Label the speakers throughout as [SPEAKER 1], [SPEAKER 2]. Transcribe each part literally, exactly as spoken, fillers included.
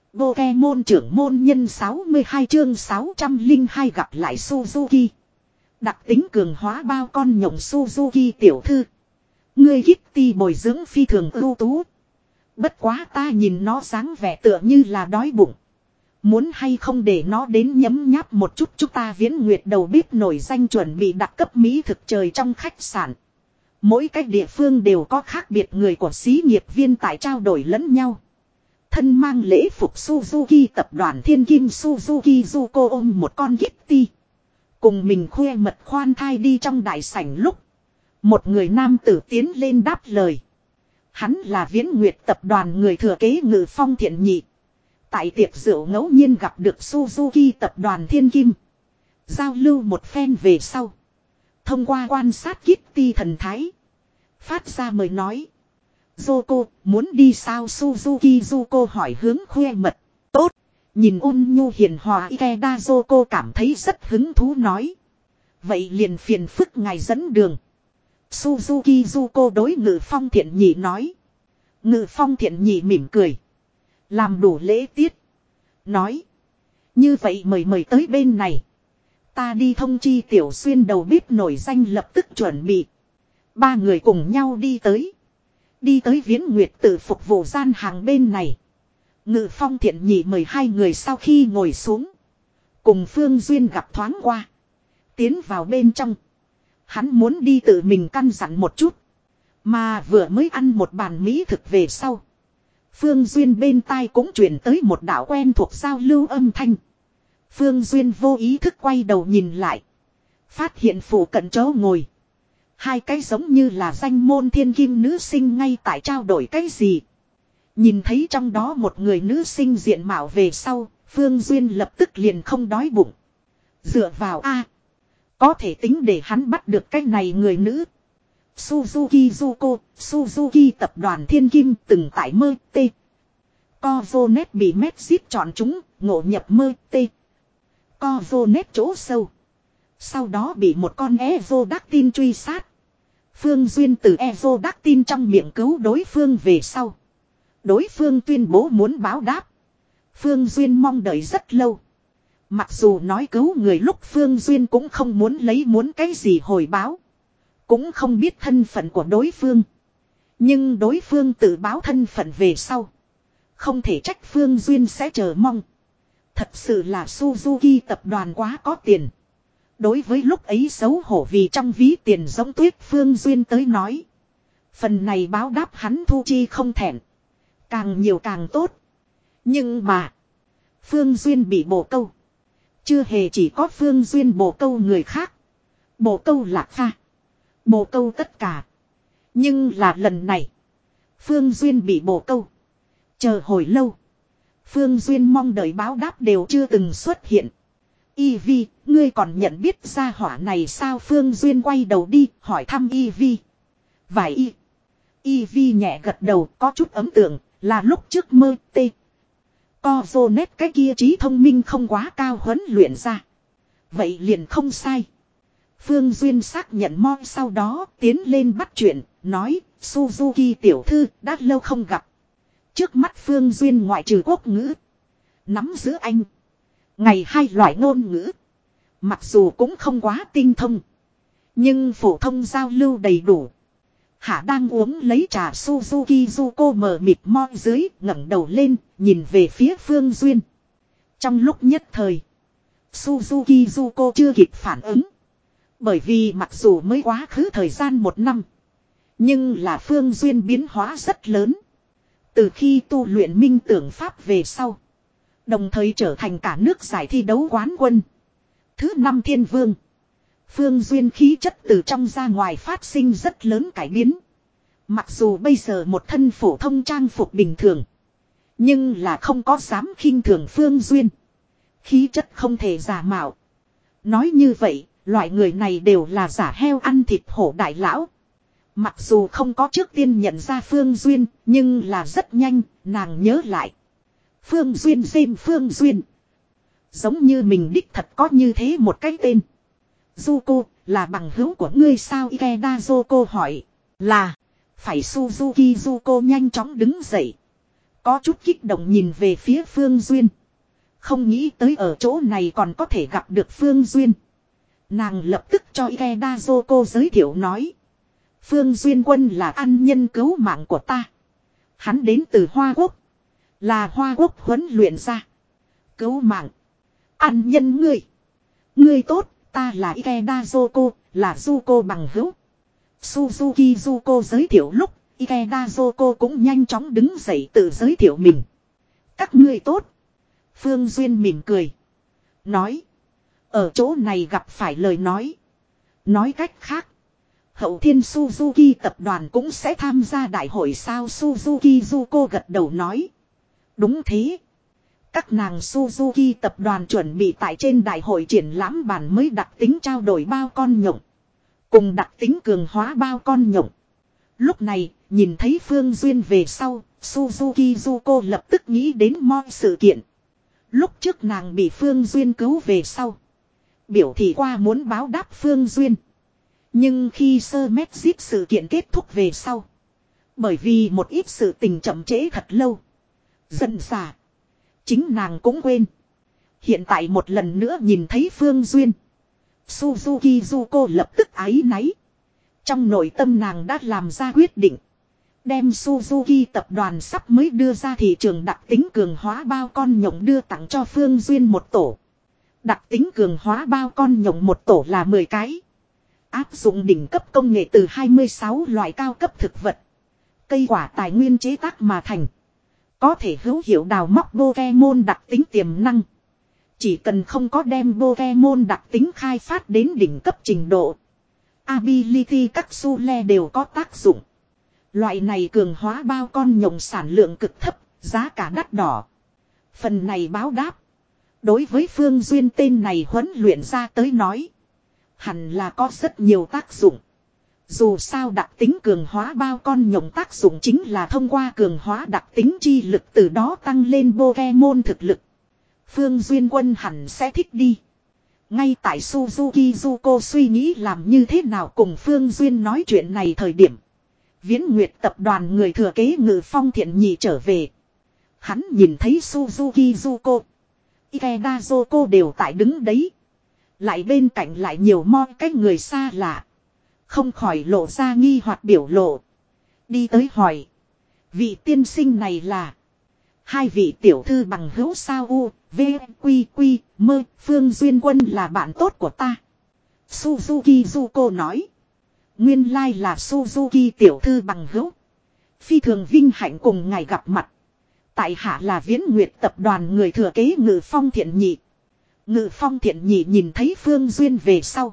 [SPEAKER 1] Pokemon trưởng môn nhân sáu mươi hai chương sáu trăm lẻ hai gặp lại Suzuki. Đặc tính cường hóa bao con nhộng Suzuki tiểu thư. Ngươi Kitty bồi dưỡng phi thường ưu tú. Bất quá ta nhìn nó dáng vẻ tựa như là đói bụng. Muốn hay không để nó đến nhấm nháp một chút, chúng ta Viễn Nguyệt đầu bếp nổi danh chuẩn bị đặc cấp mỹ thực trời trong khách sạn. Mỗi cách địa phương đều có khác biệt người của xí nghiệp viên tại trao đổi lẫn nhau. Thân mang lễ phục Suzuki tập đoàn Thiên Kim Suzuki Zuko ôm một con Kitty. Cùng mình khoe mật khoan thai đi trong đại sảnh lúc. Một người nam tử tiến lên đáp lời. Hắn là Viễn Nguyệt tập đoàn người thừa kế Ngự Phong Thiện Nhị. Tại tiệc rượu ngẫu nhiên gặp được Suzuki tập đoàn Thiên Kim. Giao lưu một phen về sau. Thông qua quan sát Kitty thần thái. Phát ra mời nói. Zuko, muốn đi sao? Suzuki Zuko hỏi hướng khoe mật. Tốt. Nhìn ôn nhu hiền hòa Ikeda, Zuko cảm thấy rất hứng thú nói. Vậy liền phiền phức ngài dẫn đường. Suzuki Zuko đối Ngự Phong Thiện Nhị nói. Ngự Phong Thiện Nhị mỉm cười. Làm đủ lễ tiết. Nói. Như vậy mời mời tới bên này. Ta đi thông chi Tiểu Xuyên đầu bếp nổi danh lập tức chuẩn bị. Ba người cùng nhau đi tới. Đi tới Viễn Nguyệt tự phục vụ gian hàng bên này. Ngự Phong Thiện Nhị mời hai người sau khi ngồi xuống. Cùng Phương Duyên gặp thoáng qua. Tiến vào bên trong. Hắn muốn đi tự mình căn dặn một chút. Mà vừa mới ăn một bàn mỹ thực về sau. Phương Duyên bên tai cũng truyền tới một đạo quen thuộc giao lưu âm thanh. Phương Duyên vô ý thức quay đầu nhìn lại. Phát hiện phủ cận chỗ ngồi. Hai cái giống như là danh môn thiên kim nữ sinh ngay tại trao đổi cái gì. Nhìn thấy trong đó một người nữ sinh diện mạo về sau. Phương Duyên lập tức liền không đói bụng. Dựa vào A. Có thể tính để hắn bắt được cái này người nữ. Suzuki Zuko, Suzuki tập đoàn Thiên Kim từng tại mơ tê. Cozonet bị Mexit chọn chúng, ngộ nhập mơ tê. Cozonet chỗ sâu. Sau đó bị một con Ezodactyl truy sát. Phương Duyên từ Ezodactyl trong miệng cứu đối phương về sau. Đối phương tuyên bố muốn báo đáp. Phương Duyên mong đợi rất lâu. Mặc dù nói cứu người lúc Phương Duyên cũng không muốn lấy muốn cái gì hồi báo. Cũng không biết thân phận của đối phương. Nhưng đối phương tự báo thân phận về sau. Không thể trách Phương Duyên sẽ chờ mong. Thật sự là Suzuki tập đoàn quá có tiền. Đối với lúc ấy xấu hổ vì trong ví tiền giống tuyết Phương Duyên tới nói. Phần này báo đáp hắn thu chi không thẹn. Càng nhiều càng tốt. Nhưng mà. Phương Duyên bị bổ câu. Chưa hề chỉ có Phương Duyên bổ câu người khác. Bổ câu Lạc Pha. Bổ câu tất cả. Nhưng là lần này. Phương Duyên bị bổ câu. Chờ hồi lâu. Phương Duyên mong đợi báo đáp đều chưa từng xuất hiện. Y Vi, ngươi còn nhận biết ra hỏa này sao? Phương Duyên quay đầu đi hỏi thăm Y Vi. Vài Y. Y Vi nhẹ gật đầu có chút ấn tượng là lúc trước mơ tê. Cozonet cái kia trí thông minh không quá cao huấn luyện ra. Vậy liền không sai. Phương Duyên xác nhận mo sau đó tiến lên bắt chuyện, nói Suzuki tiểu thư đã lâu không gặp. Trước mắt Phương Duyên ngoại trừ quốc ngữ. Nắm giữ Anh. Ngày hai loại ngôn ngữ. Mặc dù cũng không quá tinh thông. Nhưng phổ thông giao lưu đầy đủ. Hạ đang uống lấy trà Suzuki Zuko mờ mịt mo dưới ngẩng đầu lên nhìn về phía Phương Duyên. Trong lúc nhất thời. Suzuki Zuko chưa kịp phản ứng. Bởi vì mặc dù mới quá khứ thời gian một năm. Nhưng là Phương Duyên biến hóa rất lớn. Từ khi tu luyện minh tưởng pháp về sau. Đồng thời trở thành cả nước giải thi đấu quán quân. Thứ năm thiên vương. Phương Duyên khí chất từ trong ra ngoài phát sinh rất lớn cải biến. Mặc dù bây giờ một thân phổ thông trang phục bình thường. Nhưng là không có dám khinh thường Phương Duyên. Khí chất không thể giả mạo. Nói như vậy, loại người này đều là giả heo ăn thịt hổ đại lão. Mặc dù không có trước tiên nhận ra Phương Duyên, nhưng là rất nhanh, nàng nhớ lại. Phương Duyên xem Phương Duyên. Giống như mình đích thật có như thế một cái tên. Zuko, là bằng hữu của ngươi sao? Ikeda Zuko hỏi. Là, phải Suzuki Zuko nhanh chóng đứng dậy. Có chút kích động nhìn về phía Phương Duyên. Không nghĩ tới ở chỗ này còn có thể gặp được Phương Duyên. Nàng lập tức cho Ikeda Yoko giới thiệu nói. Phương Duyên Quân là ân nhân cứu mạng của ta. Hắn đến từ Hoa Quốc. Là Hoa Quốc huấn luyện ra. Cứu mạng. Ân nhân ngươi. Ngươi tốt, ta là Ikeda Yoko, là Yuko bằng hữu. Suzuki Yuko giới thiệu lúc, Ikeda Yoko cũng nhanh chóng đứng dậy tự giới thiệu mình. Các ngươi tốt. Phương Duyên mỉm cười. Nói. Ở chỗ này gặp phải lời nói. Nói cách khác. Hậu Thiên Suzuki tập đoàn cũng sẽ tham gia đại hội sao Suzuki Yuko gật đầu nói. Đúng thế. Các nàng Suzuki tập đoàn chuẩn bị tại trên đại hội triển lãm bản mới đặc tính trao đổi bao con nhộng. Cùng đặc tính cường hóa bao con nhộng. Lúc này, nhìn thấy Phương Duyên về sau, Suzuki Yuko lập tức nghĩ đến mọi sự kiện. Lúc trước nàng bị Phương Duyên cứu về sau. Biểu thị qua muốn báo đáp Phương Duyên. Nhưng khi sơ mét zip sự kiện kết thúc về sau. Bởi vì một ít sự tình chậm trễ thật lâu. Dần dà. Chính nàng cũng quên. Hiện tại một lần nữa nhìn thấy Phương Duyên. Suzuki Yuko lập tức áy náy. Trong nội tâm nàng đã làm ra quyết định. Đem Suzuki tập đoàn sắp mới đưa ra thị trường đặc tính cường hóa bao con nhộng đưa tặng cho Phương Duyên một tổ. Đặc tính cường hóa bao con nhộng một tổ là mười cái. Áp dụng đỉnh cấp công nghệ từ hai mươi sáu loại cao cấp thực vật. Cây quả tài nguyên chế tác mà thành. Có thể hữu hiệu đào móc Pokemon đặc tính tiềm năng. Chỉ cần không có đem Pokemon đặc tính khai phát đến đỉnh cấp trình độ. Ability Capsule đều có tác dụng. Loại này cường hóa bao con nhộng sản lượng cực thấp, giá cả đắt đỏ. Phần này báo đáp. Đối với Phương Duyên tên này huấn luyện ra tới nói. Hẳn là có rất nhiều tác dụng. Dù sao đặc tính cường hóa bao con nhộng tác dụng chính là thông qua cường hóa đặc tính chi lực từ đó tăng lên Pokemon thực lực. Phương Duyên Quân hẳn sẽ thích đi. Ngay tại Suzuki Yuko suy nghĩ làm như thế nào cùng Phương Duyên nói chuyện này thời điểm. Viễn Nguyệt tập đoàn người thừa kế Ngự Phong Thiện Nhị trở về. Hắn nhìn thấy Suzuki Yuko. Ikeda Yoko đều tại đứng đấy. Lại bên cạnh lại nhiều mo cái người xa lạ. Không khỏi lộ ra nghi hoặc biểu lộ. Đi tới hỏi. Vị tiên sinh này là. Hai vị tiểu thư bằng hữu sao u, v, quy quy, mơ, Phương Duyên Quân là bạn tốt của ta. Suzuki Yuko nói. Nguyên lai là Suzuki tiểu thư bằng hữu. Phi thường vinh hạnh cùng ngài gặp mặt. Tại hạ là Viễn Nguyệt tập đoàn người thừa kế Ngự Phong Thiện Nhị. Ngự Phong Thiện Nhị nhìn thấy Phương Duyên về sau.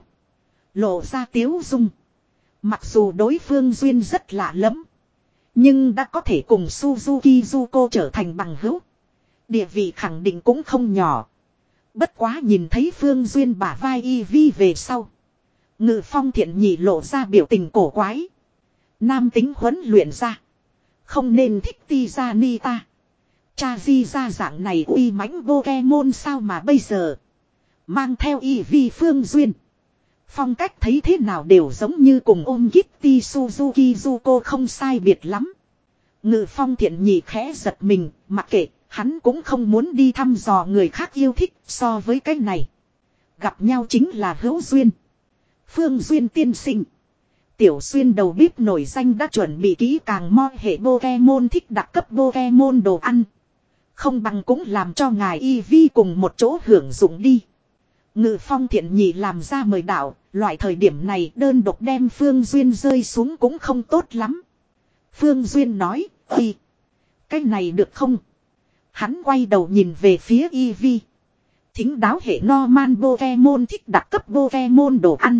[SPEAKER 1] Lộ ra tiếu dung. Mặc dù đối phương Duyên rất lạ lẫm. Nhưng đã có thể cùng Suzuki Yuko trở thành bằng hữu. Địa vị khẳng định cũng không nhỏ. Bất quá nhìn thấy Phương Duyên bả vai y vi về sau. Ngự Phong Thiện Nhị lộ ra biểu tình cổ quái. Nam tính huấn luyện ra. Không nên thích ti ra ni ta. Cha di ra dạng này uy mãnh Pokemon sao mà bây giờ. Mang theo y vi Phương Duyên. Phong cách thấy thế nào đều giống như cùng ôm Kitty Suzuki Yuko không sai biệt lắm. Ngự Phong Thiện Nhị khẽ giật mình, mặc kệ, hắn cũng không muốn đi thăm dò người khác yêu thích so với cái này. Gặp nhau chính là hữu duyên. Phương Duyên tiên sinh. Tiểu Xuyên đầu bếp nổi danh đã chuẩn bị kỹ càng mo hệ Pokemon thích đặc cấp Pokemon đồ ăn. Không bằng cũng làm cho ngài y vi cùng một chỗ hưởng dụng đi. Ngự Phong Thiện Nhị làm ra mời đạo, loại thời điểm này đơn độc đem Phương Duyên rơi xuống cũng không tốt lắm. Phương Duyên nói, y, cái này được không? Hắn quay đầu nhìn về phía y vi. Thính đáo hệ Norman Pokemon thích đặc cấp Pokemon đồ ăn.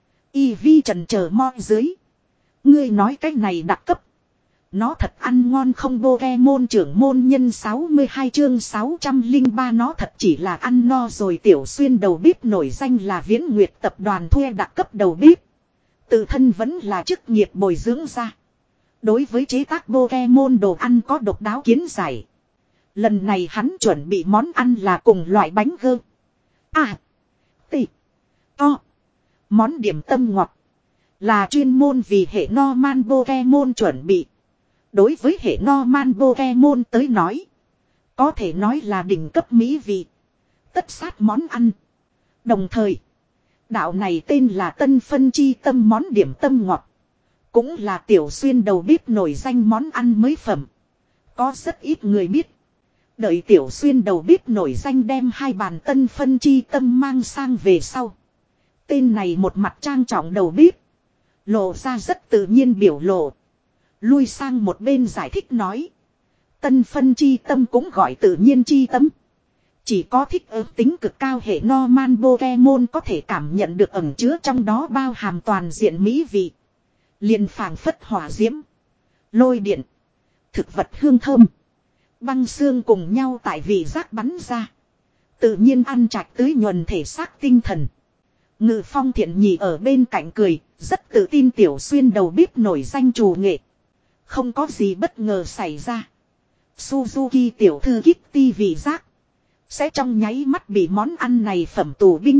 [SPEAKER 1] Y vi trần chờ mo dưới. Ngươi nói cái này đặc cấp. Nó thật ăn ngon không Pokemon trưởng môn nhân sáu mươi hai chương sáu trăm lẻ ba nó thật chỉ là ăn no rồi. Tiểu Xuyên đầu bếp nổi danh là Viễn Nguyệt tập đoàn thuê đặc cấp đầu bếp. Tự thân vẫn là chức nghiệp bồi dưỡng ra. Đối với chế tác Pokemon đồ ăn có độc đáo kiến giải. Lần này hắn chuẩn bị món ăn là cùng loại bánh gơ. À. Tị. To. Món điểm tâm ngọt. Là chuyên môn vì hệ Norman Pokemon chuẩn bị. Đối với hệ Norman Pokemon tới nói. Có thể nói là đỉnh cấp mỹ vị. Tất sát món ăn. Đồng thời. Đạo này tên là Tân Phân Chi Tâm món điểm tâm ngọt. Cũng là Tiểu Xuyên đầu bếp nổi danh món ăn mới phẩm. Có rất ít người biết. Đợi Tiểu Xuyên đầu bếp nổi danh đem hai bàn Tân Phân Chi Tâm mang sang về sau. Tên này một mặt trang trọng đầu bếp. Lộ ra rất tự nhiên biểu lộ. Lui sang một bên giải thích nói. Tân Phân Chi Tâm cũng gọi tự nhiên chi tâm. Chỉ có thích ứng tính cực cao hệ Norman Pokemon có thể cảm nhận được ẩn chứa trong đó bao hàm toàn diện mỹ vị. Liền phảng phất hỏa diễm. Lôi điện. Thực vật hương thơm. Băng xương cùng nhau tại vị giác bắn ra. Tự nhiên ăn trạch tưới nhuần thể xác tinh thần. Ngự Phong Thiện Nhị ở bên cạnh cười. Rất tự tin Tiểu Xuyên đầu bếp nổi danh trù nghệ. Không có gì bất ngờ xảy ra. Suzuki tiểu thư Kitty vị giác. Sẽ trong nháy mắt bị món ăn này phẩm tù binh.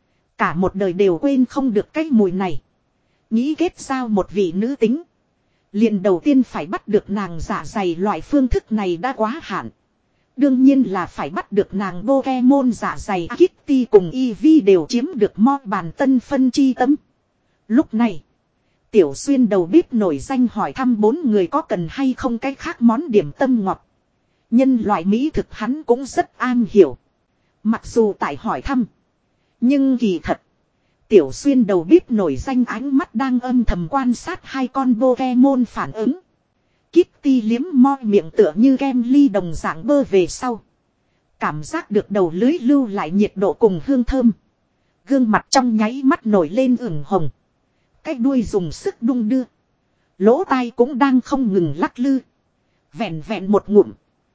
[SPEAKER 1] Cả một đời đều quên không được cái mùi này. Nghĩ kết giao một vị nữ tính. Liền đầu tiên phải bắt được nàng dạ dày loại phương thức này đã quá hạn. Đương nhiên là phải bắt được nàng Pokemon dạ dày. Kitty cùng Eevee đều chiếm được mo bàn Tân Phân Chi Tâm. Lúc này. Tiểu Xuyên đầu bếp nổi danh hỏi thăm bốn người có cần hay không cái khác món điểm tâm ngọt. Nhân loại mỹ thực hắn cũng rất am hiểu. Mặc dù tại hỏi thăm. Nhưng kỳ thật. Tiểu Xuyên đầu bếp nổi danh ánh mắt đang âm thầm quan sát hai con Pokemon phản ứng. Kitty liếm mo miệng tựa như kem ly đồng dạng bơ về sau. Cảm giác được đầu lưới lưu lại nhiệt độ cùng hương thơm. Gương mặt trong nháy mắt nổi lên ửng hồng. Cái đuôi dùng sức đung đưa. Lỗ tai cũng đang không ngừng lắc lư. Vẹn vẹn một ngụm.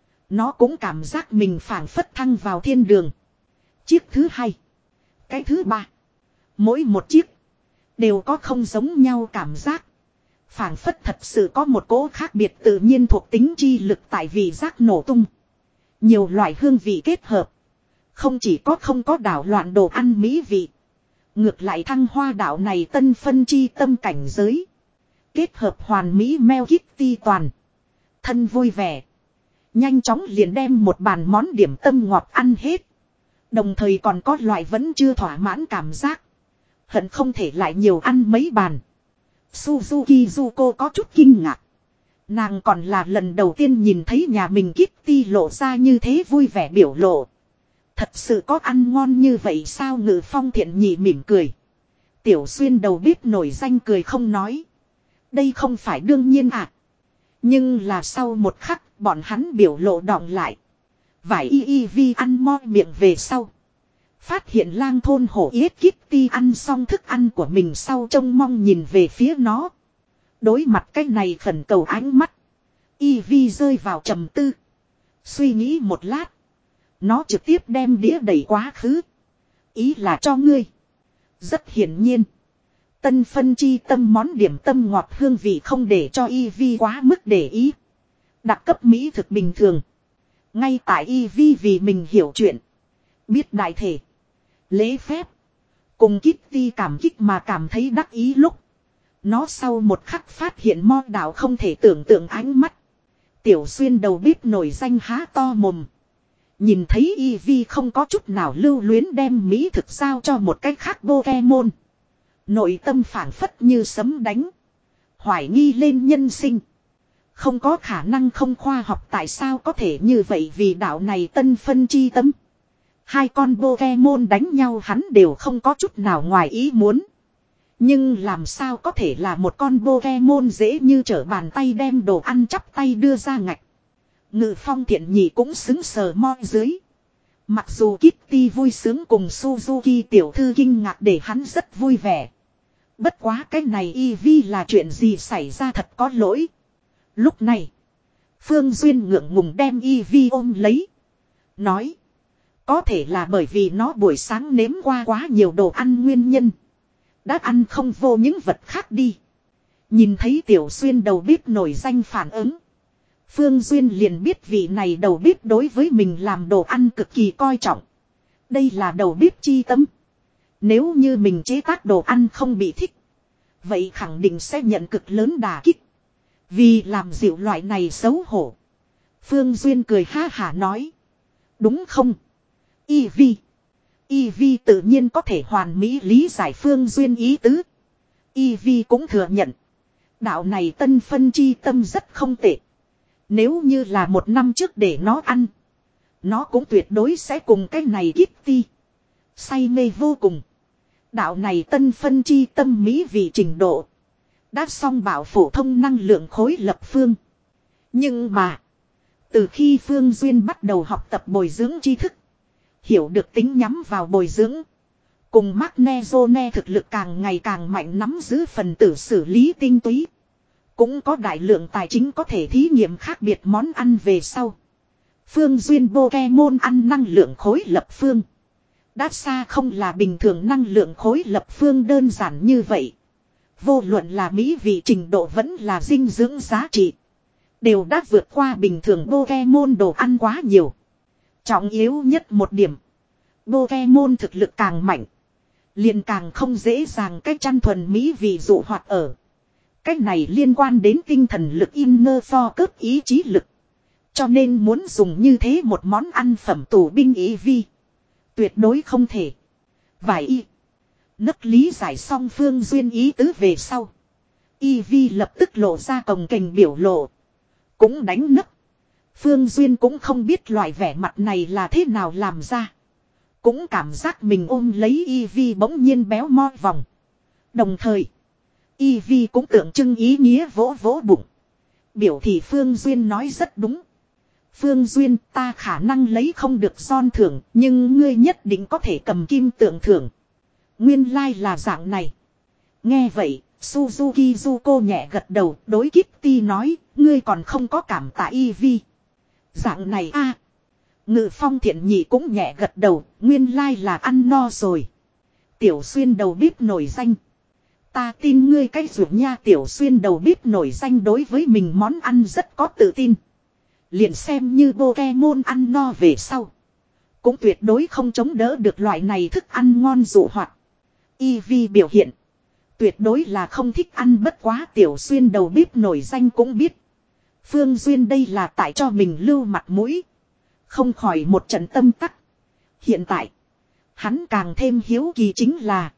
[SPEAKER 1] Nó cũng cảm giác mình phảng phất thăng vào thiên đường. Chiếc thứ hai. Cái thứ ba. Mỗi một chiếc. Đều có không giống nhau cảm giác. Phảng phất thật sự có một cỗ khác biệt tự nhiên thuộc tính chi lực tại vị giác nổ tung. Nhiều loại hương vị kết hợp. Không chỉ có không có đảo loạn đồ ăn mỹ vị. Ngược lại thăng hoa đạo này Tân Phân Chi Tâm cảnh giới. Kết hợp hoàn mỹ Mel Kitty toàn. Thân vui vẻ. Nhanh chóng liền đem một bàn món điểm tâm ngọt ăn hết. Đồng thời còn có loại vẫn chưa thỏa mãn cảm giác. Hận không thể lại nhiều ăn mấy bàn. Suzuki Zuko có chút kinh ngạc. Nàng còn là lần đầu tiên nhìn thấy nhà mình Kitty lộ ra như thế vui vẻ biểu lộ. Thật sự có ăn ngon như vậy sao? Ngự Phong Thiện Nhị mỉm cười. Tiểu Xuyên đầu bếp nổi danh cười không nói. Đây không phải đương nhiên à. Nhưng là sau một khắc bọn hắn biểu lộ đọng lại. Vải y y vi ăn mo miệng về sau. Phát hiện lang thôn hổ yết Kitty ăn xong thức ăn của mình sau trông mong nhìn về phía nó. Đối mặt cái này khẩn cầu ánh mắt. Y vi rơi vào trầm tư. Suy nghĩ một lát. Nó trực tiếp đem đĩa đẩy quá khứ. Ý là cho ngươi. Rất hiển nhiên. Tân Phân Chi Tâm món điểm tâm ngọt hương vị không để cho Eevee quá mức để ý. Đặc cấp mỹ thực bình thường. Ngay tại Eevee vì mình hiểu chuyện. Biết đại thể. Lễ phép. Cùng Kitty cảm kích mà cảm thấy đắc ý lúc. Nó sau một khắc phát hiện mo đạo không thể tưởng tượng ánh mắt. Tiểu Xuyên đầu bếp nổi danh há to mồm. Nhìn thấy Eevee không có chút nào lưu luyến đem mỹ thực giao cho một cách khác Pokemon. Nội tâm phảng phất như sấm đánh. Hoài nghi lên nhân sinh. Không có khả năng không khoa học tại sao có thể như vậy vì đạo này Tân Phân Chi Tâm. Hai con Pokemon đánh nhau hắn đều không có chút nào ngoài ý muốn. Nhưng làm sao có thể là một con Pokemon dễ như trở bàn tay đem đồ ăn chắp tay đưa ra ngạch. Ngự Phong Thiện Nhị cũng xứng sờ mo dưới. Mặc dù Kitty vui sướng cùng Suzuki tiểu thư kinh ngạc để hắn rất vui vẻ. Bất quá cái này Eevee là chuyện gì xảy ra thật có lỗi. Lúc này. Phương Duyên ngượng ngùng đem Eevee ôm lấy. Nói. Có thể là bởi vì nó buổi sáng nếm qua quá nhiều đồ ăn nguyên nhân. Đã ăn không vô những vật khác đi. Nhìn thấy Tiểu Xuyên đầu bếp nổi danh phản ứng. Phương Duyên liền biết vị này đầu bếp đối với mình làm đồ ăn cực kỳ coi trọng. Đây là đầu bếp chi tâm. Nếu như mình chế tác đồ ăn không bị thích. Vậy khẳng định sẽ nhận cực lớn đả kích. Vì làm dịu loại này xấu hổ. Phương Duyên cười ha hả nói. Đúng không? Y Vi. Y Vi tự nhiên có thể hoàn mỹ lý giải Phương Duyên ý tứ. Y Vi cũng thừa nhận. Đạo này tân phân chi tâm rất không tệ. Nếu như là một năm trước để nó ăn. Nó cũng tuyệt đối sẽ cùng cái này Kitty. Say mê vô cùng. Đạo này tân phân chi tâm mỹ vị trình độ. Đã xong bảo phổ thông năng lượng khối lập phương. Nhưng mà. Từ khi Phương Duyên bắt đầu học tập bồi dưỡng tri thức. Hiểu được tính nhắm vào bồi dưỡng. Cùng Magnezone thực lực càng ngày càng mạnh nắm giữ phần tử xử lý tinh túy. Cũng có đại lượng tài chính có thể thí nghiệm khác biệt món ăn về sau. Phương Duyên Pokemon ăn năng lượng khối lập phương. Đã xa không là bình thường năng lượng khối lập phương đơn giản như vậy. Vô luận là mỹ vị trình độ vẫn là dinh dưỡng giá trị. Đều đã vượt qua bình thường Pokemon đồ ăn quá nhiều. Trọng yếu nhất một điểm. Pokemon thực lực càng mạnh. Liền càng không dễ dàng cách chăn thuần mỹ vị dụ hoạt ở. Cách này liên quan đến tinh thần lực inner focus ý chí lực. Cho nên muốn dùng như thế một món ăn phẩm tù binh ý vi. Tuyệt đối không thể. Vài y. Nấc lý giải xong Phương Duyên ý tứ về sau. Y vi lập tức lộ ra cồng kềnh biểu lộ. Cũng đánh nấc. Phương Duyên cũng không biết loại vẻ mặt này là thế nào làm ra. Cũng cảm giác mình ôm lấy Y vi bỗng nhiên béo mo vòng. Đồng thời. Y vi cũng tượng trưng ý nghĩa vỗ vỗ bụng. Biểu thị Phương Duyên nói rất đúng. Phương Duyên ta khả năng lấy không được son thưởng. Nhưng ngươi nhất định có thể cầm kim tượng thưởng. Nguyên lai là dạng này. Nghe vậy Suzuki Zuko nhẹ gật đầu. Đối Kitty nói. Ngươi còn không có cảm tạ Y vi. Dạng này a. Ngự Phong Thiện Nhị cũng nhẹ gật đầu. Nguyên lai là ăn no rồi. Tiểu Xuyên đầu bếp nổi danh. Ta tin ngươi cái ruột nha. Tiểu Xuyên đầu bếp nổi danh đối với mình món ăn rất có tự tin. Liền xem như Pokemon ăn no về sau. Cũng tuyệt đối không chống đỡ được loại này thức ăn ngon dụ hoạt. Y vi biểu hiện. Tuyệt đối là không thích ăn bất quá. Tiểu Xuyên đầu bếp nổi danh cũng biết. Phương Duyên đây là tại cho mình lưu mặt mũi. Không khỏi một trận tâm tắc. Hiện tại. Hắn càng thêm hiếu kỳ chính là.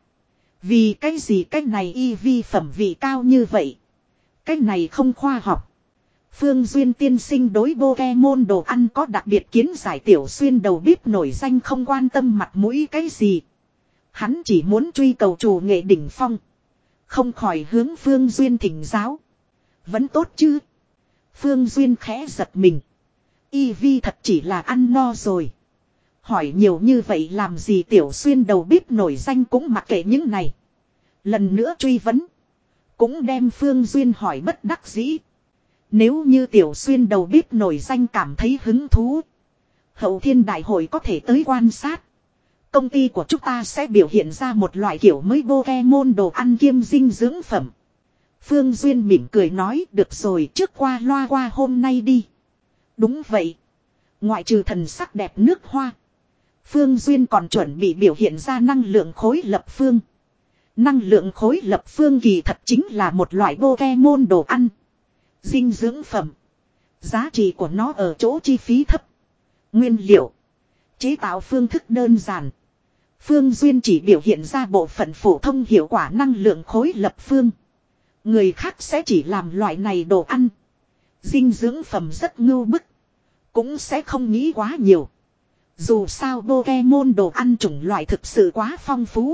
[SPEAKER 1] Vì cái gì cái này y vi phẩm vị cao như vậy. Cái này không khoa học. Phương Duyên tiên sinh đối Pokemon đồ ăn có đặc biệt kiến giải. Tiểu Xuyên đầu bếp nổi danh không quan tâm mặt mũi cái gì. Hắn chỉ muốn truy cầu chủ nghệ đỉnh phong. Không khỏi hướng Phương Duyên thỉnh giáo. Vẫn tốt chứ. Phương Duyên khẽ giật mình. Y vi thật chỉ là ăn no rồi. Hỏi nhiều như vậy làm gì. Tiểu Xuyên đầu bếp nổi danh cũng mặc kệ những này. Lần nữa truy vấn. Cũng đem Phương Duyên hỏi bất đắc dĩ. Nếu như Tiểu Xuyên đầu bếp nổi danh cảm thấy hứng thú. Hậu thiên đại hội có thể tới quan sát. Công ty của chúng ta sẽ biểu hiện ra một loại kiểu mới Pokemon đồ ăn kiêm dinh dưỡng phẩm. Phương Duyên mỉm cười nói được rồi trước qua loa qua hôm nay đi. Đúng vậy. Ngoại trừ thần sắc đẹp nước hoa. Phương Duyên còn chuẩn bị biểu hiện ra năng lượng khối lập phương. Năng lượng khối lập phương kỳ thật chính là một loại Pokemon đồ ăn. Dinh dưỡng phẩm. Giá trị của nó ở chỗ chi phí thấp. Nguyên liệu. Chế tạo phương thức đơn giản. Phương Duyên chỉ biểu hiện ra bộ phận phổ thông hiệu quả năng lượng khối lập phương. Người khác sẽ chỉ làm loại này đồ ăn. Dinh dưỡng phẩm rất ngưu bức. Cũng sẽ không nghĩ quá nhiều. Dù sao Pokemon đồ ăn chủng loại thực sự quá phong phú.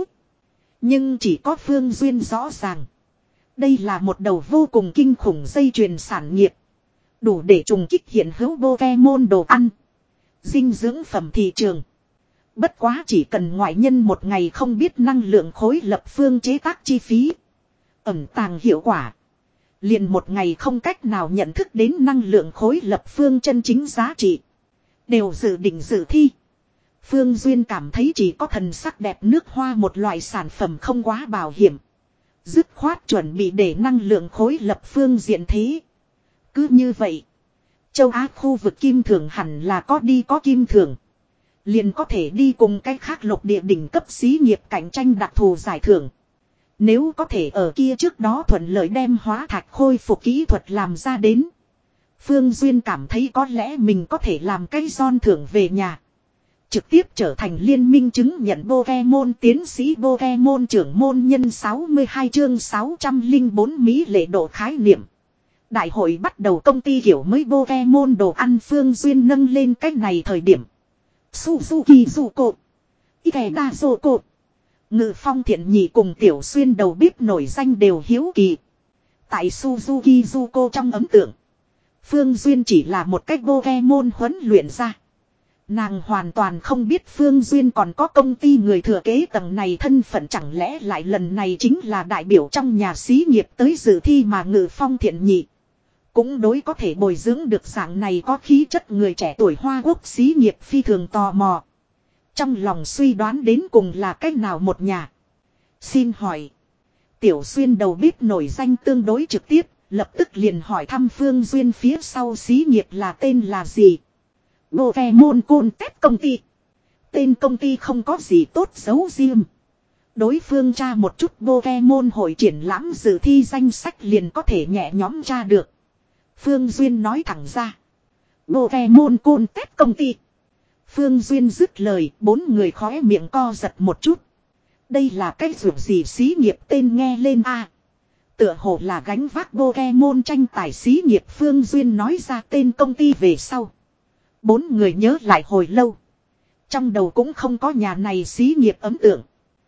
[SPEAKER 1] Nhưng chỉ có Phương Duyên rõ ràng. Đây là một đầu vô cùng kinh khủng dây chuyền sản nghiệp. Đủ để trùng kích hiện hữu Pokemon đồ ăn. Dinh dưỡng phẩm thị trường. Bất quá chỉ cần ngoại nhân một ngày không biết năng lượng khối lập phương chế tác chi phí. Ẩn tàng hiệu quả. Liền một ngày không cách nào nhận thức đến năng lượng khối lập phương chân chính giá trị. Đều dự định dự thi. Phương Duyên cảm thấy chỉ có thần sắc đẹp nước hoa một loại sản phẩm không quá bảo hiểm. Dứt khoát chuẩn bị để năng lượng khối lập phương diện thế. Cứ như vậy. Châu Á khu vực kim thường hẳn là có đi có kim thường. Liền có thể đi cùng cái khác lục địa đỉnh cấp xí nghiệp cạnh tranh đặc thù giải thưởng. Nếu có thể ở kia trước đó thuận lợi đem hóa thạch khôi phục kỹ thuật làm ra đến. Phương Duyên cảm thấy có lẽ mình có thể làm cái giòn thưởng về nhà. Trực tiếp trở thành liên minh chứng nhận Pokemon tiến sĩ Pokemon trưởng môn nhân sáu mươi hai chương sáu trăm lẻ bốn Mỹ lệ độ khái niệm. Đại hội bắt đầu công ty kiểu mới Pokemon đồ ăn Phương Duyên nâng lên cách này thời điểm. Suzuki Zuko. Ikeda Zuko. Ngự Phong Thiện Nhị cùng Tiểu Xuyên đầu bếp nổi danh đều hiếu kỳ. Tại Suzuki Zuko trong ấn tượng. Phương Duyên chỉ là một cách Pokemon huấn luyện ra. Nàng hoàn toàn không biết Phương Duyên còn có công ty người thừa kế tầng này thân phận, chẳng lẽ lại lần này chính là đại biểu trong nhà xí nghiệp tới dự thi mà Ngự Phong Thiện Nhị. Cũng đối có thể bồi dưỡng được dạng này có khí chất người trẻ tuổi Hoa Quốc xí nghiệp phi thường tò mò. Trong lòng suy đoán đến cùng là cách nào một nhà. Xin hỏi. Tiểu Xuyên đầu bếp nổi danh tương đối trực tiếp, lập tức liền hỏi thăm Phương Duyên phía sau xí nghiệp là tên là gì. Pokemon Contest công ty. Tên công ty không có gì tốt xấu riêng. Đối phương tra một chút Pokemon hội triển lãm dự thi danh sách liền có thể nhẹ nhõm tra được. Phương Duyên nói thẳng ra. Pokemon Contest công ty. Phương Duyên dứt lời, bốn người khóe miệng co giật một chút. Đây là cái ruột gì xí nghiệp tên nghe lên a à. Tựa hồ là gánh vác Pokemon tranh tài xí nghiệp. Phương Duyên nói ra tên công ty về sau. Bốn người nhớ lại hồi lâu. Trong đầu cũng không có nhà này xí nghiệp ấn tượng.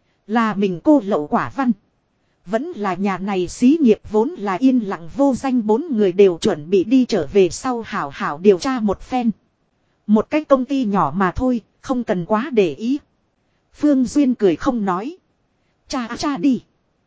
[SPEAKER 1] Là mình cô lậu quả văn. Vẫn là nhà này xí nghiệp vốn là yên lặng vô danh. Bốn người đều chuẩn bị đi trở về sau hảo hảo điều tra một phen. Một cái công ty nhỏ mà thôi, không cần quá để ý. Phương Duyên cười không nói. Cha cha đi.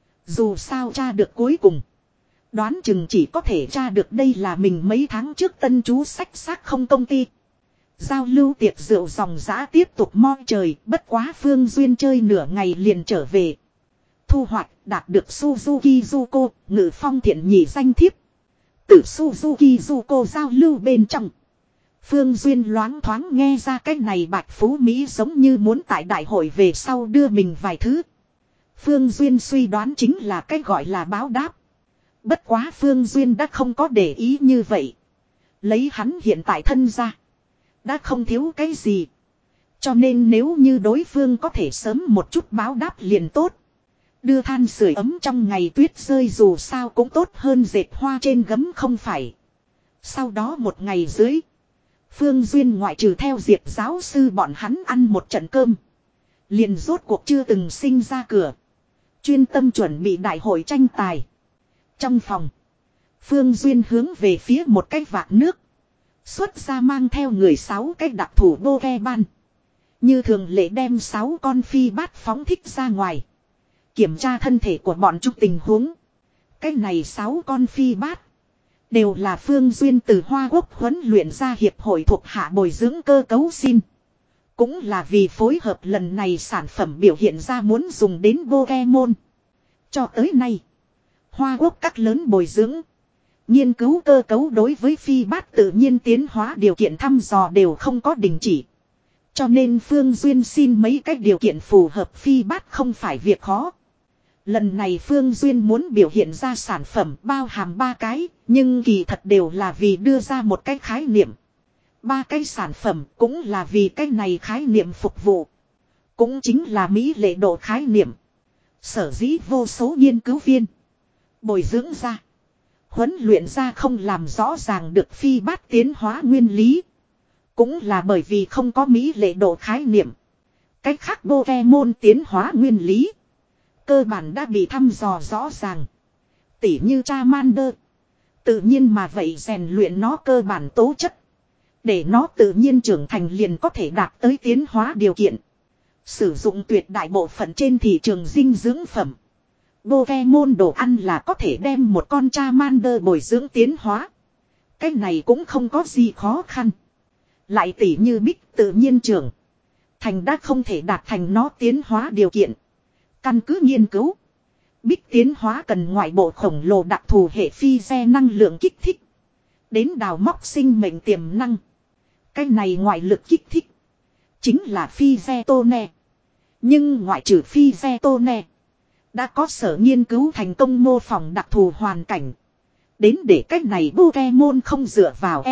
[SPEAKER 1] Dù sao cha được cuối cùng. Đoán chừng chỉ có thể tra được đây là mình mấy tháng trước tân chú sách xác không công ty. Giao lưu tiệc rượu dòng dã tiếp tục mo trời, bất quá Phương Duyên chơi nửa ngày liền trở về. Thu hoạch đạt được Suzuki Zuko, Ngự Phong Thiện Nhị danh thiếp. Từ Suzuki Zuko giao lưu bên trong. Phương Duyên loáng thoáng nghe ra cái này Bạch Phú Mỹ giống như muốn tại đại hội về sau đưa mình vài thứ. Phương Duyên suy đoán chính là cái gọi là báo đáp. Bất quá Phương Duyên đã không có để ý như vậy. Lấy hắn hiện tại thân ra. Đã không thiếu cái gì. Cho nên nếu như đối phương có thể sớm một chút báo đáp liền tốt. Đưa than sưởi ấm trong ngày tuyết rơi dù sao cũng tốt hơn dệt hoa trên gấm không phải. Sau đó một ngày dưới. Phương Duyên ngoại trừ theo Diệp giáo sư bọn hắn ăn một trận cơm. Liền rốt cuộc chưa từng sinh ra cửa. Chuyên tâm chuẩn bị đại hội tranh tài. Trong phòng. Phương Duyên hướng về phía một cái vạc nước. Xuất ra mang theo người sáu cái đặc thủ Pokemon. Như thường lệ đem sáu con phi bát phóng thích ra ngoài. Kiểm tra thân thể của bọn chúng tình huống. Cái này sáu con phi bát. Đều là Phương Duyên từ Hoa Quốc huấn luyện ra hiệp hội thuộc hạ bồi dưỡng cơ cấu xin. Cũng là vì phối hợp lần này sản phẩm biểu hiện ra muốn dùng đến Pokemon. Cho tới nay. Hoa Quốc các lớn bồi dưỡng. Nghiên cứu cơ cấu đối với phi bát tự nhiên tiến hóa điều kiện thăm dò đều không có đình chỉ. Cho nên Phương Duyên xin mấy cái điều kiện phù hợp phi bát không phải việc khó. Lần này Phương Duyên muốn biểu hiện ra sản phẩm bao hàm ba cái, nhưng kỳ thật đều là vì đưa ra một cái khái niệm. Ba cái sản phẩm cũng là vì cái này khái niệm phục vụ. Cũng chính là mỹ lệ độ khái niệm. Sở dĩ vô số nghiên cứu viên. Bồi dưỡng ra. Huấn luyện ra không làm rõ ràng được phi bát tiến hóa nguyên lý. Cũng là bởi vì không có mỹ lệ độ khái niệm. Cách khác Pokemon tiến hóa nguyên lý. Cơ bản đã bị thăm dò rõ ràng. Tỉ như Charmander. Tự nhiên mà vậy rèn luyện nó cơ bản tố chất. Để nó tự nhiên trưởng thành liền có thể đạt tới tiến hóa điều kiện. Sử dụng tuyệt đại bộ phận trên thị trường dinh dưỡng phẩm. Pokemon đồ ăn là có thể đem một con Charmander bồi dưỡng tiến hóa. Cái này cũng không có gì khó khăn. Lại tỉ như Bích tự nhiên trưởng. Thành đã không thể đạt thành nó tiến hóa điều kiện. Căn cứ nghiên cứu. Bích tiến hóa cần ngoại bộ khổng lồ đặc thù hệ phi xe năng lượng kích thích. Đến đào móc sinh mệnh tiềm năng. Cái này ngoại lực kích thích. Chính là phi xe tô nè. Nhưng ngoại trừ phi xe tô nè. Đã có sở nghiên cứu thành công mô phỏng đặc thù hoàn cảnh. Đến để cách này Pokemon không dựa vào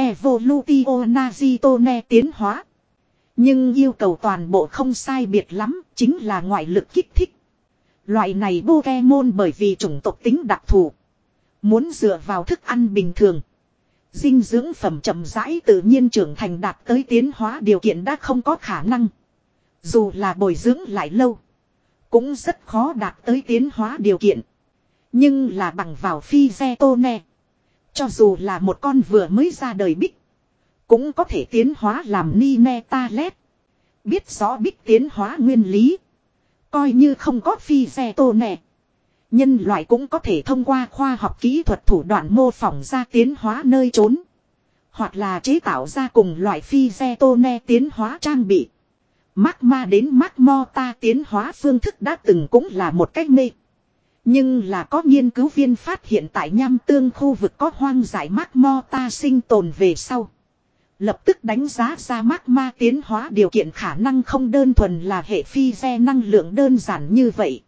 [SPEAKER 1] Evolutionary tiến hóa. Nhưng yêu cầu toàn bộ không sai biệt lắm, chính là ngoại lực kích thích. Loại này Pokemon bởi vì chủng tộc tính đặc thù. Muốn dựa vào thức ăn bình thường. Dinh dưỡng phẩm chậm rãi tự nhiên trưởng thành đạt tới tiến hóa điều kiện đã không có khả năng. Dù là bồi dưỡng lại lâu. Cũng rất khó đạt tới tiến hóa điều kiện. Nhưng là bằng vào Phyzetone. Cho dù là một con vừa mới ra đời bích. Cũng có thể tiến hóa làm Ninetalet. Biết rõ bích tiến hóa nguyên lý. Coi như không có Phyzetone. Nhân loại cũng có thể thông qua khoa học kỹ thuật thủ đoạn mô phỏng ra tiến hóa nơi trốn. Hoặc là chế tạo ra cùng loại Phyzetone tiến hóa trang bị. Magma đến Magmota tiến hóa phương thức đã từng cũng là một cách mê. Nhưng là có nghiên cứu viên phát hiện tại nham tương khu vực có hoang dại Magmota sinh tồn về sau. Lập tức đánh giá ra Magma tiến hóa điều kiện khả năng không đơn thuần là hệ phi ge năng lượng đơn giản như vậy.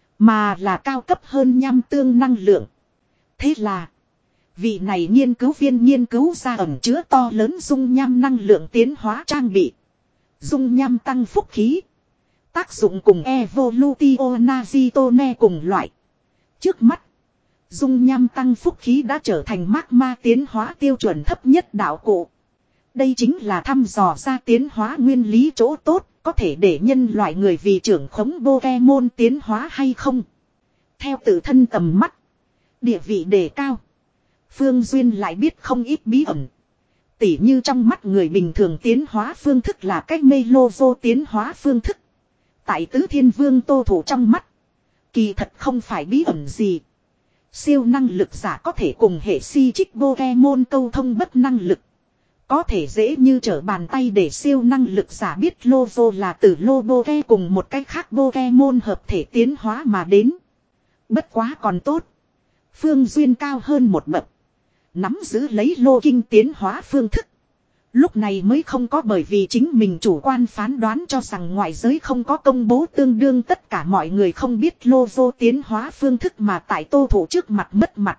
[SPEAKER 1] Mà là cao cấp hơn nham tương năng lượng. Thế là vị này nghiên cứu viên nghiên cứu ra ẩn chứa to lớn dung nham năng lượng tiến hóa trang bị. Dung nham tăng phúc khí. Tác dụng cùng Evolutionary cùng loại. Trước mắt, dung nham tăng phúc khí đã trở thành magma tiến hóa tiêu chuẩn thấp nhất đạo cụ. Đây chính là thăm dò ra tiến hóa nguyên lý chỗ tốt, có thể để nhân loại người vì trưởng khống Pokemon tiến hóa hay không. Theo tự thân tầm mắt, địa vị đề cao. Phương Duyên lại biết không ít bí ẩn. Tỉ như trong mắt người bình thường tiến hóa phương thức là cách mê lô vô tiến hóa phương thức. Tại Tứ Thiên Vương Tô Thủ trong mắt. Kỳ thật không phải bí ẩn gì. Siêu năng lực giả có thể cùng hệ si trích Pokemon câu thông bất năng lực. Có thể dễ như trở bàn tay để siêu năng lực giả biết lô vô là từ lô Poke cùng một cách khác Pokemon hợp thể tiến hóa mà đến. Bất quá còn tốt. Phương Duyên cao hơn một bậc. Nắm giữ lấy lô kinh tiến hóa phương thức. Lúc này mới không có bởi vì chính mình chủ quan phán đoán cho rằng ngoại giới không có công bố tương đương tất cả mọi người không biết lô vô tiến hóa phương thức mà tại Tô Thủ trước mặt mất mặt.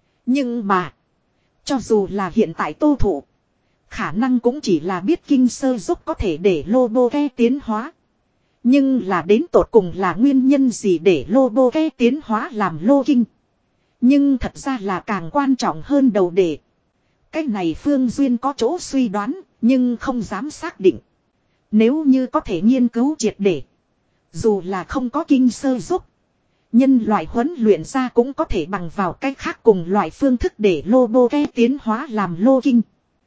[SPEAKER 1] Nhưng mà, cho dù là hiện tại Tô Thủ, khả năng cũng chỉ là biết kinh sơ giúp có thể để lô bô ke tiến hóa. Nhưng là đến tột cùng là nguyên nhân gì để lô bô ke tiến hóa làm lô kinh. Nhưng thật ra là càng quan trọng hơn đầu đề. Cái này Phương Duyên có chỗ suy đoán, nhưng không dám xác định. Nếu như có thể nghiên cứu triệt để. Dù là không có kinh sơ giúp. Nhân loại huấn luyện ra cũng có thể bằng vào cách khác cùng loại phương thức để lô bô ke tiến hóa làm lô kinh.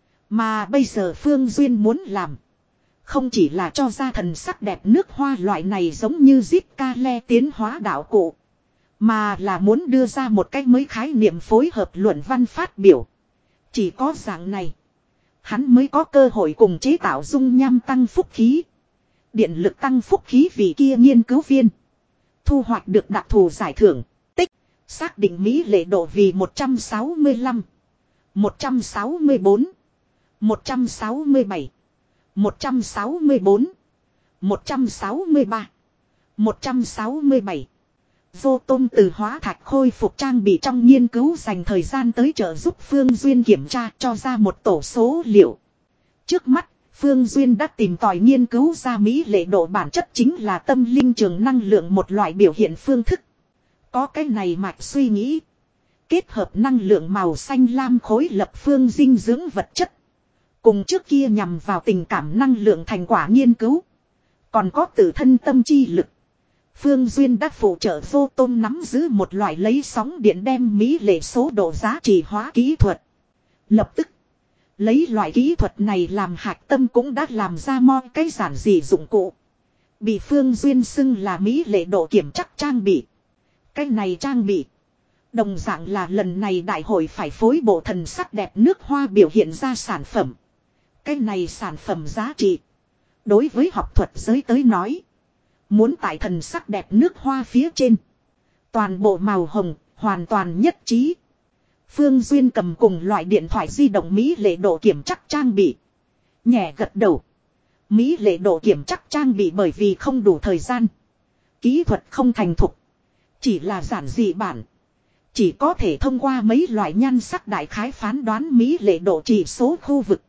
[SPEAKER 1] Mà bây giờ Phương Duyên muốn làm. Không chỉ là cho ra thần sắc đẹp nước hoa loại này giống như Zip Kale tiến hóa đạo cụ. Mà là muốn đưa ra một cách mới khái niệm phối hợp luận văn phát biểu. Chỉ có dạng này. Hắn mới có cơ hội cùng chế tạo dung nham tăng phúc khí. Điện lực tăng phúc khí vì kia nghiên cứu viên. Thu hoạch được đặc thù giải thưởng. Tích. Xác định Mỹ lệ độ vì một trăm sáu mươi lăm. một trăm sáu mươi bốn. một trăm sáu mươi bảy. một trăm sáu mươi bốn. một trăm sáu mươi ba. một trăm sáu mươi bảy. Vô tôm từ hóa thạch khôi phục trang bị trong nghiên cứu dành thời gian tới trợ giúp Phương Duyên kiểm tra cho ra một tổ số liệu. Trước mắt, Phương Duyên đã tìm tòi nghiên cứu ra Mỹ lệ độ bản chất chính là tâm linh trường năng lượng một loại biểu hiện phương thức. Có cái này mạch suy nghĩ. Kết hợp năng lượng màu xanh lam khối lập phương dinh dưỡng vật chất. Cùng trước kia nhằm vào tình cảm năng lượng thành quả nghiên cứu. Còn có tự thân tâm chi lực. Phương Duyên đã phụ trợ vô tôm nắm giữ một loại lấy sóng điện đem Mỹ lệ số độ giá trị hóa kỹ thuật. Lập tức, lấy loại kỹ thuật này làm hạch tâm cũng đã làm ra mo cái giản dị dụng cụ. Bị Phương Duyên xưng là Mỹ lệ độ kiểm chắc trang bị. Cái này trang bị. Đồng dạng là lần này đại hội phải phối bộ thần sắc đẹp nước hoa biểu hiện ra sản phẩm. Cái này sản phẩm giá trị. Đối với học thuật giới tới nói. Muốn tại thần sắc đẹp nước hoa phía trên. Toàn bộ màu hồng, hoàn toàn nhất trí. Phương Duyên cầm cùng loại điện thoại di động Mỹ lệ độ kiểm chắc trang bị. Nhẹ gật đầu. Mỹ lệ độ kiểm chắc trang bị bởi vì không đủ thời gian. Kỹ thuật không thành thục. Chỉ là giản dị bản. Chỉ có thể thông qua mấy loại nhan sắc đại khái phán đoán mỹ lệ độ chỉ số khu vực.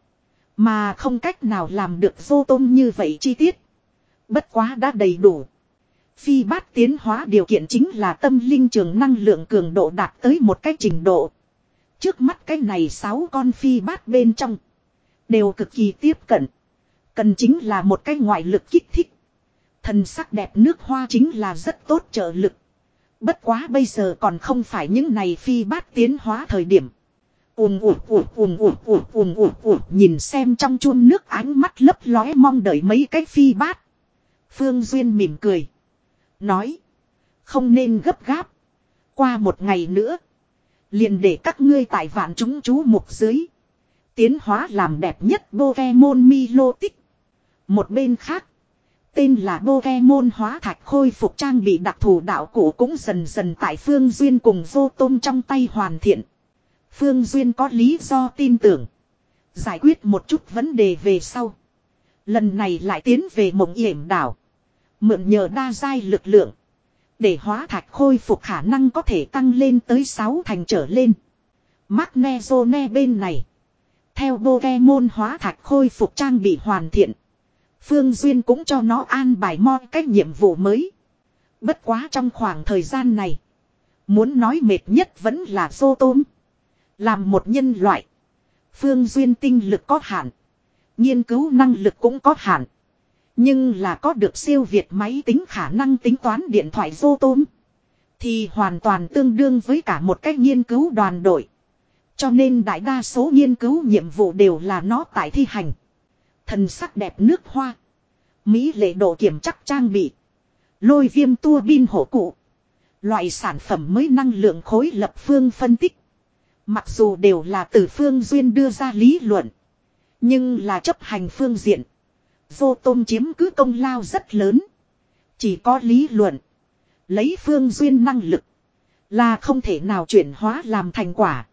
[SPEAKER 1] Mà không cách nào làm được vô tôm như vậy chi tiết. Bất quá đã đầy đủ. Phi bát tiến hóa điều kiện chính là tâm linh trường năng lượng cường độ đạt tới một cái trình độ. Trước mắt cái này sáu con phi bát bên trong. Đều cực kỳ tiếp cận. Cần chính là một cái ngoại lực kích thích. Thần sắc đẹp nước hoa chính là rất tốt trợ lực. Bất quá bây giờ còn không phải những này phi bát tiến hóa thời điểm. Ùm ùm ùm ùm ùm ùm ùm ùm ùm nhìn xem trong chuông nước ánh mắt lấp lóe mong đợi mấy cái phi bát. Phương Duyên mỉm cười. Nói. Không nên gấp gáp. Qua một ngày nữa. Liền để các ngươi tại vạn chúng chú mục dưới. Tiến hóa làm đẹp nhất Pokemon Milotic. Một bên khác. Tên là Pokemon hóa thạch khôi phục trang bị đặc thù đạo cụ cũng dần dần tại Phương Duyên cùng Vô Tôm trong tay hoàn thiện. Phương Duyên có lý do tin tưởng. Giải quyết một chút vấn đề về sau. Lần này lại tiến về Mộng Yểm đảo. Mượn nhờ đa giai lực lượng. Để hóa thạch khôi phục khả năng có thể tăng lên tới sáu thành trở lên. Magnezone bên này. Theo Pokemon hóa thạch khôi phục trang bị hoàn thiện. Phương Duyên cũng cho nó an bài mo cách nhiệm vụ mới. Bất quá trong khoảng thời gian này. Muốn nói mệt nhất vẫn là Vô Tôm. Làm một nhân loại. Phương Duyên tinh lực có hạn. Nghiên cứu năng lực cũng có hạn. Nhưng là có được siêu việt máy tính khả năng tính toán điện thoại Vô Tôm. Thì hoàn toàn tương đương với cả một cách nghiên cứu đoàn đội. Cho nên đại đa số nghiên cứu nhiệm vụ đều là nó tại thi hành. Thần sắc đẹp nước hoa. Mỹ lệ độ kiểm chắc trang bị. Lôi viêm tua bin hổ cụ. Loại sản phẩm mới năng lượng khối lập phương phân tích. Mặc dù đều là từ Phương Duyên đưa ra lý luận. Nhưng là chấp hành phương diện. Vô Tôm chiếm cứ công lao rất lớn. Chỉ có lý luận. Lấy Phương Duyên năng lực. Là không thể nào chuyển hóa làm thành quả.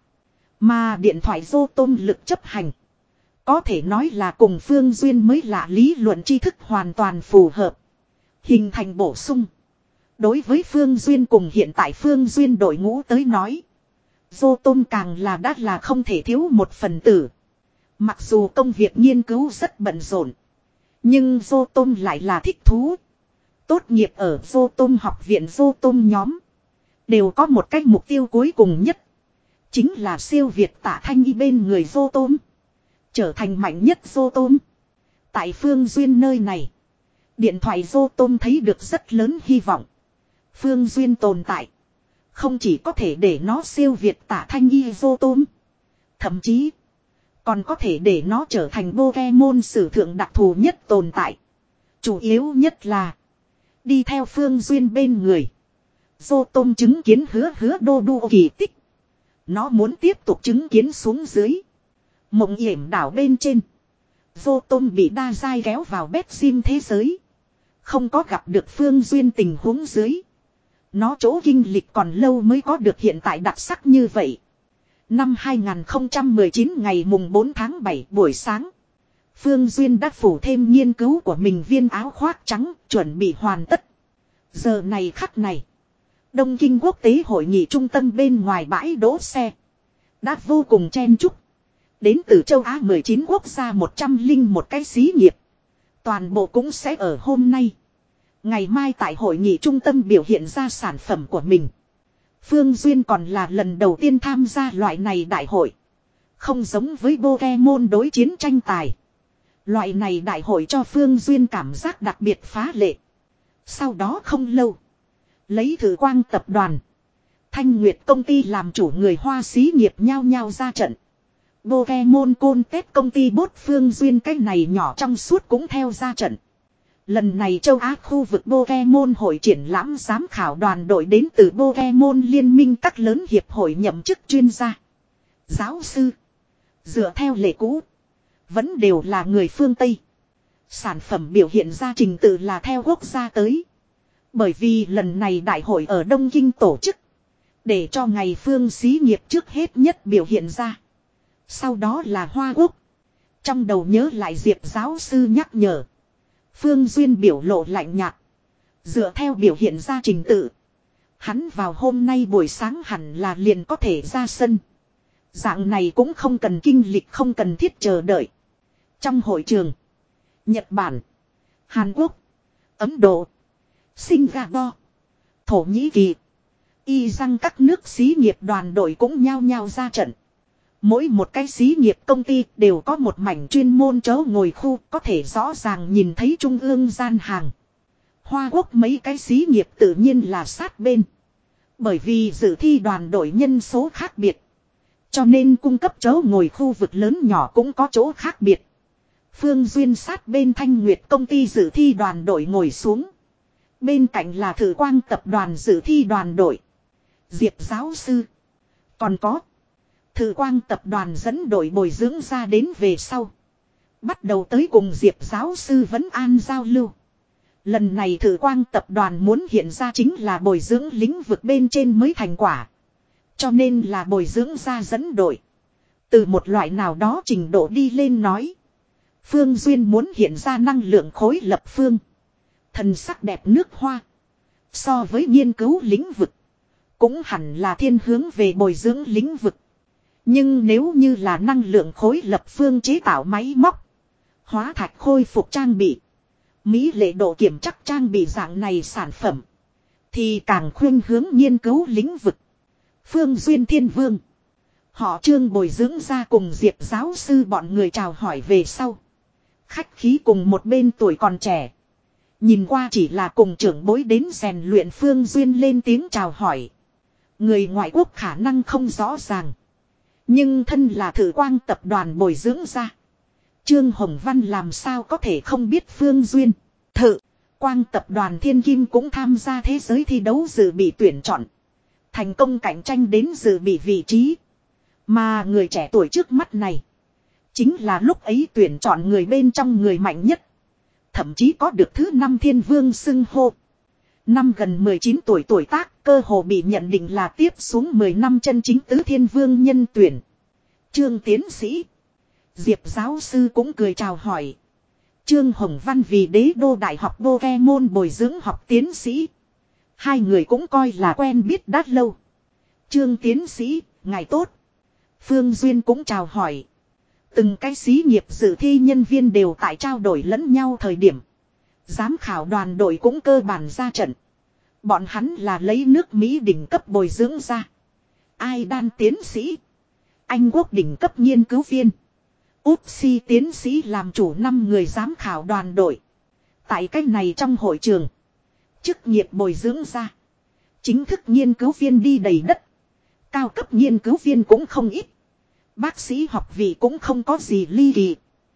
[SPEAKER 1] Mà điện thoại Vô Tôm lực chấp hành. Có thể nói là cùng Phương Duyên mới lạ lý luận tri thức hoàn toàn phù hợp. Hình thành bổ sung. Đối với Phương Duyên cùng hiện tại Phương Duyên đội ngũ tới nói. Vô Tôm càng là đắt là không thể thiếu một phần tử. Mặc dù công việc nghiên cứu rất bận rộn. Nhưng Vô Tôm lại là thích thú. Tốt nghiệp ở Vô Tôm học viện Vô Tôm nhóm. Đều có một cách mục tiêu cuối cùng nhất. Chính là siêu việt Tạ Thanh Y bên người Vô Tôm. Trở thành mạnh nhất Vô Tôm. Tại Phương Duyên nơi này. Điện thoại Vô Tôm thấy được rất lớn hy vọng. Phương Duyên tồn tại. Không chỉ có thể để nó siêu việt Tạ Thanh Y Vô Tôm. Thậm chí. Còn có thể để nó trở thành Pokemon sử thượng đặc thù nhất tồn tại. Chủ yếu nhất là. Đi theo Phương Duyên bên người. Vô Tôm chứng kiến hứa hứa đô đô kỳ tích. Nó muốn tiếp tục chứng kiến xuống dưới. Mộng Yểm đảo bên trên. Vô Tôm bị đa giai kéo vào bét sim thế giới. Không có gặp được Phương Duyên tình huống dưới. Nó chỗ kinh lịch còn lâu mới có được hiện tại đặc sắc như vậy. Năm hai nghìn không trăm mười chín ngày mùng bốn tháng bảy buổi sáng. Phương Duyên đã phủ thêm nghiên cứu của mình viên áo khoác trắng chuẩn bị hoàn tất. Giờ này khắc này. Đông Kinh Quốc tế hội nghị trung tâm bên ngoài bãi đỗ xe. Đã vô cùng chen chúc. Đến từ châu Á mười chín quốc gia một trăm linh một cái xí nghiệp. Toàn bộ cũng sẽ ở hôm nay. Ngày mai tại hội nghị trung tâm biểu hiện ra sản phẩm của mình. Phương Duyên còn là lần đầu tiên tham gia loại này đại hội. Không giống với Pokemon đối chiến tranh tài. Loại này đại hội cho Phương Duyên cảm giác đặc biệt phá lệ. Sau đó không lâu. Lấy Thử Quang tập đoàn. Thanh Nguyệt công ty làm chủ người Hoa xí nghiệp nhao nhao ra trận. Pokemon Contest công ty bốt Phương Duyên cái này nhỏ trong suốt cũng theo ra trận. Lần này châu Á khu vực Pokemon hội triển lãm giám khảo đoàn đội đến từ Pokemon liên minh các lớn hiệp hội nhậm chức chuyên gia. Giáo sư. Dựa theo lệ cũ. Vẫn đều là người phương Tây. Sản phẩm biểu hiện ra trình tự là theo quốc gia tới. Bởi vì lần này đại hội ở Đông Kinh tổ chức. Để cho ngày phương xí nghiệp trước hết nhất biểu hiện ra. Sau đó là Hoa Quốc. Trong đầu nhớ lại Diệp giáo sư nhắc nhở. Phương Duyên biểu lộ lạnh nhạt. Dựa theo biểu hiện ra trình tự. Hắn vào hôm nay buổi sáng hẳn là liền có thể ra sân. Dạng này cũng không cần kinh lịch, không cần thiết chờ đợi. Trong hội trường, Nhật Bản, Hàn Quốc, Ấn Độ, Singapore, Thổ Nhĩ Kỳ, y rằng các nước xí nghiệp đoàn đội cũng nhao nhao ra trận. Mỗi một cái xí nghiệp công ty đều có một mảnh chuyên môn chỗ ngồi khu, có thể rõ ràng nhìn thấy trung ương gian hàng. Hoa Quốc mấy cái xí nghiệp tự nhiên là sát bên. Bởi vì dự thi đoàn đội nhân số khác biệt, cho nên cung cấp chỗ ngồi khu vực lớn nhỏ cũng có chỗ khác biệt. Phương Duyên sát bên Thanh Nguyệt công ty dự thi đoàn đội ngồi xuống. Bên cạnh là Thử Quang tập đoàn dự thi đoàn đội. Diệp giáo sư. Còn có. Thử Quang tập đoàn dẫn đội bồi dưỡng ra đến về sau. Bắt đầu tới cùng Diệp giáo sư vấn an giao lưu. Lần này Thử Quang tập đoàn muốn hiện ra chính là bồi dưỡng lĩnh vực bên trên mới thành quả. Cho nên là bồi dưỡng ra dẫn đội. Từ một loại nào đó trình độ đi lên nói. Phương Duyên muốn hiện ra năng lượng khối lập phương. Thần sắc đẹp nước hoa. So với nghiên cứu lĩnh vực. Cũng hẳn là thiên hướng về bồi dưỡng lĩnh vực. Nhưng nếu như là năng lượng khối lập phương chế tạo máy móc. Hóa thạch khôi phục trang bị. Mỹ lệ độ kiểm chắc trang bị dạng này sản phẩm. Thì càng khuyên hướng nghiên cứu lĩnh vực. Phương Duyên Thiên Vương. Họ Trương bồi dưỡng ra cùng Diệp giáo sư bọn người chào hỏi về sau. Khách khí cùng một bên tuổi còn trẻ. Nhìn qua chỉ là cùng trưởng bối đến rèn luyện Phương Duyên lên tiếng chào hỏi. Người ngoại quốc khả năng không rõ ràng. Nhưng thân là Thử Quang tập đoàn bồi dưỡng ra. Trương Hồng Văn làm sao có thể không biết Phương Duyên. Thử Quang tập đoàn Thiên Kim cũng tham gia thế giới thi đấu dự bị tuyển chọn. Thành công cạnh tranh đến dự bị vị trí. Mà người trẻ tuổi trước mắt này. Chính là lúc ấy tuyển chọn người bên trong người mạnh nhất. Thậm chí có được thứ năm thiên vương xưng hô. Năm gần mười chín tuổi tuổi tác, cơ hồ bị nhận định là tiếp xuống mười năm chân chính tứ thiên vương nhân tuyển. Trương tiến sĩ. Diệp giáo sư cũng cười chào hỏi. Trương Hồng Văn vì đế đô đại học Pokemon bồi dưỡng học tiến sĩ. Hai người cũng coi là quen biết đã lâu. Trương tiến sĩ, ngài tốt. Phương Duyên cũng chào hỏi. Từng cái xí nghiệp dự thi nhân viên đều tại trao đổi lẫn nhau thời điểm. Giám khảo đoàn đội cũng cơ bản ra trận. Bọn hắn là lấy nước Mỹ đỉnh cấp bồi dưỡng ra. Ai đan tiến sĩ. Anh Quốc đỉnh cấp nghiên cứu viên. Úc Si tiến sĩ làm chủ năm người giám khảo đoàn đội. Tại cách này trong hội trường. Chức nghiệp bồi dưỡng ra. Chính thức nghiên cứu viên đi đầy đất. Cao cấp nghiên cứu viên cũng không ít. Bác sĩ học vị cũng không có gì ly kỳ.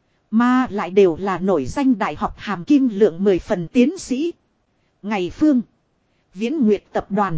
[SPEAKER 1] Mà lại đều là nổi danh đại học hàm kim lượng mười phần tiến sĩ. Ngày Phương. Viễn Nguyệt tập đoàn.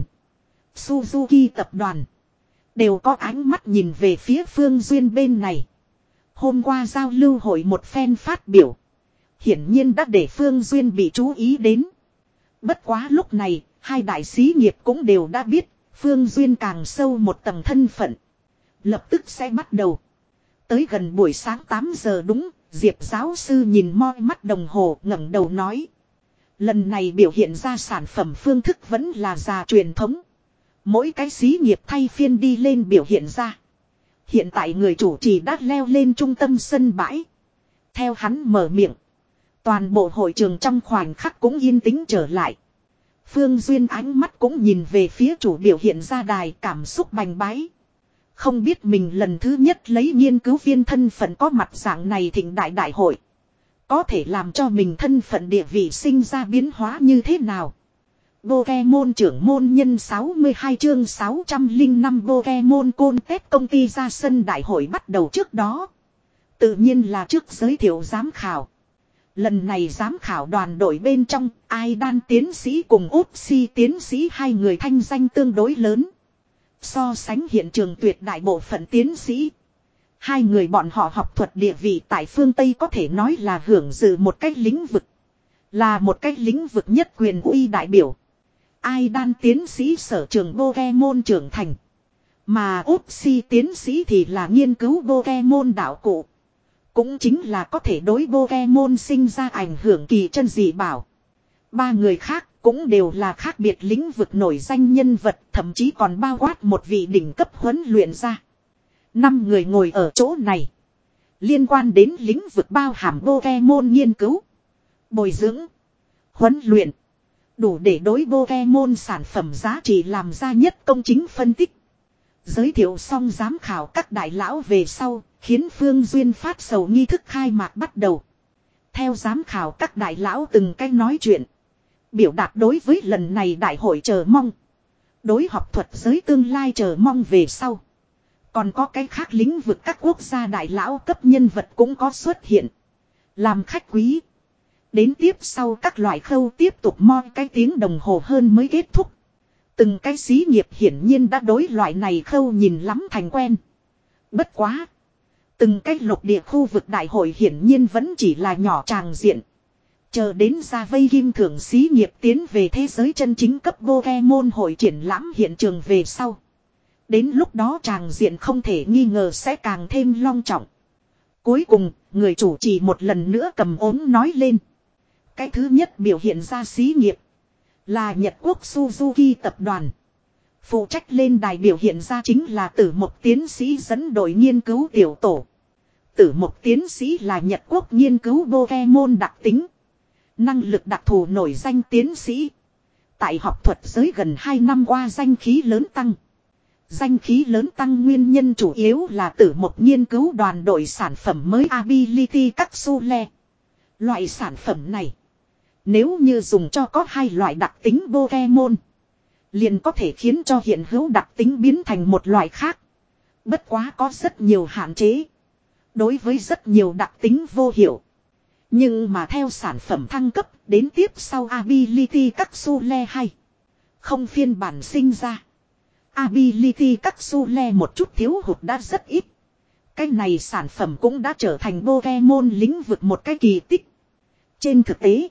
[SPEAKER 1] Suzuki tập đoàn. Đều có ánh mắt nhìn về phía Phương Duyên bên này. Hôm qua giao lưu hội một phen phát biểu. Hiển nhiên đã để Phương Duyên bị chú ý đến. Bất quá lúc này, hai đại sĩ nghiệp cũng đều đã biết. Phương Duyên càng sâu một tầng thân phận. Lập tức sẽ bắt đầu. Tới gần buổi sáng tám giờ đúng, Diệp giáo sư nhìn moi mắt đồng hồ ngẩng đầu nói. Lần này biểu hiện ra sản phẩm phương thức vẫn là già truyền thống. Mỗi cái xí nghiệp thay phiên đi lên biểu hiện ra. Hiện tại người chủ trì đã leo lên trung tâm sân bãi. Theo hắn mở miệng. Toàn bộ hội trường trong khoảnh khắc cũng yên tĩnh trở lại. Phương Duyên ánh mắt cũng nhìn về phía chủ biểu hiện ra đài cảm xúc bành bái. Không biết mình lần thứ nhất lấy nghiên cứu viên thân phận có mặt dạng này thịnh đại đại hội. Có thể làm cho mình thân phận địa vị sinh ra biến hóa như thế nào. Pokemon trưởng môn nhân sáu mươi hai chương sáu trăm lẻ năm Pokemon Contest công ty ra sân đại hội bắt đầu trước đó. Tự nhiên là trước giới thiệu giám khảo. Lần này giám khảo đoàn đội bên trong, ai đan tiến sĩ cùng út si tiến sĩ hai người thanh danh tương đối lớn. So sánh hiện trường tuyệt đại bộ phận tiến sĩ. Hai người bọn họ học thuật địa vị tại phương Tây có thể nói là hưởng dự một cách lĩnh vực. Là một cách lĩnh vực nhất quyền uy đại biểu. Ai đan tiến sĩ sở trường Pokemon trưởng thành. Mà út si tiến sĩ thì là nghiên cứu Pokemon đạo cụ. Cũng chính là có thể đối Pokemon sinh ra ảnh hưởng kỳ chân dị bảo. Ba người khác cũng đều là khác biệt lĩnh vực nổi danh nhân vật, thậm chí còn bao quát một vị đỉnh cấp huấn luyện ra. Năm người ngồi ở chỗ này. Liên quan đến lĩnh vực bao hàm Pokemon nghiên cứu, bồi dưỡng, huấn luyện. Đủ để đối Pokemon sản phẩm giá trị làm ra nhất công chính phân tích. Giới thiệu xong giám khảo các đại lão về sau, khiến Phương Duyên phát sầu nghi thức khai mạc bắt đầu. Theo giám khảo các đại lão từng cách nói chuyện. Biểu đạt đối với lần này đại hội chờ mong. Đối học thuật giới tương lai chờ mong về sau. Còn có cái khác lĩnh vực các quốc gia đại lão cấp nhân vật cũng có xuất hiện. Làm khách quý. Đến tiếp sau các loại khâu tiếp tục moi cái tiếng đồng hồ hơn mới kết thúc. Từng cái xí nghiệp hiển nhiên đã đối loại này khâu nhìn lắm thành quen. Bất quá. Từng cái lục địa khu vực đại hội hiển nhiên vẫn chỉ là nhỏ tràng diện. Chờ đến ra vây kim thưởng xí nghiệp tiến về thế giới chân chính cấp Pokemon hội triển lãm hiện trường về sau. Đến lúc đó tràng diện không thể nghi ngờ sẽ càng thêm long trọng. Cuối cùng, người chủ trì một lần nữa cầm ốm nói lên. Cái thứ nhất biểu hiện ra xí nghiệp là Nhật Quốc Suzuki tập đoàn. Phụ trách lên đài biểu hiện ra chính là Tử Mộc tiến sĩ dẫn đội nghiên cứu tiểu tổ. Tử Mộc tiến sĩ là Nhật Quốc nghiên cứu Pokemon đặc tính, năng lực đặc thù nổi danh tiến sĩ. Tại học thuật giới gần hai năm qua danh khí lớn tăng. Danh khí lớn tăng nguyên nhân chủ yếu là Tử Mộc nghiên cứu đoàn đội sản phẩm mới Ability Capsule. Loại sản phẩm này, nếu như dùng cho có hai loại đặc tính Pokemon, liền có thể khiến cho hiện hữu đặc tính biến thành một loại khác. Bất quá có rất nhiều hạn chế. Đối với rất nhiều đặc tính vô hiệu. Nhưng mà theo sản phẩm thăng cấp đến tiếp sau Ability Capsule hay không phiên bản sinh ra. Ability Capsule một chút thiếu hụt đã rất ít. Cái này sản phẩm cũng đã trở thành Pokemon lĩnh vực một cái kỳ tích. Trên thực tế,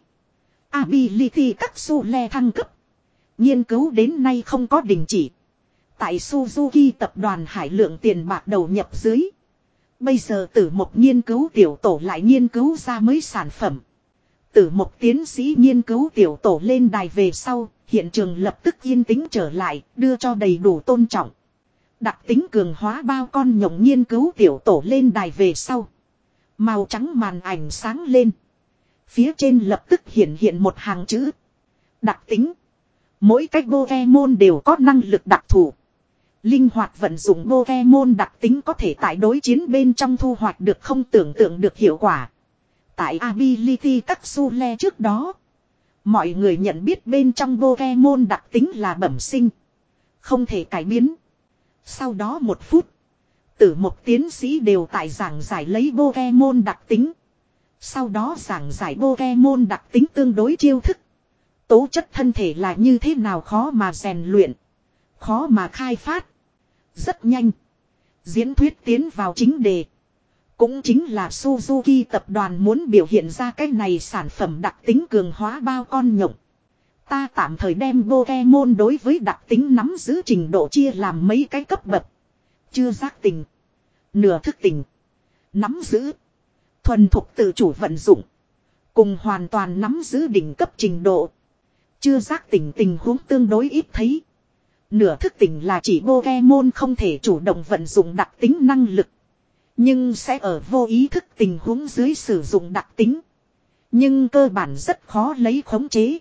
[SPEAKER 1] Ability Capsule thăng cấp, nghiên cứu đến nay không có đình chỉ. Tại Suzuki tập đoàn hải lượng tiền bạc đầu nhập dưới. Bây giờ Tử Mộc nghiên cứu tiểu tổ lại nghiên cứu ra mới sản phẩm. Tử Mộc tiến sĩ nghiên cứu tiểu tổ lên đài về sau, hiện trường lập tức yên tĩnh trở lại, đưa cho đầy đủ tôn trọng. Đặc tính cường hóa bao con nhộng nghiên cứu tiểu tổ lên đài về sau. Màu trắng màn ảnh sáng lên. Phía trên lập tức hiện hiện một hàng chữ. Đặc tính. Mỗi cách Pokemon đều có năng lực đặc thù. Linh hoạt vận dụng Pokemon đặc tính có thể tại đối chiến bên trong thu hoạch được không tưởng tượng được hiệu quả. Tại Ability Capsule trước đó, mọi người nhận biết bên trong Pokemon đặc tính là bẩm sinh, không thể cải biến. Sau đó một phút, Tử Mộc tiến sĩ đều tại giảng giải lấy Pokemon đặc tính. Sau đó giảng giải Pokemon đặc tính tương đối chiêu thức. Tố chất thân thể là như thế nào khó mà rèn luyện, khó mà khai phát. Rất nhanh, diễn thuyết tiến vào chính đề. Cũng chính là Suzuki tập đoàn muốn biểu hiện ra cái này sản phẩm đặc tính cường hóa bao con nhộng. Ta tạm thời đem Pokemon đối với đặc tính nắm giữ trình độ chia làm mấy cái cấp bậc. Chưa giác tình, nửa thức tỉnh, nắm giữ, thuần thục tự chủ vận dụng, cùng hoàn toàn nắm giữ đỉnh cấp trình độ. Chưa giác tỉnh tình huống tương đối ít thấy. Nửa thức tỉnh là chỉ Pokemon không thể chủ động vận dụng đặc tính năng lực, nhưng sẽ ở vô ý thức tình huống dưới sử dụng đặc tính. Nhưng cơ bản rất khó lấy khống chế.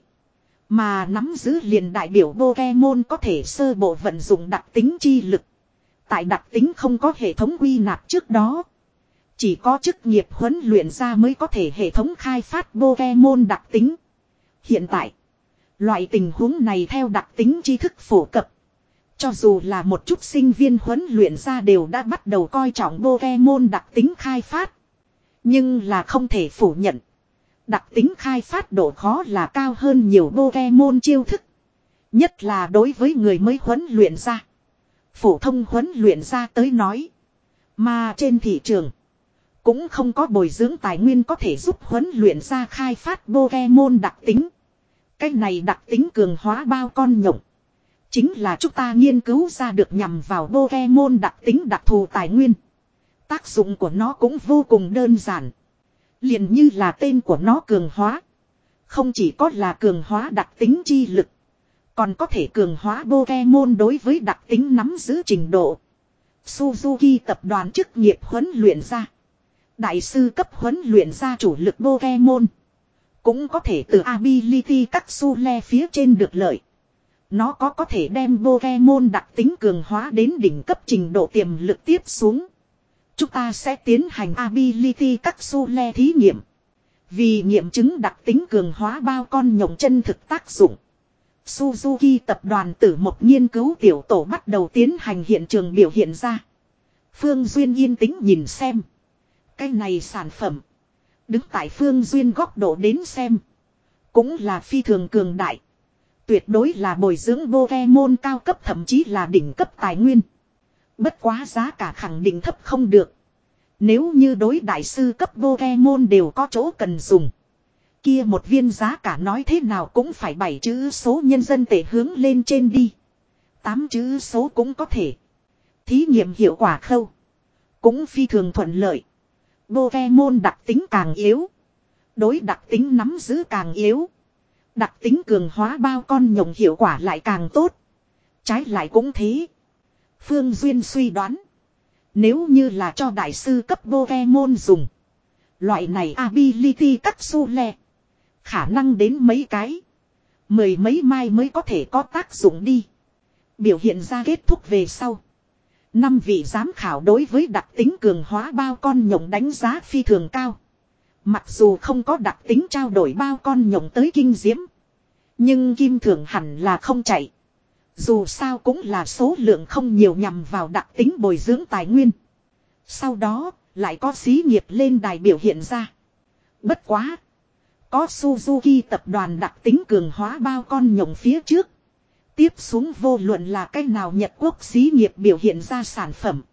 [SPEAKER 1] Mà nắm giữ liền đại biểu Pokemon có thể sơ bộ vận dụng đặc tính chi lực. Tại đặc tính không có hệ thống quy nạp trước đó, chỉ có chức nghiệp huấn luyện ra mới có thể hệ thống khai phát Pokemon đặc tính. Hiện tại, loại tình huống này theo đặc tính tri thức phổ cập. Cho dù là một chút sinh viên huấn luyện ra đều đã bắt đầu coi trọng Pokemon đặc tính khai phát. Nhưng là không thể phủ nhận. Đặc tính khai phát độ khó là cao hơn nhiều Pokemon chiêu thức. Nhất là đối với người mới huấn luyện ra. Phổ thông huấn luyện ra tới nói. Mà trên thị trường, cũng không có bồi dưỡng tài nguyên có thể giúp huấn luyện ra khai phát Pokemon đặc tính. Cái này đặc tính cường hóa bao con nhộng, chính là chúng ta nghiên cứu ra được nhằm vào Pokemon đặc tính đặc thù tài nguyên. Tác dụng của nó cũng vô cùng đơn giản. Liền như là tên của nó cường hóa. Không chỉ có là cường hóa đặc tính chi lực. Còn có thể cường hóa Pokemon đối với đặc tính nắm giữ trình độ. Suzuki tập đoàn chức nghiệp huấn luyện ra. Đại sư cấp huấn luyện ra chủ lực Pokemon. Cũng có thể từ ability capsule phía trên được lợi. Nó có có thể đem Pokemon đặc tính cường hóa đến đỉnh cấp trình độ tiềm lực tiếp xuống. Chúng ta sẽ tiến hành ability capsule thí nghiệm. Vì nghiệm chứng đặc tính cường hóa bao con nhộng chân thực tác dụng. Suzuki tập đoàn tử một nghiên cứu tiểu tổ bắt đầu tiến hành hiện trường biểu hiện ra. Phương Duyên yên tĩnh nhìn xem. Cái này sản phẩm. Đứng tại Phương Duyên góc độ đến xem. Cũng là phi thường cường đại. Tuyệt đối là bồi dưỡng Pokemon cao cấp thậm chí là đỉnh cấp tài nguyên. Bất quá giá cả khẳng định thấp không được. Nếu như đối đại sư cấp Pokemon đều có chỗ cần dùng. Kia một viên giá cả nói thế nào cũng phải bảy chữ số nhân dân tệ hướng lên trên đi. Tám chữ số cũng có thể. Thí nghiệm hiệu quả khâu. Cũng phi thường thuận lợi. Pokemon đặc tính càng yếu. Đối đặc tính nắm giữ càng yếu. Đặc tính cường hóa bao con nhộng hiệu quả lại càng tốt. Trái lại cũng thế. Phương Duyên suy đoán. Nếu như là cho đại sư cấp Pokemon dùng. Loại này ability capsule. Khả năng đến mấy cái. Mười mấy mai mới có thể có tác dụng đi. Biểu hiện ra kết thúc về sau. Năm vị giám khảo đối với đặc tính cường hóa bao con nhộng đánh giá phi thường cao. Mặc dù không có đặc tính trao đổi bao con nhộng tới kinh diễm. Nhưng kim thưởng hẳn là không chạy. Dù sao cũng là số lượng không nhiều nhằm vào đặc tính bồi dưỡng tài nguyên. Sau đó lại có xí nghiệp lên đài biểu hiện ra. Bất quá. Có Suzuki tập đoàn đặc tính cường hóa bao con nhộng phía trước. Tiếp xuống vô luận là cách nào Nhật Quốc xí nghiệp biểu hiện ra sản phẩm.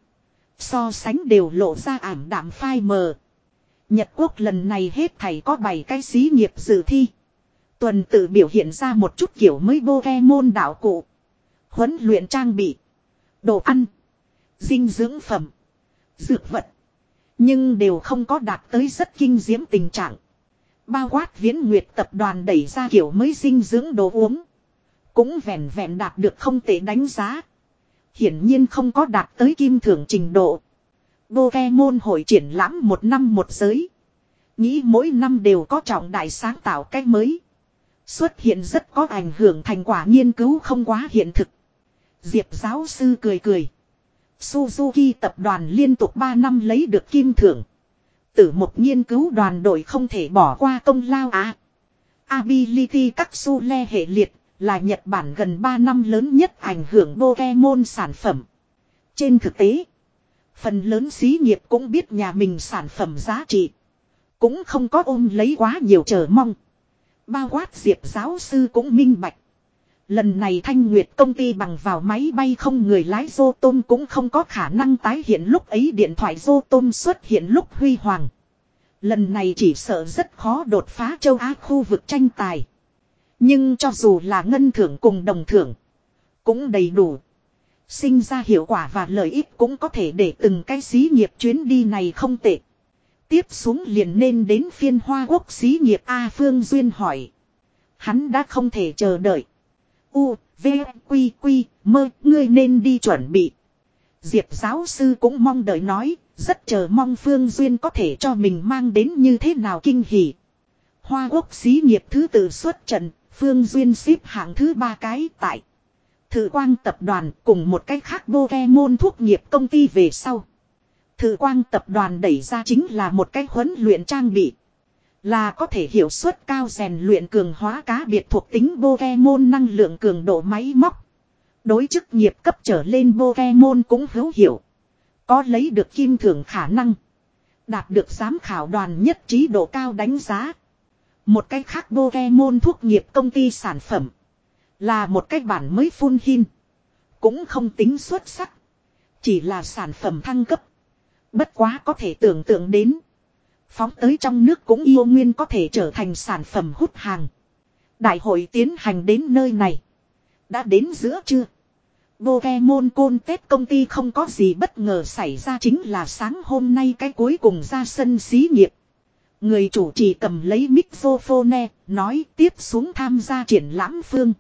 [SPEAKER 1] So sánh đều lộ ra ảm đạm phai mờ. Nhật Quốc lần này hết thảy có bảy cái xí nghiệp dự thi. Tuần tự biểu hiện ra một chút kiểu mới Pokemon đạo cụ. Huấn luyện trang bị. Đồ ăn. Dinh dưỡng phẩm. Dược vật. Nhưng đều không có đạt tới rất kinh diễm tình trạng. Bao quát Viễn Nguyệt tập đoàn đẩy ra kiểu mới dinh dưỡng đồ uống. Cũng vẹn vẹn đạt được không tệ đánh giá. Hiển nhiên không có đạt tới kim thưởng trình độ. Pokemon hội triển lãm một năm một giới. Nghĩ mỗi năm đều có trọng đại sáng tạo cách mới. Xuất hiện rất có ảnh hưởng thành quả nghiên cứu không quá hiện thực. Diệp giáo sư cười cười. Suzuki tập đoàn liên tục ba năm lấy được kim thưởng. Tử một nghiên cứu đoàn đội không thể bỏ qua công lao á. Ability Capsule hệ liệt là Nhật Bản gần ba năm lớn nhất ảnh hưởng Pokemon sản phẩm. Trên thực tế, phần lớn xí nghiệp cũng biết nhà mình sản phẩm giá trị. Cũng không có ôm lấy quá nhiều chờ mong. Bao quát Diệp giáo sư cũng minh bạch. Lần này Thanh Nguyệt công ty bằng vào máy bay không người lái Rotom cũng không có khả năng tái hiện lúc ấy điện thoại Rotom xuất hiện lúc huy hoàng. Lần này chỉ sợ rất khó đột phá châu Á khu vực tranh tài. Nhưng cho dù là ngân thưởng cùng đồng thưởng, cũng đầy đủ. Sinh ra hiệu quả và lợi ích cũng có thể để từng cái xí nghiệp chuyến đi này không tệ. Tiếp xuống liền nên đến phiên Hoa Quốc xí nghiệp A Phương Duyên hỏi. Hắn đã không thể chờ đợi. U, V, Quy, Quy, Mơ, ngươi nên đi chuẩn bị. Diệp giáo sư cũng mong đợi nói, rất chờ mong Phương Duyên có thể cho mình mang đến như thế nào kinh hỉ. Hoa Quốc xí nghiệp thứ tự xuất trận, Phương Duyên xếp hạng thứ ba cái tại. Thử Quang tập đoàn cùng một cách khác Pokemon thuốc nghiệp công ty về sau. Thử Quang tập đoàn đẩy ra chính là một cách huấn luyện trang bị. Là có thể hiệu suất cao rèn luyện cường hóa cá biệt thuộc tính Pokemon năng lượng cường độ máy móc. Đối chức nghiệp cấp trở lên Pokemon cũng hữu hiệu. Có lấy được kim thưởng khả năng. Đạt được giám khảo đoàn nhất trí độ cao đánh giá. Một cách khác Pokemon thuốc nghiệp công ty sản phẩm. Là một cách bản mới phun hin. Cũng không tính xuất sắc. Chỉ là sản phẩm thăng cấp. Bất quá có thể tưởng tượng đến. Phóng tới trong nước cũng yêu nguyên có thể trở thành sản phẩm hút hàng. Đại hội tiến hành đến nơi này. Đã đến giữa trưa. Pokemon Contest công ty không có gì bất ngờ xảy ra chính là sáng hôm nay cái cuối cùng ra sân xí nghiệp. Người chủ trì cầm lấy microphone, nói tiếp xuống tham gia triển lãm phương.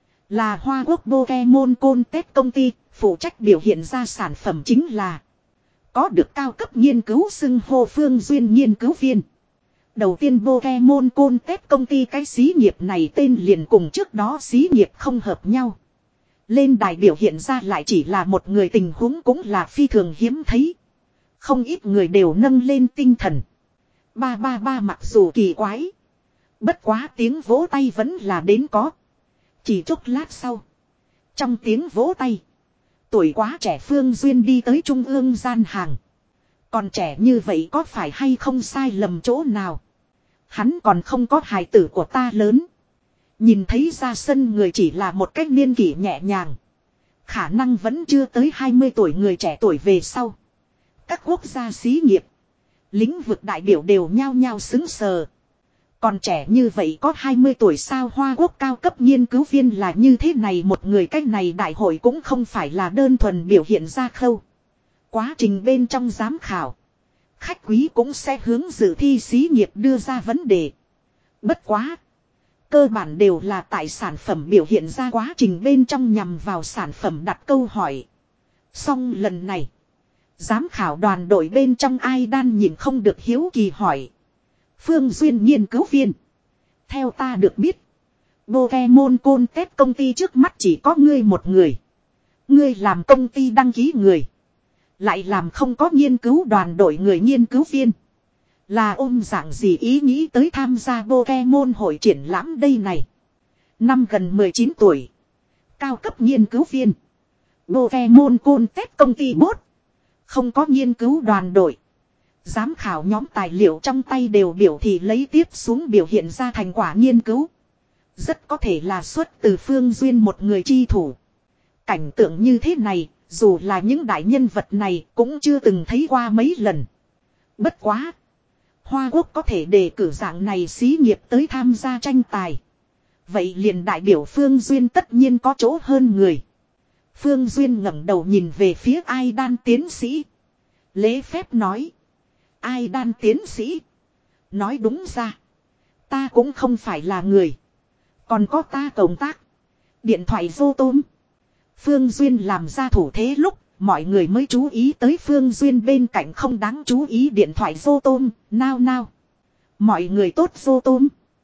[SPEAKER 1] Là Hoa Quốc Pokemon Contest công ty, phụ trách biểu hiện ra sản phẩm chính là có được cao cấp nghiên cứu xưng hô Phương Duyên nghiên cứu viên. Đầu tiên Pokemon Contest công ty cái xí nghiệp này tên liền cùng trước đó xí nghiệp không hợp nhau. Lên đài biểu hiện ra lại chỉ là một người, tình huống cũng là phi thường hiếm thấy. Không ít người đều nâng lên tinh thần. Ba ba ba mặc dù kỳ quái. Bất quá tiếng vỗ tay vẫn là đến có. Chỉ chốc lát sau. Trong tiếng vỗ tay. Tuổi quá trẻ Phương Duyên đi tới trung ương gian hàng. Còn trẻ như vậy có phải hay không sai lầm chỗ nào? Hắn còn không có hài tử của ta lớn. Nhìn thấy ra sân người chỉ là một cách niên kỷ nhẹ nhàng. Khả năng vẫn chưa tới hai mươi tuổi người trẻ tuổi về sau. Các quốc gia xí nghiệp. Lĩnh vực đại biểu đều nhao nhao xứng sờ. Còn trẻ như vậy có hai mươi tuổi sao? Hoa Quốc cao cấp nghiên cứu viên là như thế này một người. Cách này đại hội cũng không phải là đơn thuần biểu hiện ra khâu. Quá trình bên trong giám khảo. Khách quý cũng sẽ hướng dự thi xí nghiệp đưa ra vấn đề. Bất quá. Cơ bản đều là tại sản phẩm biểu hiện ra quá trình bên trong nhằm vào sản phẩm đặt câu hỏi. Xong lần này. Giám khảo đoàn đội bên trong ai đan nhìn không được hiếu kỳ hỏi. Phương Duyên nghiên cứu viên. Theo ta được biết. Pokemon Contest công ty trước mắt chỉ có ngươi một người. Ngươi làm công ty đăng ký người. Lại làm không có nghiên cứu đoàn đội người nghiên cứu viên. Là ôm dạng gì ý nghĩ tới tham gia Pokemon hội triển lãm đây này. Năm gần mười chín tuổi. Cao cấp nghiên cứu viên. Pokemon Contest công ty bốt. Không có nghiên cứu đoàn đội. Giám khảo nhóm tài liệu trong tay đều biểu thị lấy tiếp xuống biểu hiện ra thành quả nghiên cứu. Rất có thể là xuất từ Phương Duyên một người chi thủ. Cảnh tượng như thế này, dù là những đại nhân vật này cũng chưa từng thấy qua mấy lần. Bất quá. Hoa Quốc có thể đề cử dạng này xí nghiệp tới tham gia tranh tài. Vậy liền đại biểu Phương Duyên tất nhiên có chỗ hơn người. Phương Duyên ngẩng đầu nhìn về phía Ai Đan tiến sĩ. Lễ phép nói. Ai Đan tiến sĩ. Nói đúng ra. Ta cũng không phải là người. Còn có ta công tác. Điện thoại vô tôm. Phương Duyên làm ra thủ thế lúc. Mọi người mới chú ý tới Phương Duyên bên cạnh không đáng chú ý điện thoại vô tôm. Nao nao. Mọi người tốt vô tôm.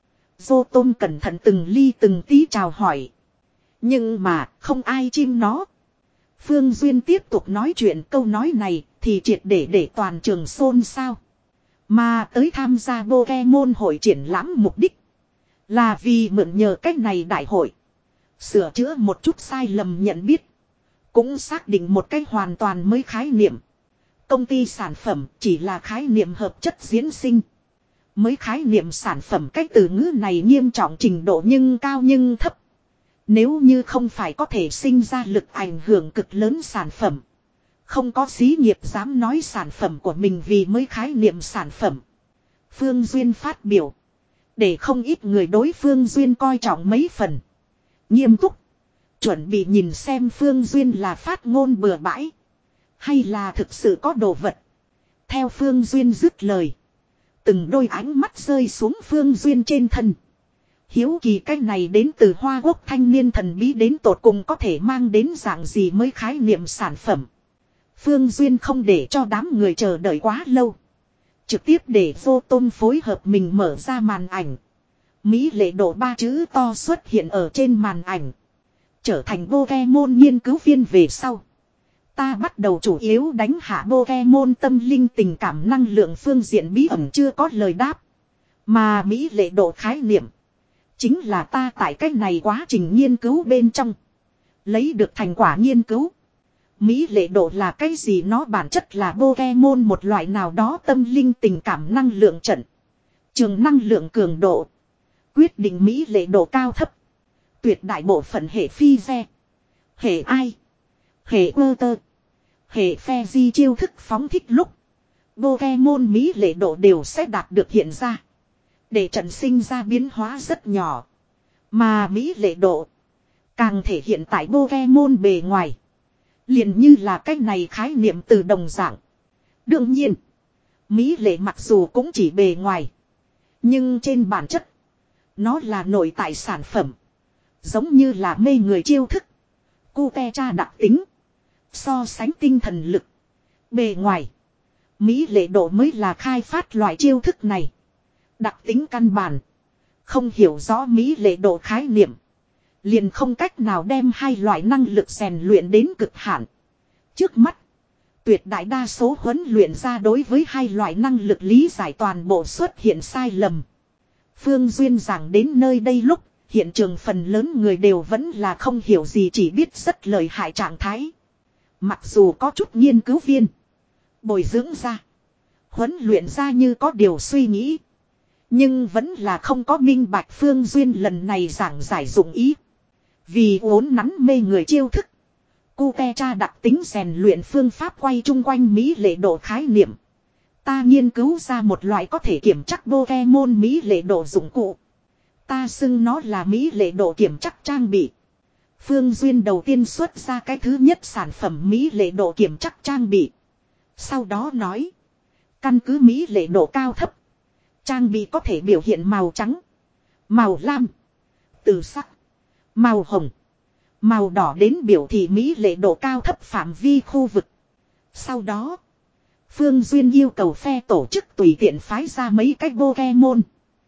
[SPEAKER 1] Vô tôm cẩn thận từng ly từng tí chào hỏi. Nhưng mà không ai chim nó. Phương Duyên tiếp tục nói chuyện, câu nói này thì triệt để để toàn trường xôn xao. Mà tới tham gia Pokemon hội triển lãm mục đích là vì mượn nhờ cách này đại hội. Sửa chữa một chút sai lầm nhận biết. Cũng xác định một cách hoàn toàn mới khái niệm. Công ty sản phẩm chỉ là khái niệm hợp chất diễn sinh. Mới khái niệm sản phẩm cách từ ngữ này nghiêm trọng trình độ nhưng cao nhưng thấp. Nếu như không phải có thể sinh ra lực ảnh hưởng cực lớn sản phẩm. Không có xí nghiệp dám nói sản phẩm của mình vì mới khái niệm sản phẩm. Phương Duyên phát biểu. Để không ít người đối Phương Duyên coi trọng mấy phần. Nghiêm túc. Chuẩn bị nhìn xem Phương Duyên là phát ngôn bừa bãi. Hay là thực sự có đồ vật. Theo Phương Duyên dứt lời. Từng đôi ánh mắt rơi xuống Phương Duyên trên thân. Hiếu kỳ cách này đến từ Hoa Quốc thanh niên thần bí đến tột cùng có thể mang đến dạng gì mới khái niệm sản phẩm. Phương Duyên không để cho đám người chờ đợi quá lâu. Trực tiếp để vô tôm phối hợp mình mở ra màn ảnh. Mỹ lệ độ ba chữ to xuất hiện ở trên màn ảnh. Trở thành Pokemon nghiên cứu viên về sau. Ta bắt đầu chủ yếu đánh hạ Pokemon tâm linh tình cảm năng lượng phương diện bí ẩn chưa có lời đáp. Mà Mỹ lệ độ khái niệm. Chính là ta tại cách này quá trình nghiên cứu bên trong. Lấy được thành quả nghiên cứu. Mỹ lệ độ là cái gì? Nó bản chất là Pokemon một loại nào đó tâm linh tình cảm năng lượng trận. Trường năng lượng cường độ. Quyết định Mỹ lệ độ cao thấp. Tuyệt đại bộ phận hệ phi ve. Hệ ai. Hệ ơ tơ. Hệ phe di chiêu thức phóng thích lúc. Pokemon Mỹ lệ độ đều sẽ đạt được hiện ra. Để trận sinh ra biến hóa rất nhỏ. Mà Mỹ lệ độ. Càng thể hiện tại Pokemon bề ngoài. Liền như là cách này khái niệm từ đồng dạng. Đương nhiên. Mỹ lệ mặc dù cũng chỉ bề ngoài. Nhưng trên bản chất, nó là nội tại sản phẩm. Giống như là mê người chiêu thức. Cute cha đặc tính. So sánh tinh thần lực. Bề ngoài. Mỹ lệ độ mới là khai phát loại chiêu thức này. Đặc tính căn bản. Không hiểu rõ Mỹ lệ độ khái niệm. Liền không cách nào đem hai loại năng lực rèn luyện đến cực hạn. Trước mắt. Tuyệt đại đa số huấn luyện ra đối với hai loại năng lực lý giải toàn bộ xuất hiện sai lầm. Phương Duyên giảng đến nơi đây lúc. Hiện trường phần lớn người đều vẫn là không hiểu gì, chỉ biết rất lợi hại trạng thái. Mặc dù có chút nghiên cứu viên. Bồi dưỡng ra. Huấn luyện ra như có điều suy nghĩ. Nhưng vẫn là không có minh bạch Phương Duyên lần này giảng giải dụng ý. Vì uốn nắn mê người chiêu thức. Cute cha đặc tính rèn luyện phương pháp quay chung quanh Mỹ lệ độ khái niệm. Ta nghiên cứu ra một loại có thể kiểm chắc Pokemon Mỹ lệ độ dụng cụ. Ta xưng nó là Mỹ lệ độ kiểm chắc trang bị. Phương Duyên đầu tiên xuất ra cái thứ nhất sản phẩm Mỹ lệ độ kiểm chắc trang bị. Sau đó nói. Căn cứ Mỹ lệ độ cao thấp. Trang bị có thể biểu hiện màu trắng. Màu lam. Từ sắc. Màu hồng. Màu đỏ đến biểu thị Mỹ lệ độ cao thấp phạm vi khu vực. Sau đó. Phương Duyên yêu cầu phe tổ chức tùy tiện phái ra mấy cái Pokemon.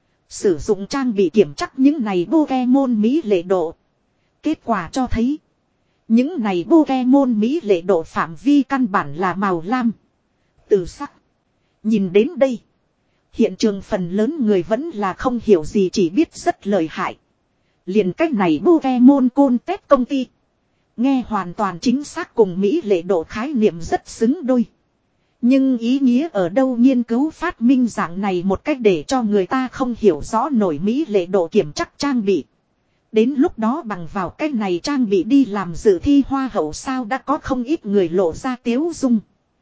[SPEAKER 1] Sử dụng trang bị kiểm chắc những này Pokemon Mỹ lệ độ. Kết quả cho thấy. Những này Pokemon Mỹ lệ độ phạm vi căn bản là màu lam. Từ sắc. Nhìn đến đây. Hiện trường phần lớn người vẫn là không hiểu gì, chỉ biết rất lợi hại. Liền cách này Pokemon Contest công ty. Nghe hoàn toàn chính xác cùng Mỹ lệ độ khái niệm rất xứng đôi. Nhưng ý nghĩa ở đâu nghiên cứu phát minh dạng này một cách để cho người ta không hiểu rõ nổi Mỹ lệ độ kiểm chắc trang bị. Đến lúc đó bằng vào cách này trang bị đi làm dự thi hoa hậu sao, đã có không ít người lộ ra tiếu dung.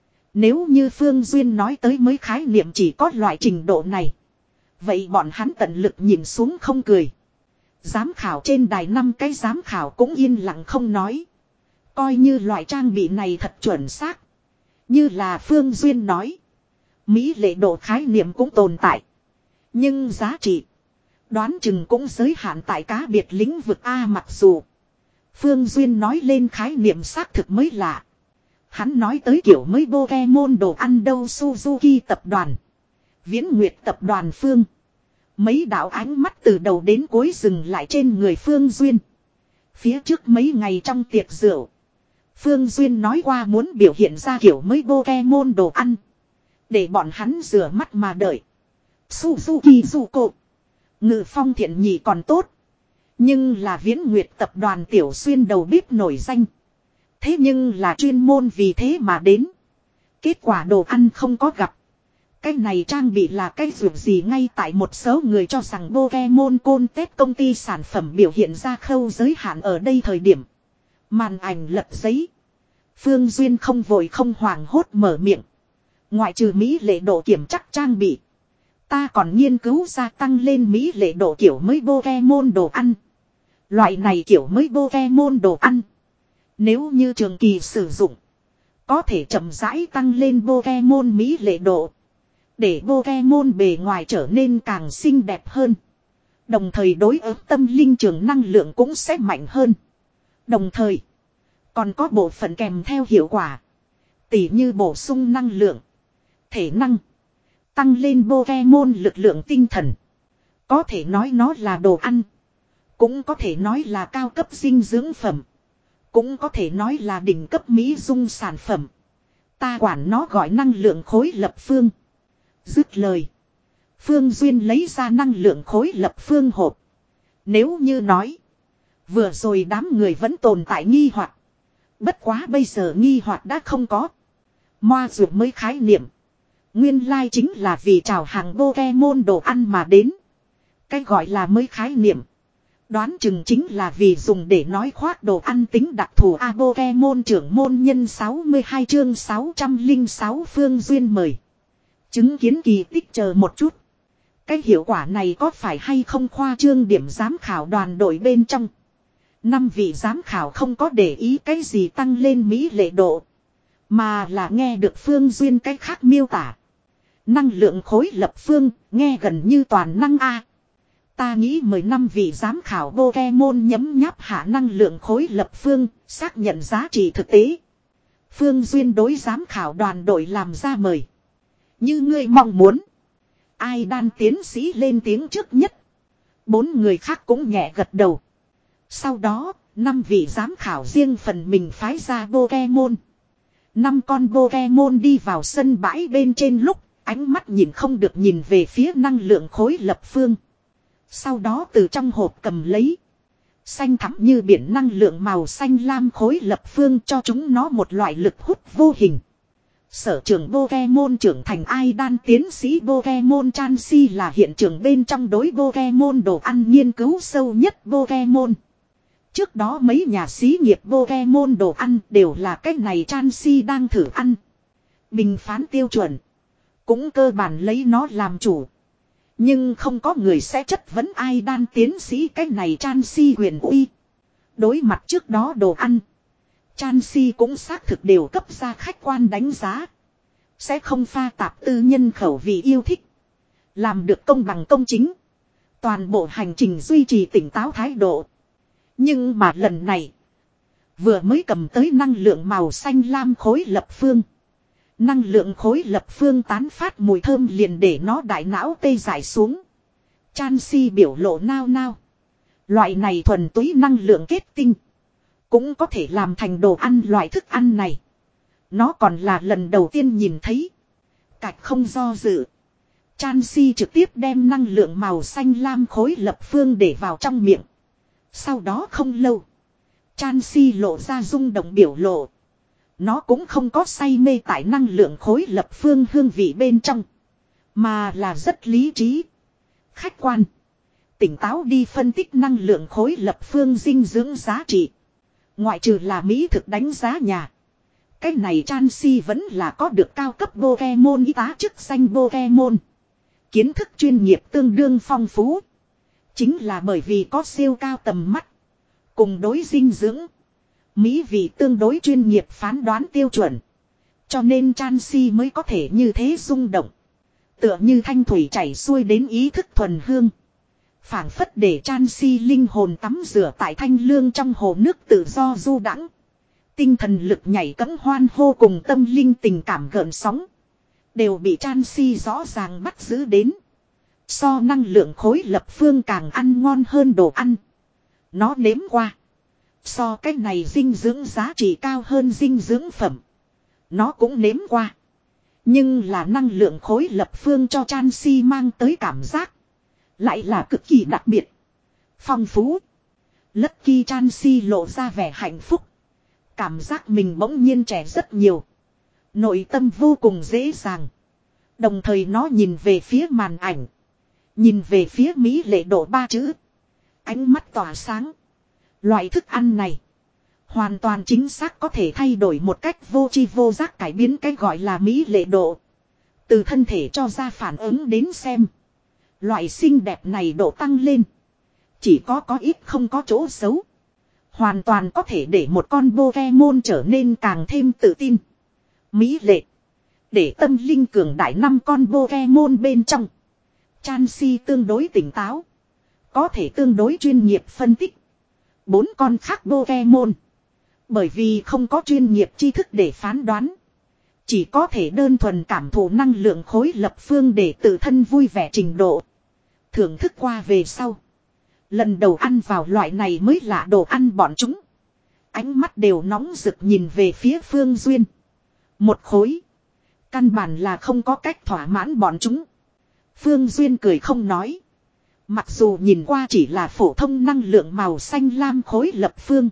[SPEAKER 1] Nếu như Phương Duyên nói tới mới khái niệm chỉ có loại trình độ này. Vậy bọn hắn tận lực nhìn xuống không cười. Giám khảo trên đài năm cái giám khảo cũng yên lặng không nói. Coi như loại trang bị này thật chuẩn xác. Như là Phương Duyên nói. Mỹ lệ độ khái niệm cũng tồn tại. Nhưng giá trị. Đoán chừng cũng giới hạn tại cá biệt lĩnh vực A, mặc dù. Phương Duyên nói lên khái niệm xác thực mới lạ. Hắn nói tới kiểu mới Pokemon đồ ăn đâu. Suzuki tập đoàn. Viễn Nguyệt tập đoàn Phương. Mấy đạo ánh mắt từ đầu đến cuối dừng lại trên người Phương Duyên. Phía trước mấy ngày trong tiệc rượu. Phương Duyên nói qua muốn biểu hiện ra kiểu mới Pokemon đồ ăn. Để bọn hắn rửa mắt mà đợi. Suzuki Zuko. Ngự Phong Thiện Nhị còn tốt. Nhưng là Viễn Nguyệt tập đoàn tiểu xuyên đầu bếp nổi danh. Thế nhưng là chuyên môn vì thế mà đến. Kết quả đồ ăn không có gặp. Cái này trang bị là cái việc gì, ngay tại một số người cho rằng Pokemon Contest công ty sản phẩm biểu hiện ra khâu giới hạn ở đây thời điểm. Màn ảnh lật giấy. Phương Duyên không vội không hoảng hốt mở miệng. Ngoại trừ Mỹ lệ độ kiểm chắc trang bị. Ta còn nghiên cứu ra tăng lên Mỹ lệ độ kiểu mới Pokemon đồ ăn. Loại này kiểu mới Pokemon đồ ăn. Nếu như trường kỳ sử dụng. Có thể chậm rãi tăng lên Pokemon Mỹ lệ độ. Để Pokemon bề ngoài trở nên càng xinh đẹp hơn. Đồng thời đối ứng tâm linh trường năng lượng cũng sẽ mạnh hơn. Đồng thời. Còn có bộ phận kèm theo hiệu quả. Tỉ như bổ sung năng lượng. Thể năng. Tăng lên Pokemon lực lượng tinh thần. Có thể nói nó là đồ ăn. Cũng có thể nói là cao cấp dinh dưỡng phẩm. Cũng có thể nói là đỉnh cấp mỹ dung sản phẩm. Ta quản nó gọi năng lượng khối lập phương. Dứt lời. Phương Duyên lấy ra năng lượng khối lập phương hộp. Nếu như nói. Vừa rồi đám người vẫn tồn tại nghi hoặc. Bất quá bây giờ nghi hoặc đã không có. Moa dược mới khái niệm. Nguyên lai chính là vì chào hàng Pokemon đồ ăn mà đến. Cái gọi là mới khái niệm. Đoán chừng chính là vì dùng để nói khoác đồ ăn tính đặc thù. A Pokemon trưởng môn nhân sáu mươi hai chương sáu trăm lẻ sáu Phương Duyên mời. Chứng kiến kỳ tích chờ một chút. Cái hiệu quả này có phải hay không khoa trương điểm giám khảo đoàn đội bên trong. Năm vị giám khảo không có để ý cái gì tăng lên mỹ lệ độ. Mà là nghe được Phương Duyên cách khác miêu tả. Năng lượng khối lập phương, nghe gần như toàn năng A. Ta nghĩ mười năm vị giám khảo Pokemon nhấm nháp hạ năng lượng khối lập phương, xác nhận giá trị thực tế. Phương Duyên đối giám khảo đoàn đội làm ra mời. Như ngươi mong muốn. Ai đan tiến sĩ lên tiếng trước nhất. Bốn người khác cũng nhẹ gật đầu. Sau đó, năm vị giám khảo riêng phần mình phái ra Pokemon. Năm con Pokemon đi vào sân bãi bên trên lúc, ánh mắt nhìn không được nhìn về phía năng lượng khối lập phương. Sau đó từ trong hộp cầm lấy. Xanh thẳm như biển năng lượng màu xanh lam khối lập phương cho chúng nó một loại lực hút vô hình. Sở trường Pokemon trưởng thành ai đan tiến sĩ Pokemon Chansey là hiện trường bên trong đối Pokemon đồ ăn nghiên cứu sâu nhất Pokemon. Trước đó mấy nhà xí nghiệp Pokemon đồ ăn đều là cái này Chansey đang thử ăn. Bình phán tiêu chuẩn. Cũng cơ bản lấy nó làm chủ. Nhưng không có người sẽ chất vấn ai đan tiến sĩ cái này Chansey quyền uy. Đối mặt trước đó đồ ăn. Chansey cũng xác thực đều cấp ra khách quan đánh giá. Sẽ không pha tạp tư nhân khẩu vị yêu thích. Làm được công bằng công chính. Toàn bộ hành trình duy trì tỉnh táo thái độ. Nhưng mà lần này. Vừa mới cầm tới năng lượng màu xanh lam khối lập phương. Năng lượng khối lập phương tán phát mùi thơm liền để nó đại não tê dại xuống. Chansey biểu lộ nao nao. Loại này thuần túy năng lượng kết tinh. Cũng có thể làm thành đồ ăn loại thức ăn này. Nó còn là lần đầu tiên nhìn thấy. Cạch không do dự. Chansey trực tiếp đem năng lượng màu xanh lam khối lập phương để vào trong miệng. Sau đó không lâu. Chansey lộ ra rung động biểu lộ. Nó cũng không có say mê tại năng lượng khối lập phương hương vị bên trong. Mà là rất lý trí. Khách quan. Tỉnh táo đi phân tích năng lượng khối lập phương dinh dưỡng giá trị. Ngoại trừ là mỹ thực đánh giá nhà. Cái này Chansey vẫn là có được cao cấp Pokemon y tá chức danh Pokemon. Kiến thức chuyên nghiệp tương đương phong phú. Chính là bởi vì có siêu cao tầm mắt. Cùng đối dinh dưỡng. Mỹ vị tương đối chuyên nghiệp phán đoán tiêu chuẩn. Cho nên Chansey mới có thể như thế rung động. Tựa như thanh thủy chảy xuôi đến ý thức thuần hương. Phảng phất để Chansey linh hồn tắm rửa tại thanh lương trong hồ nước tự do du đãng. Tinh thần lực nhảy cẫng hoan hô cùng tâm linh tình cảm gợn sóng. Đều bị Chansey rõ ràng bắt giữ đến. So năng lượng khối lập phương càng ăn ngon hơn đồ ăn. Nó nếm qua. So cái này dinh dưỡng giá trị cao hơn dinh dưỡng phẩm. Nó cũng nếm qua. Nhưng là năng lượng khối lập phương cho Chansey mang tới cảm giác. Lại là cực kỳ đặc biệt. Phong phú. Lucky Chansey lộ ra vẻ hạnh phúc. Cảm giác mình bỗng nhiên trẻ rất nhiều. Nội tâm vô cùng dễ dàng. Đồng thời nó nhìn về phía màn ảnh. Nhìn về phía mỹ lệ độ ba chữ. Ánh mắt tỏa sáng. Loại thức ăn này. Hoàn toàn chính xác có thể thay đổi một cách vô tri vô giác cải biến cái gọi là mỹ lệ độ. Từ thân thể cho ra phản ứng đến xem. Loại xinh đẹp này độ tăng lên. Chỉ có có ít không có chỗ xấu. Hoàn toàn có thể để một con Pokemon trở nên càng thêm tự tin. Mỹ lệ. Để tâm linh cường đại năm con Pokemon bên trong. Chansey tương đối tỉnh táo. Có thể tương đối chuyên nghiệp phân tích. Bốn con khác Pokemon. Bởi vì không có chuyên nghiệp tri thức để phán đoán. Chỉ có thể đơn thuần cảm thụ năng lượng khối lập phương để tự thân vui vẻ trình độ. Thưởng thức qua về sau. Lần đầu ăn vào loại này mới lạ đồ ăn bọn chúng. Ánh mắt đều nóng rực nhìn về phía Phương Duyên. Một khối. Căn bản là không có cách thỏa mãn bọn chúng. Phương Duyên cười không nói. Mặc dù nhìn qua chỉ là phổ thông năng lượng màu xanh lam khối lập phương.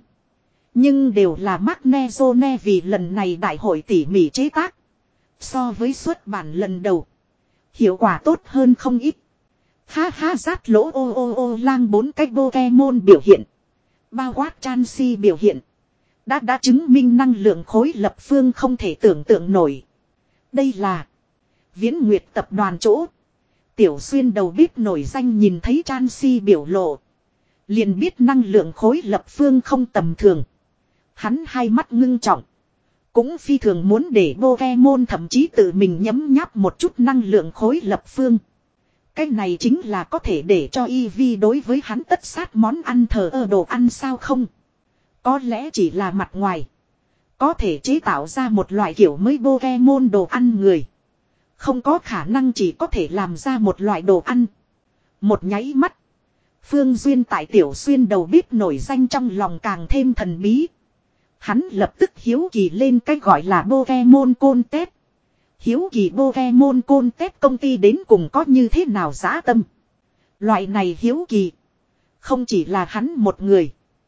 [SPEAKER 1] Nhưng đều là Magnezone vì lần này đại hội tỉ mỉ chế tác. So với xuất bản lần đầu. Hiệu quả tốt hơn không ít. Ha ha rát lỗ ô ô ô lang bốn cách Pokemon biểu hiện. Bao quát Chansey biểu hiện. Đã đã chứng minh năng lượng khối lập phương không thể tưởng tượng nổi. Đây là Viễn Nguyệt tập đoàn chỗ. Tiểu Xuyên đầu bếp nổi danh nhìn thấy Chansey biểu lộ. Liền biết năng lượng khối lập phương không tầm thường. Hắn hai mắt ngưng trọng. Cũng phi thường muốn để Pokemon thậm chí tự mình nhấm nháp một chút năng lượng khối lập phương. Cái này chính là có thể để cho Eevee đối với hắn tất sát món ăn thờ ơ đồ ăn sao không? Có lẽ chỉ là mặt ngoài. Có thể chế tạo ra một loại kiểu mới Pokemon đồ ăn người. Không có khả năng chỉ có thể làm ra một loại đồ ăn. Một nháy mắt. Phương Duyên tại Tiểu Xuyên đầu bếp nổi danh trong lòng càng thêm thần bí. Hắn lập tức hiếu kỳ lên cái gọi là Pokemon Contest. Hiếu kỳ Pokemon Contest công ty đến cùng có như thế nào dã tâm. Loại này hiếu kỳ. Không chỉ là hắn một người.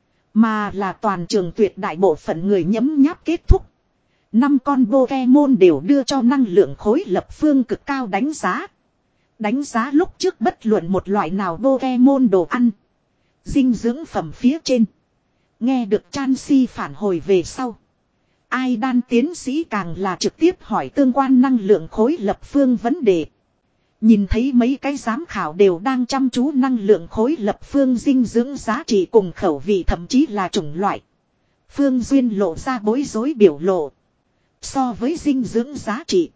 [SPEAKER 1] Mà là toàn trường tuyệt đại bộ phận người nhấm nháp kết thúc. Năm con Pokemon đều đưa cho năng lượng khối lập phương cực cao đánh giá. Đánh giá lúc trước bất luận một loại nào Pokemon đồ ăn. Dinh dưỡng phẩm phía trên. Nghe được Chansey phản hồi về sau. Ai đan tiến sĩ càng là trực tiếp hỏi tương quan năng lượng khối lập phương vấn đề. Nhìn thấy mấy cái giám khảo đều đang chăm chú năng lượng khối lập phương dinh dưỡng giá trị cùng khẩu vị thậm chí là chủng loại. Phương Duyên lộ ra bối rối biểu lộ. So với dinh dưỡng giá trị.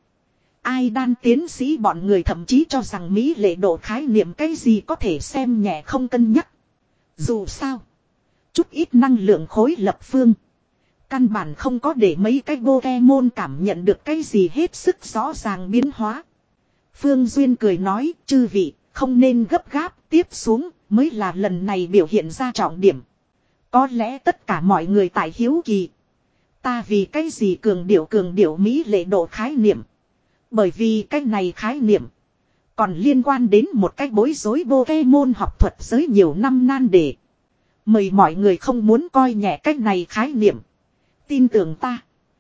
[SPEAKER 1] Ai đan tiến sĩ bọn người thậm chí cho rằng mỹ lệ độ khái niệm cái gì có thể xem nhẹ không cân nhắc. Dù sao. Chút ít năng lượng khối lập phương. Căn bản không có để mấy cái Pokemon cảm nhận được cái gì hết sức rõ ràng biến hóa. Phương Duyên cười nói, chư vị, không nên gấp gáp, tiếp xuống, mới là lần này biểu hiện ra trọng điểm. Có lẽ tất cả mọi người tại hiếu kỳ. Ta vì cái gì cường điệu cường điệu mỹ lệ độ khái niệm. Bởi vì cái này khái niệm. Còn liên quan đến một cái bối rối Pokemon học thuật giới nhiều năm nan đề. Mời mọi người không muốn coi nhẹ cái này khái niệm. Tin tưởng ta.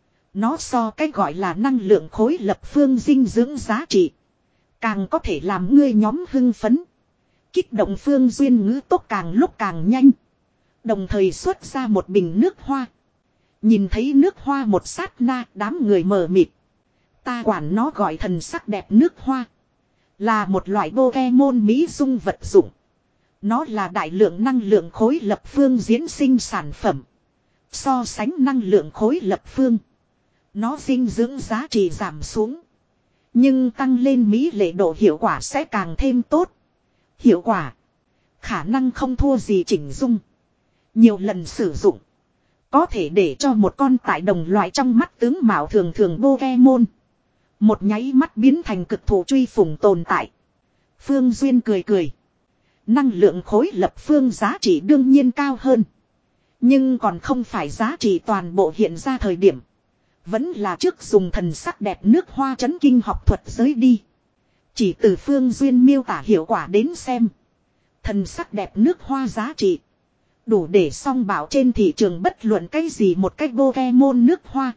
[SPEAKER 1] Nó so cái gọi là năng lượng khối lập phương dinh dưỡng giá trị. Càng có thể làm ngươi nhóm hưng phấn. Kích động Phương Duyên ngữ tốc càng lúc càng nhanh. Đồng thời xuất ra một bình nước hoa. Nhìn thấy nước hoa một sát na đám người mờ mịt. Ta quản nó gọi thần sắc đẹp nước hoa. Là một loại Pokemon mỹ dung vật dụng. Nó là đại lượng năng lượng khối lập phương diễn sinh sản phẩm. So sánh năng lượng khối lập phương. Nó dinh dưỡng giá trị giảm xuống. Nhưng tăng lên mỹ lệ độ hiệu quả sẽ càng thêm tốt. Hiệu quả. Khả năng không thua gì chỉnh dung. Nhiều lần sử dụng. Có thể để cho một con tại đồng loại trong mắt tướng mạo thường thường Pokemon. Một nháy mắt biến thành cực thủ truy phủng tồn tại. Phương Duyên cười cười. Năng lượng khối lập phương giá trị đương nhiên cao hơn. Nhưng còn không phải giá trị toàn bộ hiện ra thời điểm. Vẫn là trước dùng thần sắc đẹp nước hoa chấn kinh học thuật giới đi. Chỉ từ Phương Duyên miêu tả hiệu quả đến xem. Thần sắc đẹp nước hoa giá trị. Đủ để song bảo trên thị trường bất luận cái gì một cái Pokemon nước hoa.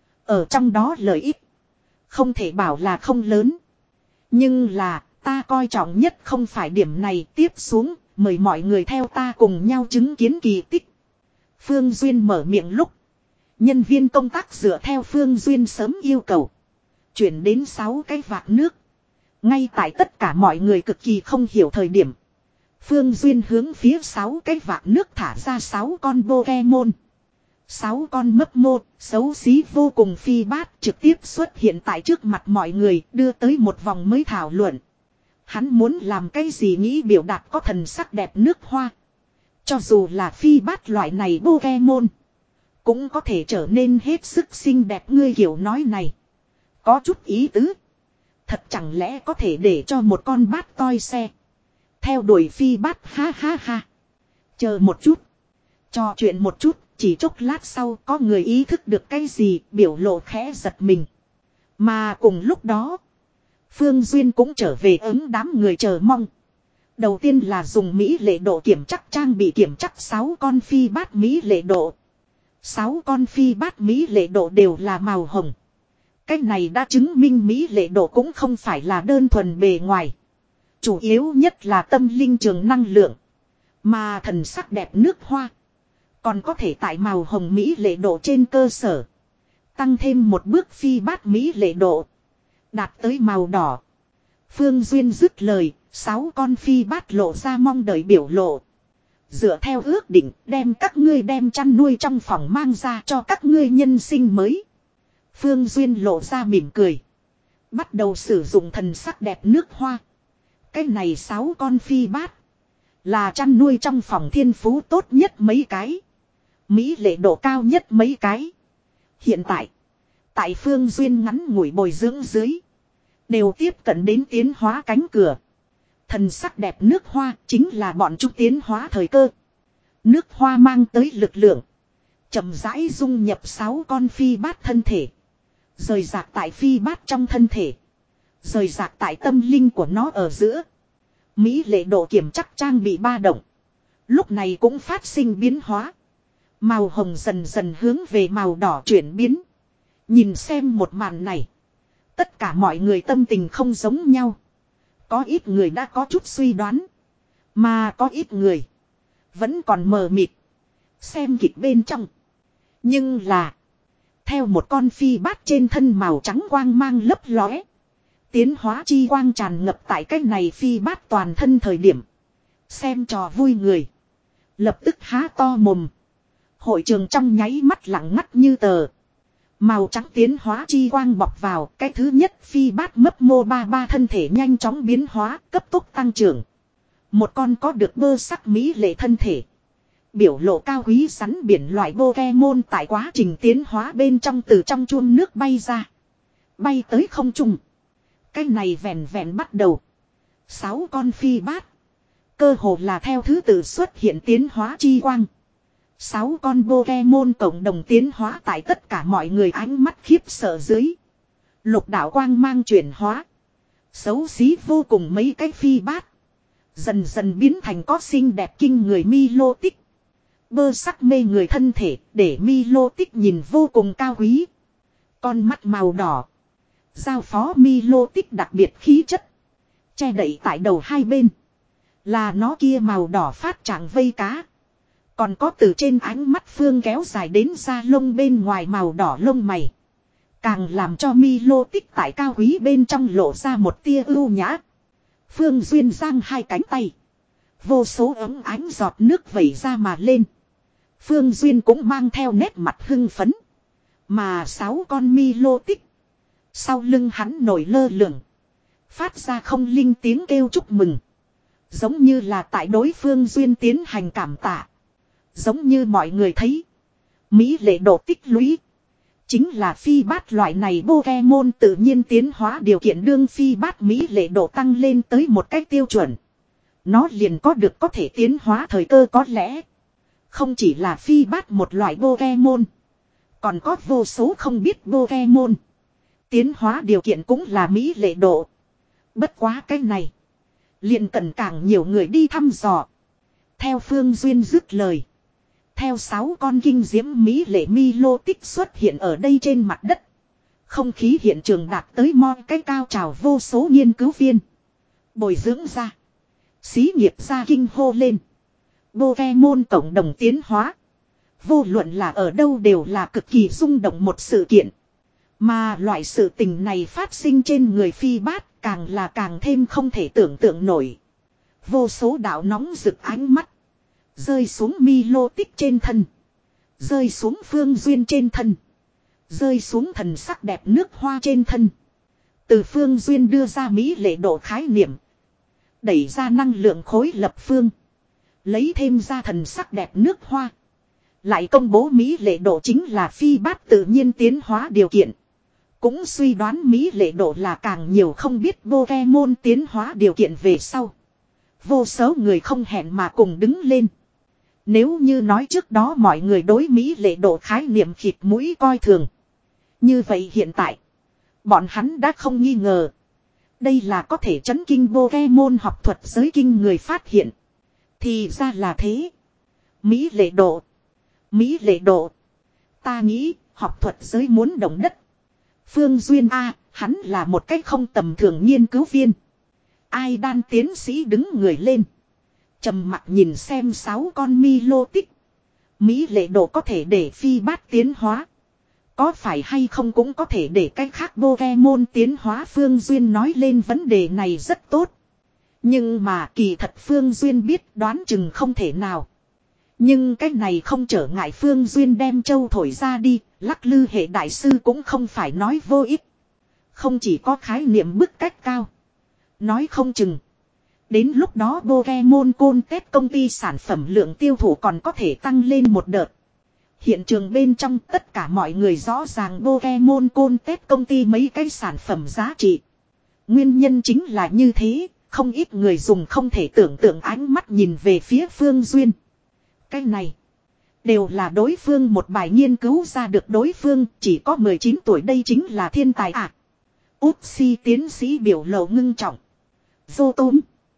[SPEAKER 1] Ở trong đó lợi ích. Không thể bảo là không lớn. Nhưng là ta coi trọng nhất không phải điểm này tiếp xuống. Mời mọi người theo ta cùng nhau chứng kiến kỳ tích. Phương Duyên mở miệng lúc. Nhân viên công tác dựa theo Phương Duyên sớm yêu cầu. Chuyển đến sáu cái vạc nước. Ngay tại tất cả mọi người cực kỳ không hiểu thời điểm. Phương Duyên hướng phía sáu cái vạc nước thả ra sáu con Pokemon. Sáu con mấp mô, xấu xí vô cùng phi bát trực tiếp xuất hiện tại trước mặt mọi người đưa tới một vòng mới thảo luận. Hắn muốn làm cái gì nghĩ biểu đạt có thần sắc đẹp nước hoa. Cho dù là phi bát loại này Pokemon. Cũng có thể trở nên hết sức xinh đẹp ngươi kiểu nói này. Có chút ý tứ. Thật chẳng lẽ có thể để cho một con bát toi xe. Theo đuổi phi bát ha ha ha. Chờ một chút. Trò chuyện một chút. Chỉ chốc lát sau có người ý thức được cái gì biểu lộ khẽ giật mình. Mà cùng lúc đó. Phương Duyên cũng trở về ứng đám người chờ mong. Đầu tiên là dùng mỹ lệ độ kiểm chắc trang bị kiểm chắc sáu con phi bát mỹ lệ độ. Sáu con phi bát mỹ lệ độ đều là màu hồng. Cái này đã chứng minh mỹ lệ độ cũng không phải là đơn thuần bề ngoài. Chủ yếu nhất là tâm linh trường năng lượng. Mà thần sắc đẹp nước hoa. Còn có thể tại màu hồng mỹ lệ độ trên cơ sở. Tăng thêm một bước phi bát mỹ lệ độ. Đạt tới màu đỏ. Phương Duyên dứt lời. Sáu con phi bát lộ ra mong đợi biểu lộ. Dựa theo ước định đem các ngươi đem chăn nuôi trong phòng mang ra cho các ngươi nhân sinh mới. Phương Duyên lộ ra mỉm cười. Bắt đầu sử dụng thần sắc đẹp nước hoa. Cái này sáu con phi bát. Là chăn nuôi trong phòng thiên phú tốt nhất mấy cái. Mỹ lệ độ cao nhất mấy cái. Hiện tại. Tại Phương Duyên ngắn ngủi bồi dưỡng dưới. Đều tiếp cận đến tiến hóa cánh cửa. Thần sắc đẹp nước hoa chính là bọn chúng tiến hóa thời cơ. Nước hoa mang tới lực lượng. Chậm rãi dung nhập sáu con phi bát thân thể. Rời rạc tại phi bát trong thân thể. Rời rạc tại tâm linh của nó ở giữa. Mỹ lệ độ kiểm chắc trang bị ba động. Lúc này cũng phát sinh biến hóa. Màu hồng dần dần hướng về màu đỏ chuyển biến. Nhìn xem một màn này. Tất cả mọi người tâm tình không giống nhau. Có ít người đã có chút suy đoán. Mà có ít người. Vẫn còn mờ mịt. Xem kịch bên trong. Nhưng là. Theo một con phi bát trên thân màu trắng quang mang lấp lóe. Tiến hóa chi quang tràn ngập tại cái này phi bát toàn thân thời điểm. Xem trò vui người. Lập tức há to mồm. Hội trường trong nháy mắt lặng ngắt như tờ. Màu trắng tiến hóa chi quang bọc vào. Cái thứ nhất phi bát mấp mô ba ba thân thể nhanh chóng biến hóa cấp tốc tăng trưởng. Một con có được bơ sắc mỹ lệ thân thể. Biểu lộ cao quý rắn biển loại Pokemon tại quá trình tiến hóa bên trong từ trong chuông nước bay ra. Bay tới không trung. Cái này vẹn vẹn bắt đầu. Sáu con phi bát. Cơ hồ là theo thứ tự xuất hiện tiến hóa chi quang. Sáu con Pokemon cộng đồng tiến hóa tại tất cả mọi người ánh mắt khiếp sợ dưới. Lục đạo quang mang chuyển hóa. Xấu xí vô cùng mấy cái phi bát. Dần dần biến thành có xinh đẹp kinh người Milo tích. Bơ sắc mê người thân thể để Milo tích nhìn vô cùng cao quý. Con mắt màu đỏ. Giao phó Milo tích đặc biệt khí chất. Che đậy tại đầu hai bên. Là nó kia màu đỏ phát trạng vây cá. Còn có từ trên ánh mắt phương kéo dài đến da lông bên ngoài màu đỏ lông mày. Càng làm cho Milo tích tại cao quý bên trong lộ ra một tia ưu nhã. Phương Duyên giang hai cánh tay. Vô số ấm ánh giọt nước vẩy ra mà lên. Phương Duyên cũng mang theo nét mặt hưng phấn. Mà sáu con Milo tích. Sau lưng hắn nổi lơ lửng. Phát ra không linh tiếng kêu chúc mừng. Giống như là tại đối phương Duyên tiến hành cảm tạ. Giống như mọi người thấy. Mỹ lệ độ tích lũy. Chính là phi bát loại này Pokemon tự nhiên tiến hóa điều kiện đương phi bát Mỹ lệ độ tăng lên tới một cách tiêu chuẩn. Nó liền có được có thể tiến hóa thời cơ có lẽ. Không chỉ là phi bát một loại Pokemon. Còn có vô số không biết Pokemon. Tiến hóa điều kiện cũng là Mỹ lệ độ. Bất quá cái này. Liền cần càng nhiều người đi thăm dò. Theo Phương Duyên dứt lời. Theo sáu con kinh diễm Mỹ lệ Milo tích xuất hiện ở đây trên mặt đất. Không khí hiện trường đạt tới mo cái cao trào vô số nghiên cứu viên. Bồi dưỡng ra. Xí nghiệp ra kinh hô lên. Pokemon cộng đồng tiến hóa. Vô luận là ở đâu đều là cực kỳ rung động một sự kiện. Mà loại sự tình này phát sinh trên người phi bát càng là càng thêm không thể tưởng tượng nổi. Vô số đạo nóng rực ánh mắt. Rơi xuống Milo tích trên thân. Rơi xuống Phương Duyên trên thân. Rơi xuống thần sắc đẹp nước hoa trên thân. Từ Phương Duyên đưa ra Mỹ lệ độ khái niệm. Đẩy ra năng lượng khối lập phương. Lấy thêm ra thần sắc đẹp nước hoa. Lại công bố Mỹ lệ độ chính là phi bát tự nhiên tiến hóa điều kiện. Cũng suy đoán Mỹ lệ độ là càng nhiều không biết Pokemon tiến hóa điều kiện về sau. Vô số người không hẹn mà cùng đứng lên. Nếu như nói trước đó mọi người đối Mỹ lệ độ khái niệm khịt mũi coi thường. Như vậy hiện tại. Bọn hắn đã không nghi ngờ. Đây là có thể chấn kinh Pokemon học thuật giới kinh người phát hiện. Thì ra là thế. Mỹ lệ độ. Mỹ lệ độ. Ta nghĩ học thuật giới muốn động đất. Phương Duyên A, hắn là một cách không tầm thường nghiên cứu viên. Ai đan tiến sĩ đứng người lên. Trầm mặt nhìn xem sáu con Milo tích. Mỹ lệ độ có thể để phi bát tiến hóa. Có phải hay không cũng có thể để cách khác Pokemon tiến hóa. Phương Duyên nói lên vấn đề này rất tốt. Nhưng mà kỳ thật Phương Duyên biết đoán chừng không thể nào. Nhưng cái này không trở ngại Phương Duyên đem châu thổi ra đi, lắc lư hệ đại sư cũng không phải nói vô ích. Không chỉ có khái niệm bức cách cao. Nói không chừng. Đến lúc đó Pokemon Contest công ty sản phẩm lượng tiêu thụ còn có thể tăng lên một đợt. Hiện trường bên trong tất cả mọi người rõ ràng Pokemon Contest công ty mấy cái sản phẩm giá trị. Nguyên nhân chính là như thế, không ít người dùng không thể tưởng tượng ánh mắt nhìn về phía Phương Duyên. Cái này, đều là đối phương một bài nghiên cứu ra được đối phương chỉ có mười chín tuổi đây chính là thiên tài à. Út si tiến sĩ biểu lộ ngưng trọng. Vô tôm.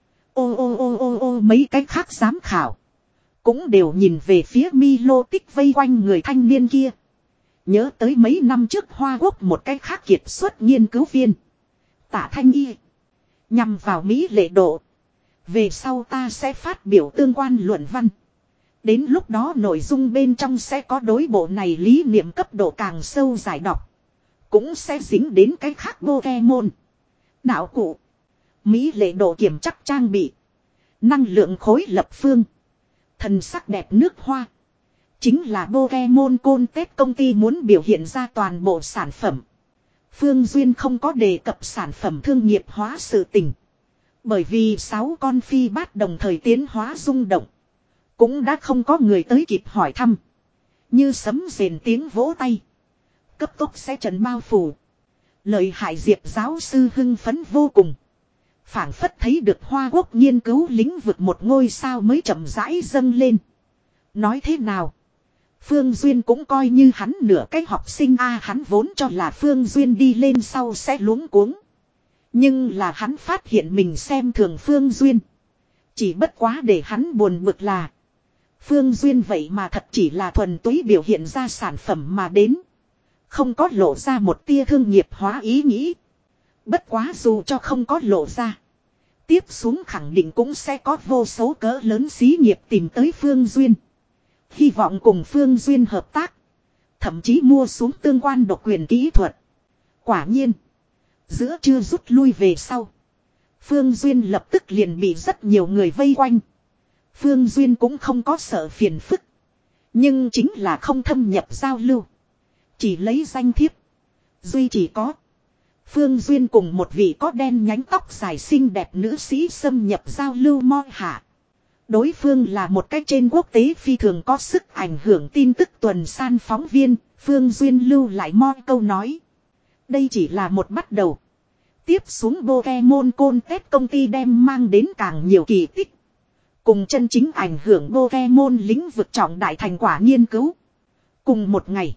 [SPEAKER 1] Ô ô ô ô ô mấy cái khác giám khảo. Cũng đều nhìn về phía Milo Tích vây quanh người thanh niên kia. Nhớ tới mấy năm trước Hoa Quốc một cái khác kiệt xuất nghiên cứu viên. Tạ Thanh Y. Nhằm vào Mỹ lệ độ. Về sau ta sẽ phát biểu tương quan luận văn. Đến lúc đó nội dung bên trong sẽ có đối bộ này lý niệm cấp độ càng sâu giải đọc. Cũng sẽ dính đến cái khác Pokemon. Đạo cụ. Mỹ lệ độ kiểm chắc trang bị. Năng lượng khối lập phương. Thần sắc đẹp nước hoa. Chính là Pokemon Contest công ty muốn biểu hiện ra toàn bộ sản phẩm. Phương Duyên không có đề cập sản phẩm thương nghiệp hóa sự tình. Bởi vì sáu con phi bát đồng thời tiến hóa rung động. Cũng đã không có người tới kịp hỏi thăm. Như sấm rền tiếng vỗ tay. Cấp tốc sẽ trần bao phủ. Lợi hại Diệp giáo sư hưng phấn vô cùng. Phảng phất thấy được Hoa Quốc nghiên cứu lĩnh vực một ngôi sao mới chậm rãi dâng lên. Nói thế nào? Phương Duyên cũng coi như hắn nửa cái học sinh a hắn vốn cho là Phương Duyên đi lên sau sẽ luống cuống. Nhưng là hắn phát hiện mình xem thường Phương Duyên. Chỉ bất quá để hắn buồn bực là. Phương Duyên vậy mà thật chỉ là thuần túy biểu hiện ra sản phẩm mà đến. Không có lộ ra một tia thương nghiệp hóa ý nghĩ. Bất quá dù cho không có lộ ra. Tiếp xuống khẳng định cũng sẽ có vô số cỡ lớn xí nghiệp tìm tới Phương Duyên. Hy vọng cùng Phương Duyên hợp tác. Thậm chí mua xuống tương quan độc quyền kỹ thuật. Quả nhiên. Giữa chưa rút lui về sau. Phương Duyên lập tức liền bị rất nhiều người vây quanh. Phương Duyên cũng không có sợ phiền phức. Nhưng chính là không thâm nhập giao lưu. Chỉ lấy danh thiếp. Duy chỉ có. Phương Duyên cùng một vị có đen nhánh tóc dài xinh đẹp nữ sĩ xâm nhập giao lưu moi hạ. Đối phương là một cách trên quốc tế phi thường có sức ảnh hưởng tin tức tuần san phóng viên. Phương Duyên lưu lại moi câu nói. Đây chỉ là một bắt đầu. Tiếp xuống Pokemon Contest công ty đem mang đến càng nhiều kỳ tích. Cùng chân chính ảnh hưởng Pokemon lĩnh vực trọng đại thành quả nghiên cứu. Cùng một ngày.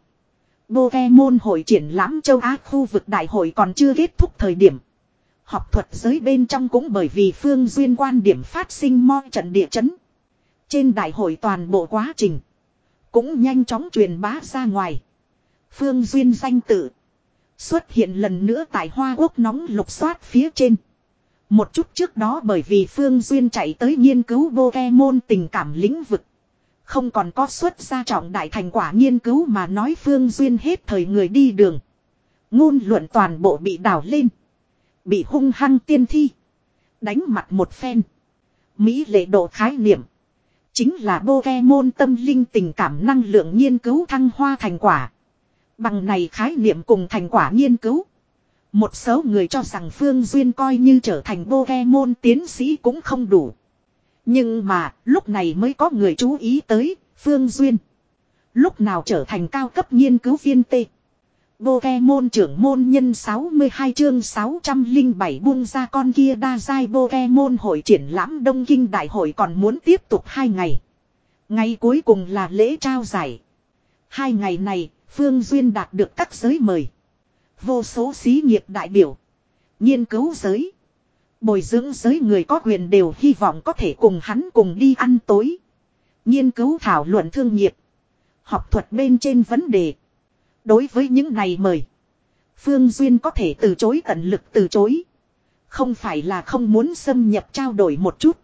[SPEAKER 1] Pokemon hội triển lãm châu Á khu vực đại hội còn chưa kết thúc thời điểm. Học thuật giới bên trong cũng bởi vì Phương Duyên quan điểm phát sinh mo trận địa chấn. Trên đại hội toàn bộ quá trình. Cũng nhanh chóng truyền bá ra ngoài. Phương Duyên danh tự. Xuất hiện lần nữa tại Hoa Quốc nóng lục soát phía trên. Một chút trước đó bởi vì Phương Duyên chạy tới nghiên cứu Pokemon tình cảm lĩnh vực. Không còn có xuất ra trọng đại thành quả nghiên cứu mà nói Phương Duyên hết thời người đi đường. Ngôn luận toàn bộ bị đảo lên. Bị hung hăng tiên thi. Đánh mặt một phen. Mỹ lệ độ khái niệm. Chính là Pokemon tâm linh tình cảm năng lượng nghiên cứu thăng hoa thành quả. Bằng này khái niệm cùng thành quả nghiên cứu. Một số người cho rằng Phương Duyên coi như trở thành Pokemon tiến sĩ cũng không đủ. Nhưng mà lúc này mới có người chú ý tới Phương Duyên. Lúc nào trở thành cao cấp nghiên cứu viên T. Pokemon trưởng môn nhân sáu mươi hai chương sáu trăm lẻ bảy buông ra con kia đa giai Pokemon hội triển lãm Đông Kinh đại hội còn muốn tiếp tục hai ngày. Ngày cuối cùng là lễ trao giải. Hai ngày này Phương Duyên đạt được các giới mời. Vô số xí nghiệp đại biểu. Nghiên cứu giới. Bồi dưỡng giới người có quyền đều hy vọng có thể cùng hắn cùng đi ăn tối. Nghiên cứu thảo luận thương nghiệp. Học thuật bên trên vấn đề. Đối với những này mời. Phương Duyên có thể từ chối tận lực từ chối. Không phải là không muốn xâm nhập trao đổi một chút.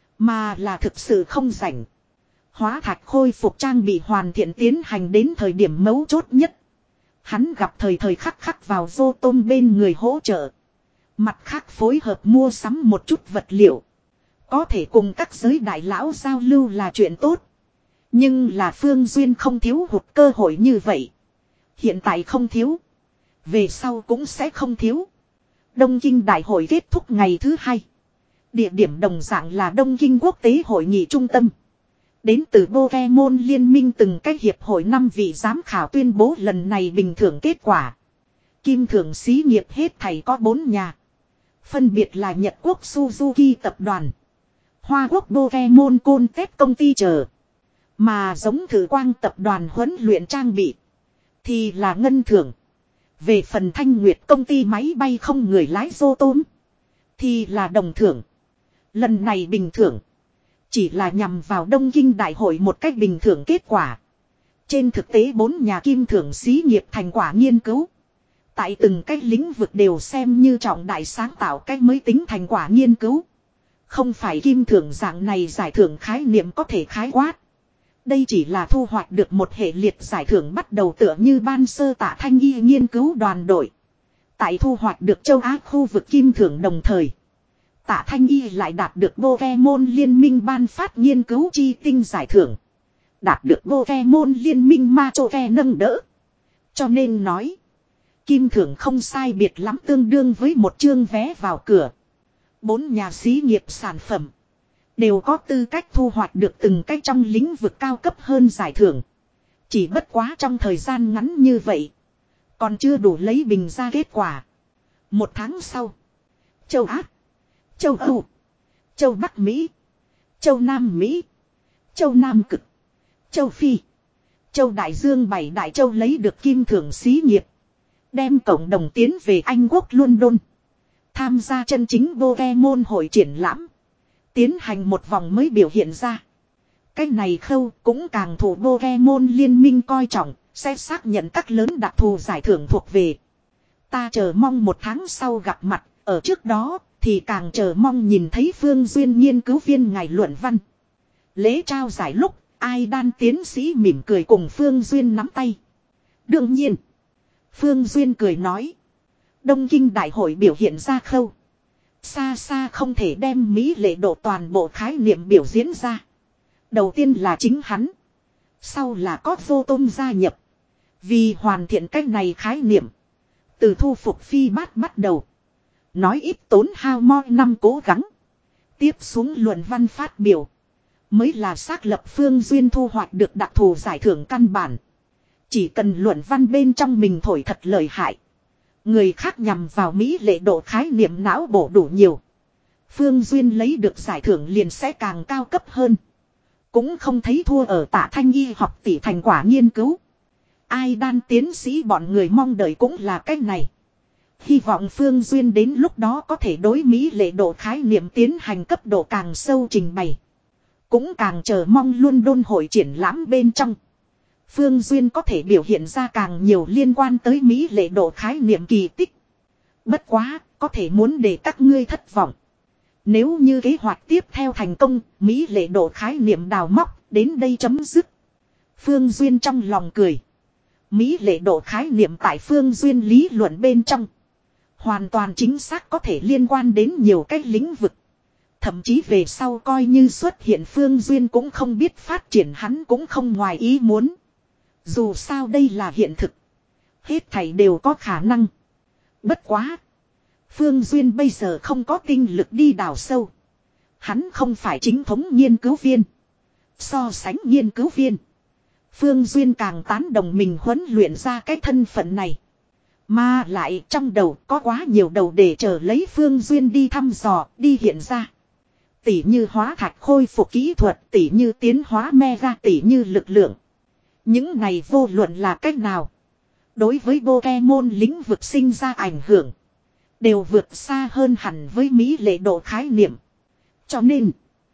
[SPEAKER 1] Mà là thực sự không rảnh. Hóa thạch khôi phục trang bị hoàn thiện tiến hành đến thời điểm mấu chốt nhất. Hắn gặp thời thời khắc khắc vào vô tôm bên người hỗ trợ. Mặt khác phối hợp mua sắm một chút vật liệu. Có thể cùng các giới đại lão giao lưu là chuyện tốt. Nhưng là Phương Duyên không thiếu hụt cơ hội như vậy. Hiện tại không thiếu. Về sau cũng sẽ không thiếu. Đông Kinh Đại hội kết thúc ngày thứ hai. Địa điểm đồng dạng là Đông Kinh Quốc tế Hội nghị Trung tâm. Đến từ Pokemon Liên minh từng cái hiệp hội năm vị giám khảo tuyên bố lần này bình thưởng kết quả. Kim thưởng xí nghiệp hết thảy có bốn nhà. Phân biệt là Nhật Quốc Suzuki tập đoàn, Hoa Quốc Pokemon Contest công ty chờ. Mà giống Thử Quang tập đoàn huấn luyện trang bị thì là ngân thưởng. Về phần Thanh Nguyệt công ty máy bay không người lái Dô Tôm thì là đồng thưởng. Lần này bình thưởng chỉ là nhằm vào Đông Kinh Đại hội một cách bình thưởng kết quả. Trên thực tế bốn nhà kim thưởng xí nghiệp thành quả nghiên cứu. Tại từng cái lĩnh vực đều xem như trọng đại sáng tạo cách mới tính thành quả nghiên cứu. Không phải kim thưởng dạng này giải thưởng khái niệm có thể khái quát. Đây chỉ là thu hoạch được một hệ liệt giải thưởng bắt đầu tựa như ban sơ Tạ Thanh Y nghiên cứu đoàn đội. Tại thu hoạch được châu Á khu vực kim thưởng đồng thời. Tạ Thanh Y lại đạt được Pokemon Liên minh ban phát nghiên cứu chi tinh giải thưởng. Đạt được Pokemon Liên minh Machoke nâng đỡ. Cho nên nói. Kim thưởng không sai biệt lắm tương đương với một chương vé vào cửa. Bốn nhà xí nghiệp sản phẩm. Đều có tư cách thu hoạch được từng cách trong lĩnh vực cao cấp hơn giải thưởng. Chỉ bất quá trong thời gian ngắn như vậy. Còn chưa đủ lấy bình ra kết quả. Một tháng sau. Châu Á. Châu Âu. Châu Bắc Mỹ. Châu Nam Mỹ. Châu Nam Cực. Châu Phi. Châu Đại Dương bảy đại châu lấy được kim thưởng xí nghiệp. Đem cộng đồng tiến về Anh Quốc London. Tham gia chân chính Pokemon hội triển lãm. Tiến hành một vòng mới biểu hiện ra. Cái này khâu cũng càng thủ Pokemon Liên minh coi trọng. Sẽ xác nhận các lớn đặc thù giải thưởng thuộc về. Ta chờ mong một tháng sau gặp mặt. Ở trước đó thì càng chờ mong nhìn thấy Phương Duyên nghiên cứu viên ngài luận văn. Lễ trao giải lúc ai đan tiến sĩ mỉm cười cùng Phương Duyên nắm tay. Đương nhiên. Phương Duyên cười nói. Đông Kinh Đại hội biểu hiện ra khâu. Xa xa không thể đem mỹ lệ độ toàn bộ khái niệm biểu diễn ra. Đầu tiên là chính hắn. Sau là có vô tôm gia nhập. Vì hoàn thiện cách này khái niệm. Từ thu phục phi bát bắt đầu. Nói ít tốn hao mo năm cố gắng. Tiếp xuống luận văn phát biểu. Mới là xác lập Phương Duyên thu hoạch được đặc thù giải thưởng căn bản. Chỉ cần luận văn bên trong mình thổi thật lợi hại. Người khác nhằm vào mỹ lệ độ khái niệm não bổ đủ nhiều. Phương Duyên lấy được giải thưởng liền sẽ càng cao cấp hơn. Cũng không thấy thua ở Tạ Thanh Y học tỷ thành quả nghiên cứu. Ai đan tiến sĩ bọn người mong đợi cũng là cách này. Hy vọng Phương Duyên đến lúc đó có thể đối mỹ lệ độ khái niệm tiến hành cấp độ càng sâu trình bày. Cũng càng chờ mong luôn đôn hội triển lãm bên trong. Phương Duyên có thể biểu hiện ra càng nhiều liên quan tới mỹ lệ độ khái niệm kỳ tích. Bất quá, có thể muốn để các ngươi thất vọng. Nếu như kế hoạch tiếp theo thành công, mỹ lệ độ khái niệm đào móc, đến đây chấm dứt. Phương Duyên trong lòng cười. Mỹ lệ độ khái niệm tại Phương Duyên lý luận bên trong. Hoàn toàn chính xác có thể liên quan đến nhiều cách lĩnh vực. Thậm chí về sau coi như xuất hiện Phương Duyên cũng không biết phát triển hắn cũng không ngoài ý muốn. Dù sao đây là hiện thực. Hết thảy đều có khả năng. Bất quá. Phương Duyên bây giờ không có tinh lực đi đào sâu. Hắn không phải chính thống nghiên cứu viên. So sánh nghiên cứu viên. Phương Duyên càng tán đồng mình huấn luyện ra cái thân phận này. Mà lại trong đầu có quá nhiều đầu để chờ lấy Phương Duyên đi thăm dò, đi hiện ra. Tỉ như hóa thạch khôi phục kỹ thuật, tỉ như tiến hóa mega, tỉ như lực lượng. Những này vô luận là cách nào. Đối với Pokemon lĩnh vực sinh ra ảnh hưởng. Đều vượt xa hơn hẳn với mỹ lệ độ khái niệm. Cho nên.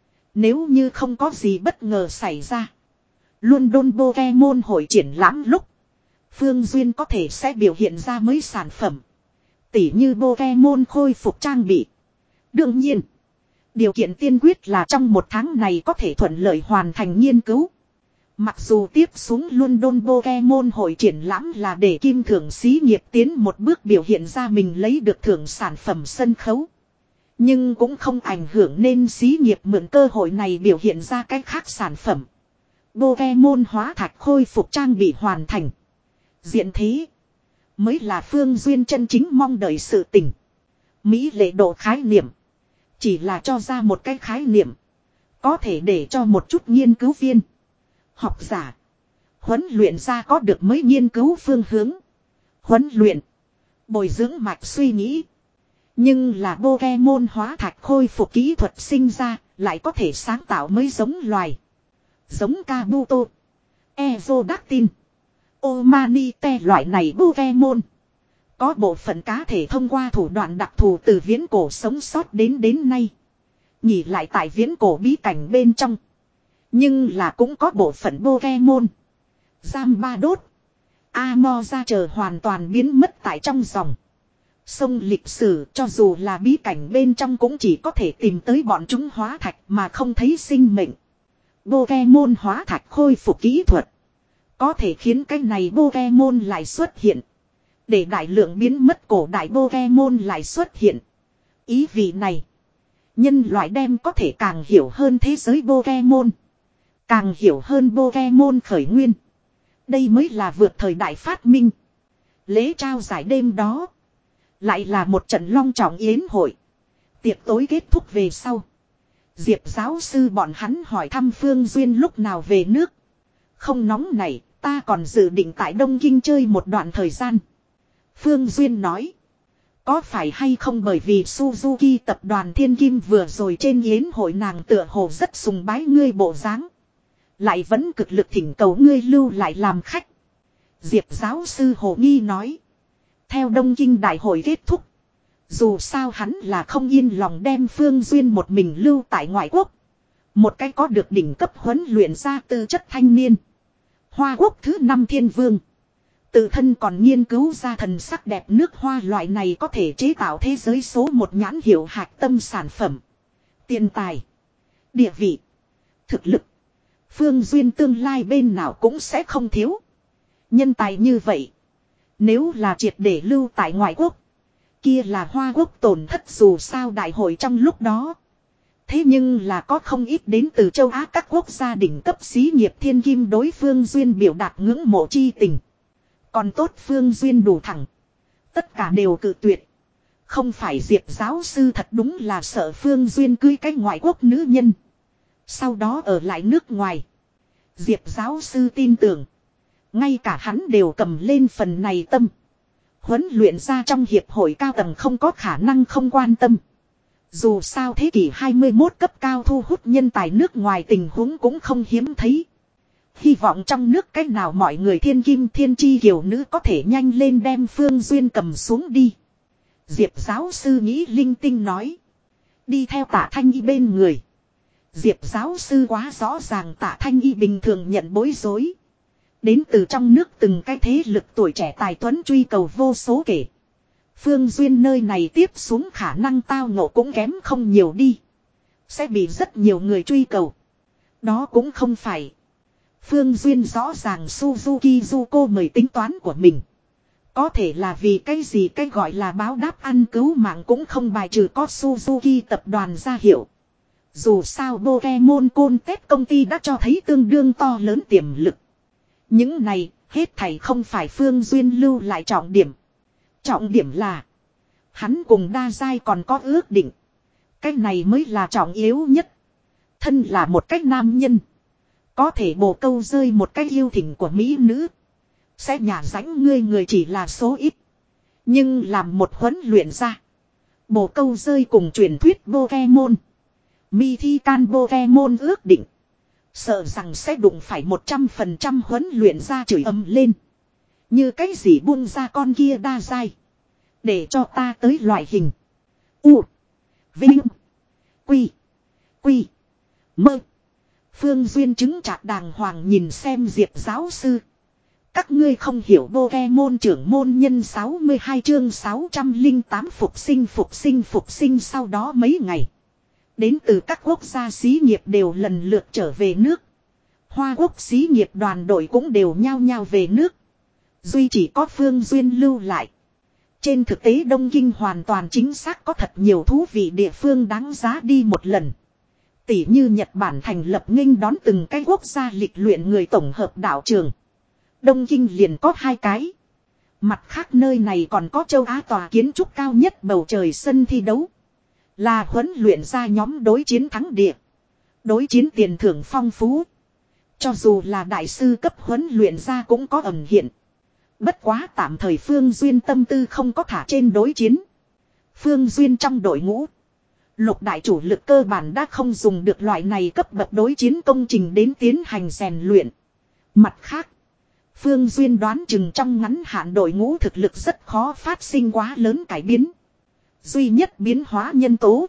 [SPEAKER 1] Nếu như không có gì bất ngờ xảy ra. London Pokemon hội triển lãm lúc. Phương Duyên có thể sẽ biểu hiện ra mới sản phẩm. Tỉ như Pokemon khôi phục trang bị. Đương nhiên. Điều kiện tiên quyết là trong một tháng này có thể thuận lợi hoàn thành nghiên cứu. Mặc dù tiếp xuống London Pokemon hội triển lãm là để kim thưởng xí nghiệp tiến một bước biểu hiện ra mình lấy được thưởng sản phẩm sân khấu. Nhưng cũng không ảnh hưởng nên xí nghiệp mượn cơ hội này biểu hiện ra cách khác sản phẩm. Pokemon hóa thạch khôi phục trang bị hoàn thành. Diện thế. Mới là Phương Duyên chân chính mong đợi sự tình. Mỹ lệ độ khái niệm. Chỉ là cho ra một cái khái niệm. Có thể để cho một chút nghiên cứu viên. Học giả. Huấn luyện ra có được mới nghiên cứu phương hướng. Huấn luyện. Bồi dưỡng mạch suy nghĩ. Nhưng là Pokemon hóa thạch khôi phục kỹ thuật sinh ra. Lại có thể sáng tạo mới giống loài. Giống Kabuto. Ezodactyl. Omanite loại này Pokemon. Có bộ phận cá thể thông qua thủ đoạn đặc thù từ viễn cổ sống sót đến đến nay. Nhỉ lại tại viễn cổ bí cảnh bên trong. Nhưng là cũng có bộ phận Pokemon. Giam ba đốt. Amo ra chờ hoàn toàn biến mất tại trong dòng. Sông lịch sử cho dù là bí cảnh bên trong cũng chỉ có thể tìm tới bọn chúng hóa thạch mà không thấy sinh mệnh. Pokemon hóa thạch khôi phục kỹ thuật. Có thể khiến cái này Pokemon lại xuất hiện. Để đại lượng biến mất cổ đại Pokemon lại xuất hiện. Ý vị này. Nhân loại đem có thể càng hiểu hơn thế giới Pokemon. Càng hiểu hơn Pokemon khởi nguyên. Đây mới là vượt thời đại phát minh. Lễ trao giải đêm đó. Lại là một trận long trọng yến hội. Tiệc tối kết thúc về sau. Diệp giáo sư bọn hắn hỏi thăm Phương Duyên lúc nào về nước. Không nóng này, ta còn dự định tại Đông Kinh chơi một đoạn thời gian. Phương Duyên nói. Có phải hay không bởi vì Suzuki tập đoàn Thiên Kim vừa rồi trên yến hội nàng tựa hồ rất sùng bái ngươi bộ dáng. Lại vẫn cực lực thỉnh cầu ngươi lưu lại làm khách. Diệp giáo sư hồ nghi nói. Theo Đông Kinh đại hội kết thúc. Dù sao hắn là không yên lòng đem Phương Duyên một mình lưu tại ngoại quốc. Một cái có được đỉnh cấp huấn luyện ra tư chất thanh niên. Hoa quốc thứ năm thiên vương. Tự thân còn nghiên cứu ra thần sắc đẹp nước hoa loại này có thể chế tạo thế giới số một nhãn hiệu hạch tâm sản phẩm. Tiền tài. Địa vị. Thực lực. Phương Duyên tương lai bên nào cũng sẽ không thiếu. Nhân tài như vậy. Nếu là triệt để lưu tại ngoại quốc. Kia là Hoa quốc tổn thất dù sao đại hội trong lúc đó. Thế nhưng là có không ít đến từ châu Á các quốc gia đỉnh cấp xí nghiệp thiên kim đối Phương Duyên biểu đạt ngưỡng mộ chi tình. Còn tốt Phương Duyên đủ thẳng. Tất cả đều cự tuyệt. Không phải Diệp giáo sư thật đúng là sợ Phương Duyên cưới cái ngoại quốc nữ nhân. Sau đó ở lại nước ngoài. Diệp giáo sư tin tưởng. Ngay cả hắn đều cầm lên phần này tâm. Huấn luyện ra trong hiệp hội cao tầng không có khả năng không quan tâm. Dù sao thế kỷ hai mươi mốt cấp cao thu hút nhân tài nước ngoài tình huống cũng không hiếm thấy. Hy vọng trong nước cách nào mọi người thiên kim thiên chi kiều nữ có thể nhanh lên đem Phương Duyên cầm xuống đi. Diệp giáo sư nghĩ linh tinh nói. Đi theo Tạ Thanh Y bên người. Diệp giáo sư quá rõ ràng Tạ Thanh Y bình thường nhận bối rối. Đến từ trong nước từng cái thế lực tuổi trẻ tài tuấn truy cầu vô số kể. Phương Duyên nơi này tiếp xuống khả năng tao ngộ cũng kém không nhiều đi. Sẽ bị rất nhiều người truy cầu. Đó cũng không phải. Phương Duyên rõ ràng Suzuki Yuko mời tính toán của mình. Có thể là vì cái gì cái gọi là báo đáp ăn cứu mạng cũng không bài trừ có Suzuki tập đoàn ra hiệu. Dù sao Pokemon Contest công ty đã cho thấy tương đương to lớn tiềm lực. Những này hết thảy không phải Phương Duyên lưu lại trọng điểm. Trọng điểm là hắn cùng đa giai còn có ước định. Cái này mới là trọng yếu nhất. Thân là một cách nam nhân. Có thể bồ câu rơi một cách yêu thỉnh của mỹ nữ. Sẽ nhả rãnh ngươi người chỉ là số ít. Nhưng làm một huấn luyện ra. Bồ câu rơi cùng truyền thuyết Pokemon. Mythical Pokemon ước định. Sợ rằng sẽ đụng phải một trăm phần trăm huấn luyện ra chửi ầm lên. Như cái gì buông ra con kia đa dai. Để cho ta tới loại hình. U. Vinh. Quy. Quy. Mơ. Phương Duyên chứng chặt đàng hoàng nhìn xem Diệp giáo sư. Các ngươi không hiểu Pokemon trưởng môn nhân sáu mươi hai chương sáu trăm lẻ tám phục sinh phục sinh phục sinh sau đó mấy ngày. Đến từ các quốc gia xí nghiệp đều lần lượt trở về nước. Hoa quốc xí nghiệp đoàn đội cũng đều nhao nhao về nước. Duy chỉ có Phương Duyên lưu lại. Trên thực tế Đông Kinh hoàn toàn chính xác có thật nhiều thú vị địa phương đáng giá đi một lần. Tỷ như Nhật Bản thành lập nghênh đón từng cái quốc gia lịch luyện người tổng hợp đạo trường. Đông Kinh liền có hai cái. Mặt khác nơi này còn có châu Á tòa kiến trúc cao nhất bầu trời sân thi đấu. Là huấn luyện ra nhóm đối chiến thắng địa. Đối chiến tiền thưởng phong phú. Cho dù là đại sư cấp huấn luyện ra cũng có ẩn hiện. Bất quá tạm thời Phương Duyên tâm tư không có thả trên đối chiến. Phương Duyên trong đội ngũ. Lục đại chủ lực cơ bản đã không dùng được loại này cấp bậc đối chiến công trình đến tiến hành rèn luyện. Mặt khác. Phương Duyên đoán chừng trong ngắn hạn đội ngũ thực lực rất khó phát sinh quá lớn cải biến. Duy nhất biến hóa nhân tố.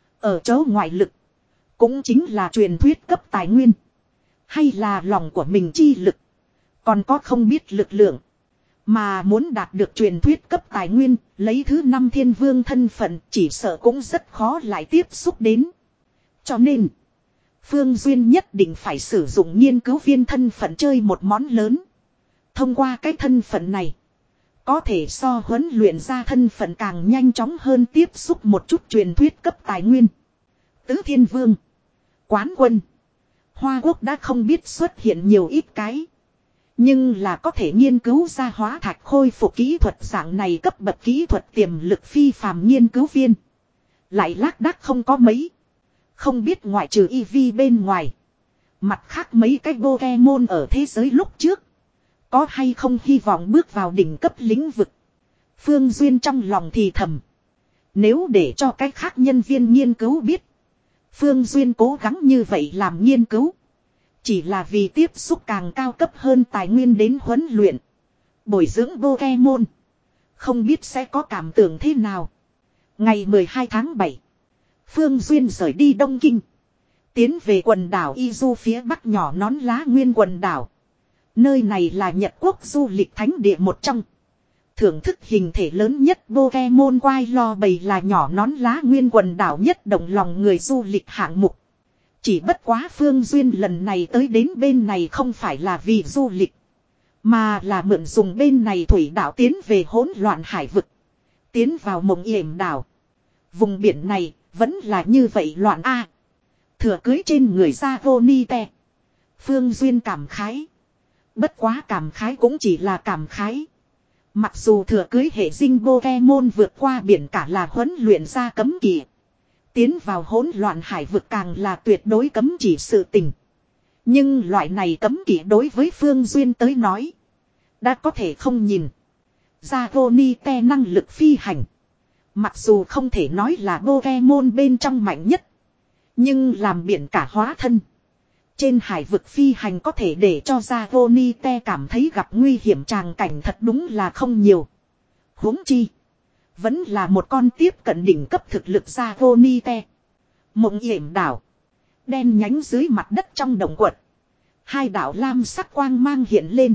[SPEAKER 1] Ở chỗ ngoại lực. Cũng chính là truyền thuyết cấp tài nguyên. Hay là lòng của mình chi lực. Còn có không biết lực lượng. Mà muốn đạt được truyền thuyết cấp tài nguyên. Lấy thứ năm thiên vương thân phận chỉ sợ cũng rất khó lại tiếp xúc đến. Cho nên. Phương Duyên nhất định phải sử dụng nghiên cứu viên thân phận chơi một món lớn. Thông qua cái thân phận này. Có thể so huấn luyện ra thân phận càng nhanh chóng hơn tiếp xúc một chút truyền thuyết cấp tài nguyên. Tứ Thiên Vương. Quán quân. Hoa Quốc đã không biết xuất hiện nhiều ít cái. Nhưng là có thể nghiên cứu ra hóa thạch khôi phục kỹ thuật dạng này cấp bậc kỹ thuật tiềm lực phi phàm nghiên cứu viên. Lại lác đác không có mấy. Không biết ngoại trừ e vê bên ngoài. Mặt khác mấy cái Pokemon ở thế giới lúc trước. Có hay không hy vọng bước vào đỉnh cấp lĩnh vực. Phương Duyên trong lòng thì thầm. Nếu để cho cách khác nhân viên nghiên cứu biết. Phương Duyên cố gắng như vậy làm nghiên cứu. Chỉ là vì tiếp xúc càng cao cấp hơn tài nguyên đến huấn luyện. Bồi dưỡng Pokemon. Không biết sẽ có cảm tưởng thế nào. Ngày mười hai tháng bảy. Phương Duyên rời đi Đông Kinh. Tiến về quần đảo Izu phía bắc nhỏ nón lá nguyên quần đảo. Nơi này là Nhật Quốc du lịch thánh địa một trong. Thưởng thức hình thể lớn nhất Pokemon quai lo bầy là nhỏ nón lá nguyên quần đảo nhất động lòng người du lịch hạng mục. Chỉ bất quá Phương Duyên lần này tới đến bên này không phải là vì du lịch. Mà là mượn dùng bên này thủy đảo tiến về hỗn loạn hải vực. Tiến vào mộng yểm đảo. Vùng biển này vẫn là như vậy loạn a. Thừa cưới trên người ra vô ni te. Phương Duyên cảm khái. Bất quá cảm khái cũng chỉ là cảm khái. Mặc dù thừa cưới hệ dinh Pokemon vượt qua biển cả là huấn luyện ra cấm kỵ. Tiến vào hỗn loạn hải vực càng là tuyệt đối cấm chỉ sự tình. Nhưng loại này cấm kỵ đối với Phương Duyên tới nói. Đã có thể không nhìn. Dragonite năng lực phi hành. Mặc dù không thể nói là Pokemon bên trong mạnh nhất. Nhưng làm biển cả hóa thân. Trên hải vực phi hành có thể để cho Dragonite cảm thấy gặp nguy hiểm tràng cảnh thật đúng là không nhiều. Huống chi. Vẫn là một con tiếp cận đỉnh cấp thực lực Dragonite. Mộng yểm đảo. Đen nhánh dưới mặt đất trong động quật. Hai đảo lam sắc quang mang hiện lên.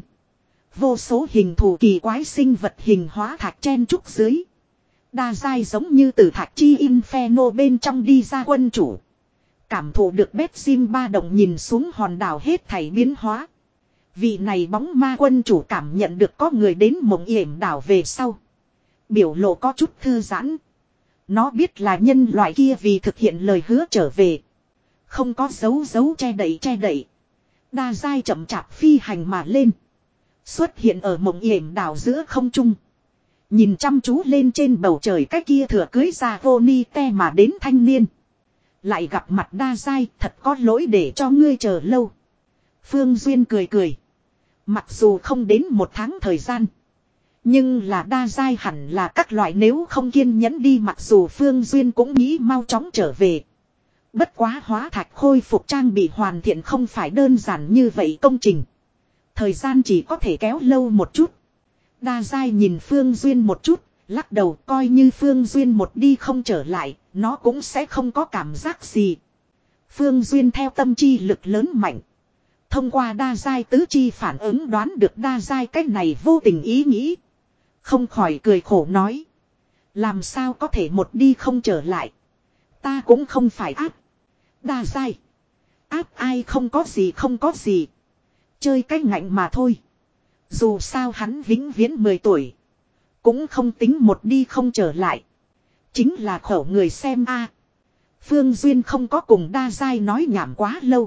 [SPEAKER 1] Vô số hình thù kỳ quái sinh vật hình hóa thạch chen trúc dưới. Đa giai giống như từ thạch chi Inferno bên trong đi ra quân chủ. Cảm thụ được bét sim ba động nhìn xuống hòn đảo hết thảy biến hóa. Vị này bóng ma quân chủ cảm nhận được có người đến mộng yểm đảo về sau. Biểu lộ có chút thư giãn. Nó biết là nhân loại kia vì thực hiện lời hứa trở về. Không có dấu dấu che đậy che đậy. Đa giai chậm chạp phi hành mà lên. Xuất hiện ở mộng yểm đảo giữa không trung. Nhìn chăm chú lên trên bầu trời cái kia thừa cưới ra vô ni te mà đến thanh niên. Lại gặp mặt đa giai thật có lỗi để cho ngươi chờ lâu. Phương Duyên cười cười. Mặc dù không đến một tháng thời gian. Nhưng là đa giai hẳn là các loại nếu không kiên nhẫn đi mặc dù Phương Duyên cũng nghĩ mau chóng trở về. Bất quá hóa thạch khôi phục trang bị hoàn thiện không phải đơn giản như vậy công trình. Thời gian chỉ có thể kéo lâu một chút. Đa giai nhìn Phương Duyên một chút, lắc đầu coi như Phương Duyên một đi không trở lại, nó cũng sẽ không có cảm giác gì. Phương Duyên theo tâm chi lực lớn mạnh. Thông qua đa giai tứ chi phản ứng đoán được đa giai cách này vô tình ý nghĩ. Không khỏi cười khổ nói. Làm sao có thể một đi không trở lại. Ta cũng không phải áp. Đa giai. Áp ai không có gì không có gì. Chơi cái ngạnh mà thôi. Dù sao hắn vĩnh viễn mười tuổi. Cũng không tính một đi không trở lại. Chính là khẩu người xem a. Phương Duyên không có cùng đa giai nói nhảm quá lâu.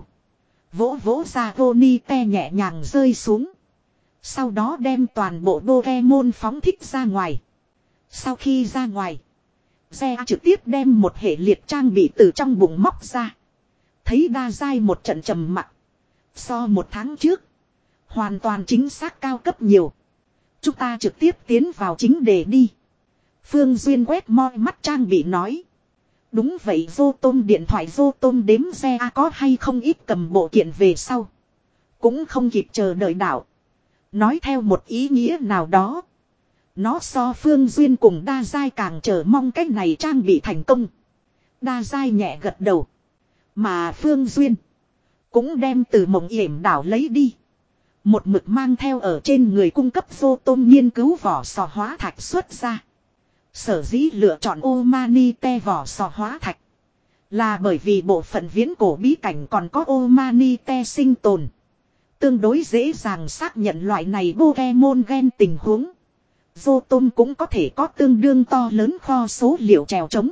[SPEAKER 1] Vỗ vỗ ra Onite nhẹ nhàng rơi xuống. Sau đó đem toàn bộ Doraemon phóng thích ra ngoài. Sau khi ra ngoài, Ze trực tiếp đem một hệ liệt trang bị từ trong bụng móc ra. Thấy đa giai một trận trầm mặc. So một tháng trước, hoàn toàn chính xác cao cấp nhiều. Chúng ta trực tiếp tiến vào chính đề đi. Phương Duyên quét moi mắt trang bị nói. Đúng vậy, vô tôm điện thoại vô tôm đếm xe a có hay không ít cầm bộ kiện về sau. Cũng không kịp chờ đợi đảo. Nói theo một ý nghĩa nào đó. Nó so Phương Duyên cùng đa giai càng chờ mong cái này trang bị thành công. Đa giai nhẹ gật đầu. Mà Phương Duyên cũng đem từ mộng yểm đảo lấy đi. Một mực mang theo ở trên người cung cấp vô tôm nghiên cứu vỏ sò hóa thạch xuất ra. Sở dĩ lựa chọn Omanite vỏ sò hóa thạch. Là bởi vì bộ phận viễn cổ bí cảnh còn có Omanite sinh tồn. Tương đối dễ dàng xác nhận loại này Pokemon gen tình huống. Zotom cũng có thể có tương đương to lớn kho số liệu trèo trống.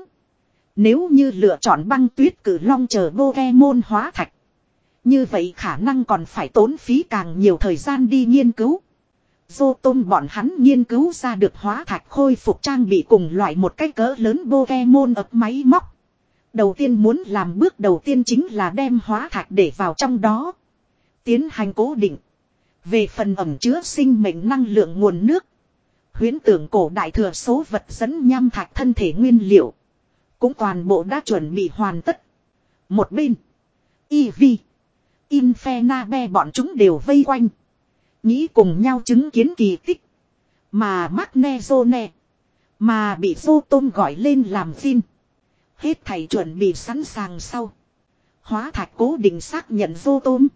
[SPEAKER 1] Nếu như lựa chọn băng tuyết cử long chờ Pokemon hóa thạch. Như vậy khả năng còn phải tốn phí càng nhiều thời gian đi nghiên cứu. Zotom bọn hắn nghiên cứu ra được hóa thạch khôi phục trang bị cùng loại một cái cỡ lớn Pokemon ập máy móc. Đầu tiên muốn làm bước đầu tiên chính là đem hóa thạch để vào trong đó. Tiến hành cố định. Về phần ẩm chứa sinh mệnh năng lượng nguồn nước. Huyễn tưởng cổ đại thừa số vật dẫn nham thạch thân thể nguyên liệu. Cũng toàn bộ đã chuẩn bị hoàn tất. Một bên. Eevee. Infernape bọn chúng đều vây quanh. Nghĩ cùng nhau chứng kiến kỳ tích. Mà Magnezone. Mà bị Zotom gọi lên làm phim. Hết thầy chuẩn bị sẵn sàng sau. Hóa thạch cố định xác nhận Zotom.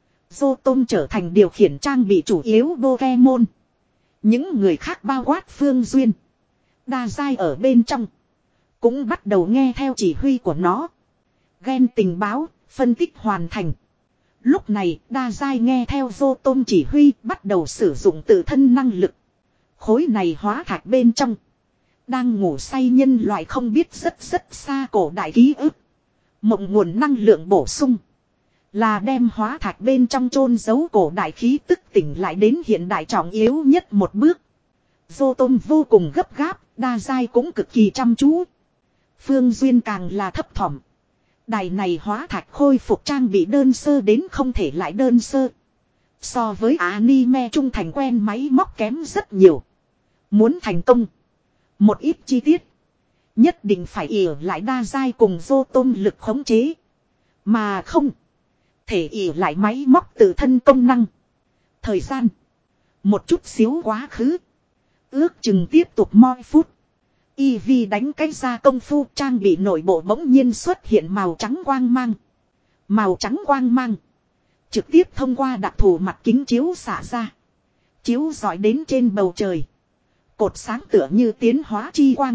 [SPEAKER 1] Zotom trở thành điều khiển trang bị chủ yếu Pokemon. Những người khác bao quát Phương Duyên. Đa giai ở bên trong. Cũng bắt đầu nghe theo chỉ huy của nó. Gen tình báo, phân tích hoàn thành. Lúc này đa giai nghe theo Zotom chỉ huy bắt đầu sử dụng tự thân năng lực. Khối này hóa thạch bên trong. Đang ngủ say nhân loại không biết rất rất xa cổ đại ký ức. Mộng nguồn năng lượng bổ sung. Là đem hóa thạch bên trong chôn giấu cổ đại khí tức tỉnh lại đến hiện đại trọng yếu nhất một bước. Zotom vô cùng gấp gáp, đa giai cũng cực kỳ chăm chú. Phương Duyên càng là thấp thỏm. Đài này hóa thạch khôi phục trang bị đơn sơ đến không thể lại đơn sơ. So với anime trung thành quen máy móc kém rất nhiều. Muốn thành công. Một ít chi tiết. Nhất định phải ỉa lại đa giai cùng Zotom lực khống chế. Mà không. Thể ỉ lại máy móc tự thân công năng. Thời gian. Một chút xíu quá khứ. Ước chừng tiếp tục moi phút. Eevee đánh cái ra công phu trang bị nội bộ bỗng nhiên xuất hiện màu trắng quang mang. Màu trắng quang mang. Trực tiếp thông qua đặc thù mặt kính chiếu xả ra. Chiếu rọi đến trên bầu trời. Cột sáng tựa như tiến hóa chi quang.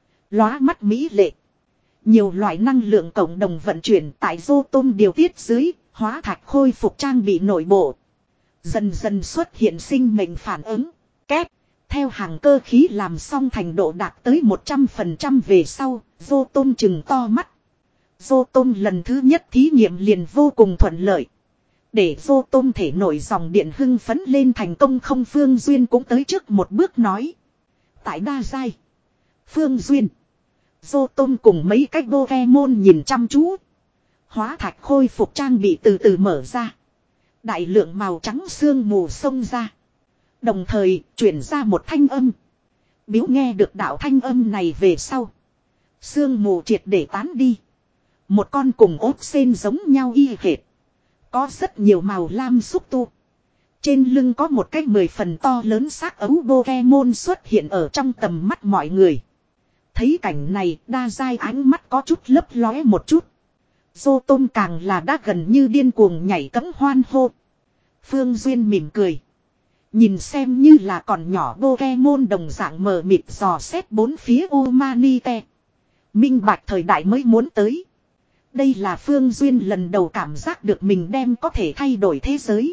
[SPEAKER 1] Lóa mắt mỹ lệ. Nhiều loại năng lượng cộng đồng vận chuyển tại Zotom điều tiết dưới. Hóa thạch khôi phục trang bị nội bộ. Dần dần xuất hiện sinh mệnh phản ứng. Két. Theo hàng cơ khí làm xong thành độ đạt tới một trăm phần trăm về sau. Zotom chừng to mắt. Zotom lần thứ nhất thí nghiệm liền vô cùng thuận lợi. Để Zotom thể nổi dòng điện hưng phấn lên thành công không. Phương Duyên cũng tới trước một bước nói. Tại đa giai. Phương Duyên. Zotom cùng mấy cách Pokemon nhìn chăm chú. Hóa thạch khôi phục trang bị từ từ mở ra. Đại lượng màu trắng sương mù xông ra. Đồng thời chuyển ra một thanh âm. Biếu nghe được đạo thanh âm này về sau. Sương mù triệt để tán đi. Một con cùng ốt sên giống nhau y hệt. Có rất nhiều màu lam xúc tu. Trên lưng có một cái mười phần to lớn xác ấu Pokemon xuất hiện ở trong tầm mắt mọi người. Thấy cảnh này đa giai ánh mắt có chút lấp lóe một chút. Zotom càng là đã gần như điên cuồng nhảy cẫng hoan hô. Phương Duyên mỉm cười. Nhìn xem như là còn nhỏ Pokemon đồng dạng mờ mịt dò xét bốn phía Omanite. Minh bạch thời đại mới muốn tới. Đây là Phương Duyên lần đầu cảm giác được mình đem có thể thay đổi thế giới.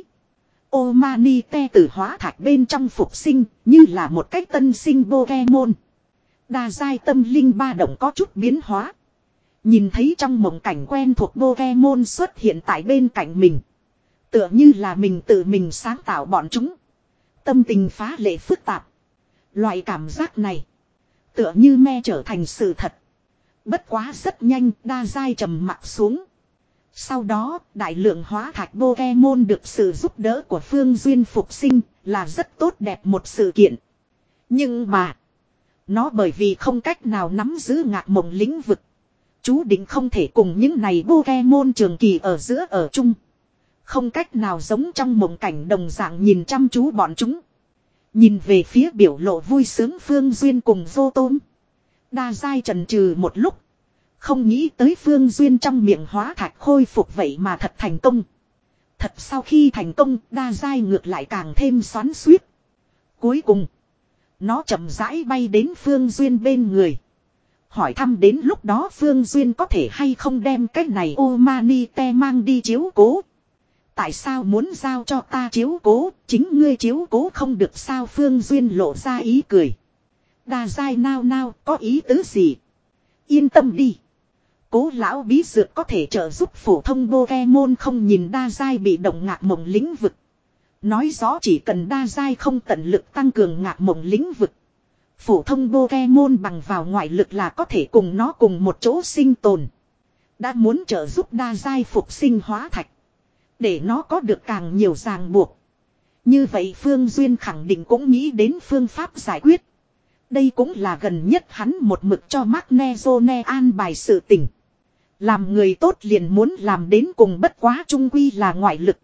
[SPEAKER 1] Omanite từ hóa thạch bên trong phục sinh như là một cách tân sinh Pokemon. Đa giai tâm linh ba động có chút biến hóa. Nhìn thấy trong mộng cảnh quen thuộc Pokemon xuất hiện tại bên cạnh mình. Tựa như là mình tự mình sáng tạo bọn chúng. Tâm tình phá lệ phức tạp. Loại cảm giác này. Tựa như me trở thành sự thật. Bất quá rất nhanh, đa giai trầm mặc xuống. Sau đó, đại lượng hóa thạch Pokemon được sự giúp đỡ của Phương Duyên phục sinh, là rất tốt đẹp một sự kiện. Nhưng mà, nó bởi vì không cách nào nắm giữ ngạc mộng lĩnh vực. Chú định không thể cùng những này Pokemon trường kỳ ở giữa ở chung. Không cách nào giống trong mộng cảnh đồng dạng nhìn chăm chú bọn chúng. Nhìn về phía biểu lộ vui sướng Phương Duyên cùng Vô Tôm. Đa giai trần trừ một lúc. Không nghĩ tới Phương Duyên trong miệng hóa thạch khôi phục vậy mà thật thành công. Thật sau khi thành công, đa giai ngược lại càng thêm xoắn xuýt. Cuối cùng, nó chậm rãi bay đến Phương Duyên bên người. Hỏi thăm đến lúc đó Phương Duyên có thể hay không đem cái này Omanite mang đi chiếu cố. Tại sao muốn giao cho ta chiếu cố, chính ngươi chiếu cố không được sao? Phương Duyên lộ ra ý cười. Đa giai nao nao, có ý tứ gì? Yên tâm đi. Cố lão bí dược có thể trợ giúp phổ thông Pokemon không nhìn đa giai bị động ngạc mộng lĩnh vực. Nói rõ chỉ cần đa giai không tận lực tăng cường ngạc mộng lĩnh vực. Phổ thông Pokemon bằng vào ngoại lực là có thể cùng nó cùng một chỗ sinh tồn. Đã muốn trợ giúp đa giai phục sinh hóa thạch. Để nó có được càng nhiều ràng buộc. Như vậy Phương Duyên khẳng định cũng nghĩ đến phương pháp giải quyết. Đây cũng là gần nhất hắn một mực cho Magnezone an bài sự tình. Làm người tốt liền muốn làm đến cùng bất quá trung quy là ngoại lực.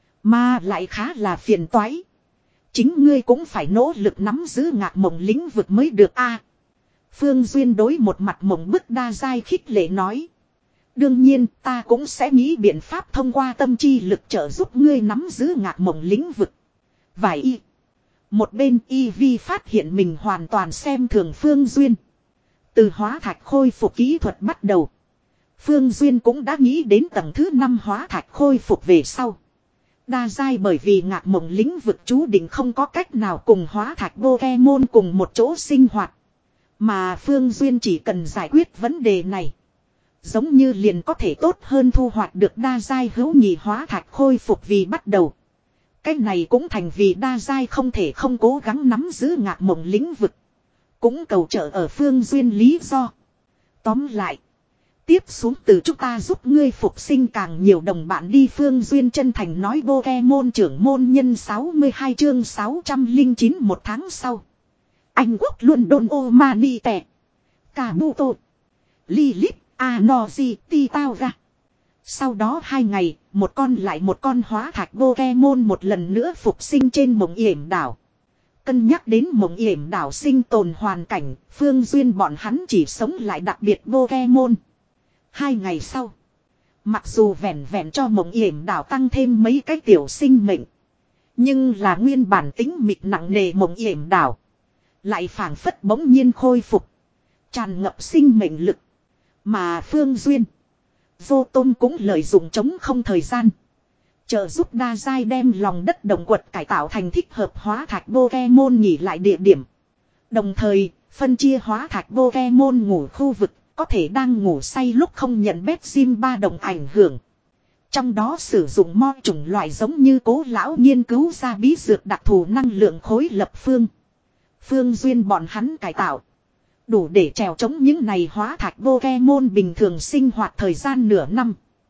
[SPEAKER 1] Mà lại khá là phiền toái. Chính ngươi cũng phải nỗ lực nắm giữ ngạc mộng lĩnh vực mới được a. Phương Duyên đối một mặt mộng bức đa giai khích lệ nói. Đương nhiên ta cũng sẽ nghĩ biện pháp thông qua tâm chi lực trợ giúp ngươi nắm giữ ngạc mộng lĩnh vực. Vài y. Một bên y vi phát hiện mình hoàn toàn xem thường Phương Duyên. Từ hóa thạch khôi phục kỹ thuật bắt đầu. Phương Duyên cũng đã nghĩ đến tầng thứ năm hóa thạch khôi phục về sau. Đa giai bởi vì ngạc mộng lĩnh vực chú định không có cách nào cùng hóa thạch Pokemon cùng một chỗ sinh hoạt. Mà Phương Duyên chỉ cần giải quyết vấn đề này. Giống như liền có thể tốt hơn thu hoạch được đa giai hữu nhị hóa thạch khôi phục vì bắt đầu. Cái này cũng thành vì đa giai không thể không cố gắng nắm giữ ngạc mộng lĩnh vực. Cũng cầu trợ ở Phương Duyên lý do. Tóm lại. Tiếp xuống từ chúng ta giúp ngươi phục sinh càng nhiều đồng bạn đi. Phương Duyên chân thành nói. Pokemon trưởng môn nhân sáu mươi hai chương sáu trăm lẻ chín một tháng sau. Anh Quốc London Omanite. Kabuto. Lilith. Anoji Titaura. Sau đó hai ngày, một con lại một con hóa thạch Pokemon một lần nữa phục sinh trên mộng yểm đảo. Cân nhắc đến mộng yểm đảo sinh tồn hoàn cảnh, Phương Duyên bọn hắn chỉ sống lại đặc biệt Pokemon. Hai ngày sau, mặc dù vẹn vẹn cho mộng yểm đảo tăng thêm mấy cái tiểu sinh mệnh, nhưng là nguyên bản tính mịt nặng nề mộng yểm đảo lại phảng phất bỗng nhiên khôi phục, tràn ngập sinh mệnh lực. Mà Phương Duyên, Vô Tôm cũng lợi dụng chống không thời gian, trợ giúp đa giai đem lòng đất động quật cải tạo thành thích hợp hóa thạch Pokemon nghỉ lại địa điểm. Đồng thời, phân chia hóa thạch Pokemon ngủ khu vực, có thể đang ngủ say lúc không nhận bét sim ba đồng ảnh hưởng. Trong đó sử dụng mo chủng loại giống như Cố lão nghiên cứu ra bí dược đặc thù năng lượng khối lập phương. Phương Duyên bọn hắn cải tạo. Đủ để trèo chống những này hóa thạch Pokemon bình thường sinh hoạt thời gian nửa năm.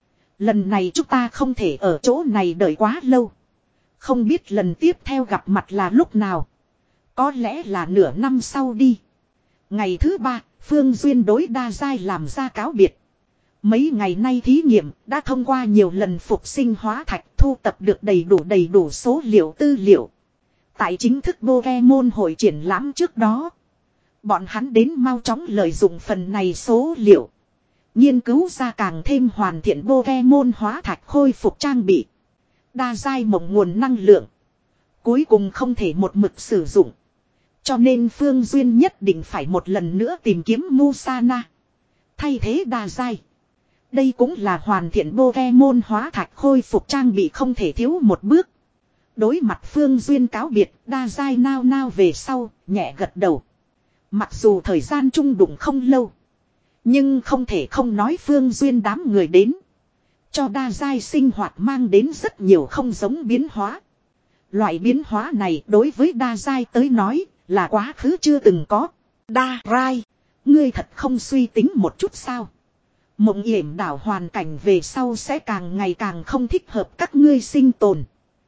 [SPEAKER 1] Lần này chúng ta không thể ở chỗ này đợi quá lâu. Không biết lần tiếp theo gặp mặt là lúc nào. Có lẽ là nửa năm sau đi. Ngày thứ ba, Phương Duyên đối đa giai làm ra cáo biệt. Mấy ngày nay thí nghiệm đã thông qua nhiều lần phục sinh hóa thạch, thu tập được đầy đủ đầy đủ số liệu tư liệu. Tại chính thức Pokemon hội triển lãm trước đó, bọn hắn đến mau chóng lợi dụng phần này số liệu. Nghiên cứu ra càng thêm hoàn thiện Pokemon hóa thạch khôi phục trang bị. Đa giai mộng nguồn năng lượng. Cuối cùng không thể một mực sử dụng. Cho nên Phương Duyên nhất định phải một lần nữa tìm kiếm Musana. Thay thế đa giai. Đây cũng là hoàn thiện Pokemon hóa thạch khôi phục trang bị không thể thiếu một bước. Đối mặt Phương Duyên cáo biệt, đa giai nao nao về sau, nhẹ gật đầu. Mặc dù thời gian chung đụng không lâu, Nhưng không thể không nói Phương Duyên đám người đến. Cho đa giai sinh hoạt mang đến rất nhiều không giống biến hóa. Loại biến hóa này đối với đa giai tới nói là quá khứ chưa từng có. Đa rai, ngươi thật không suy tính một chút sao? Mộng yểm đảo hoàn cảnh về sau sẽ càng ngày càng không thích hợp các ngươi sinh tồn.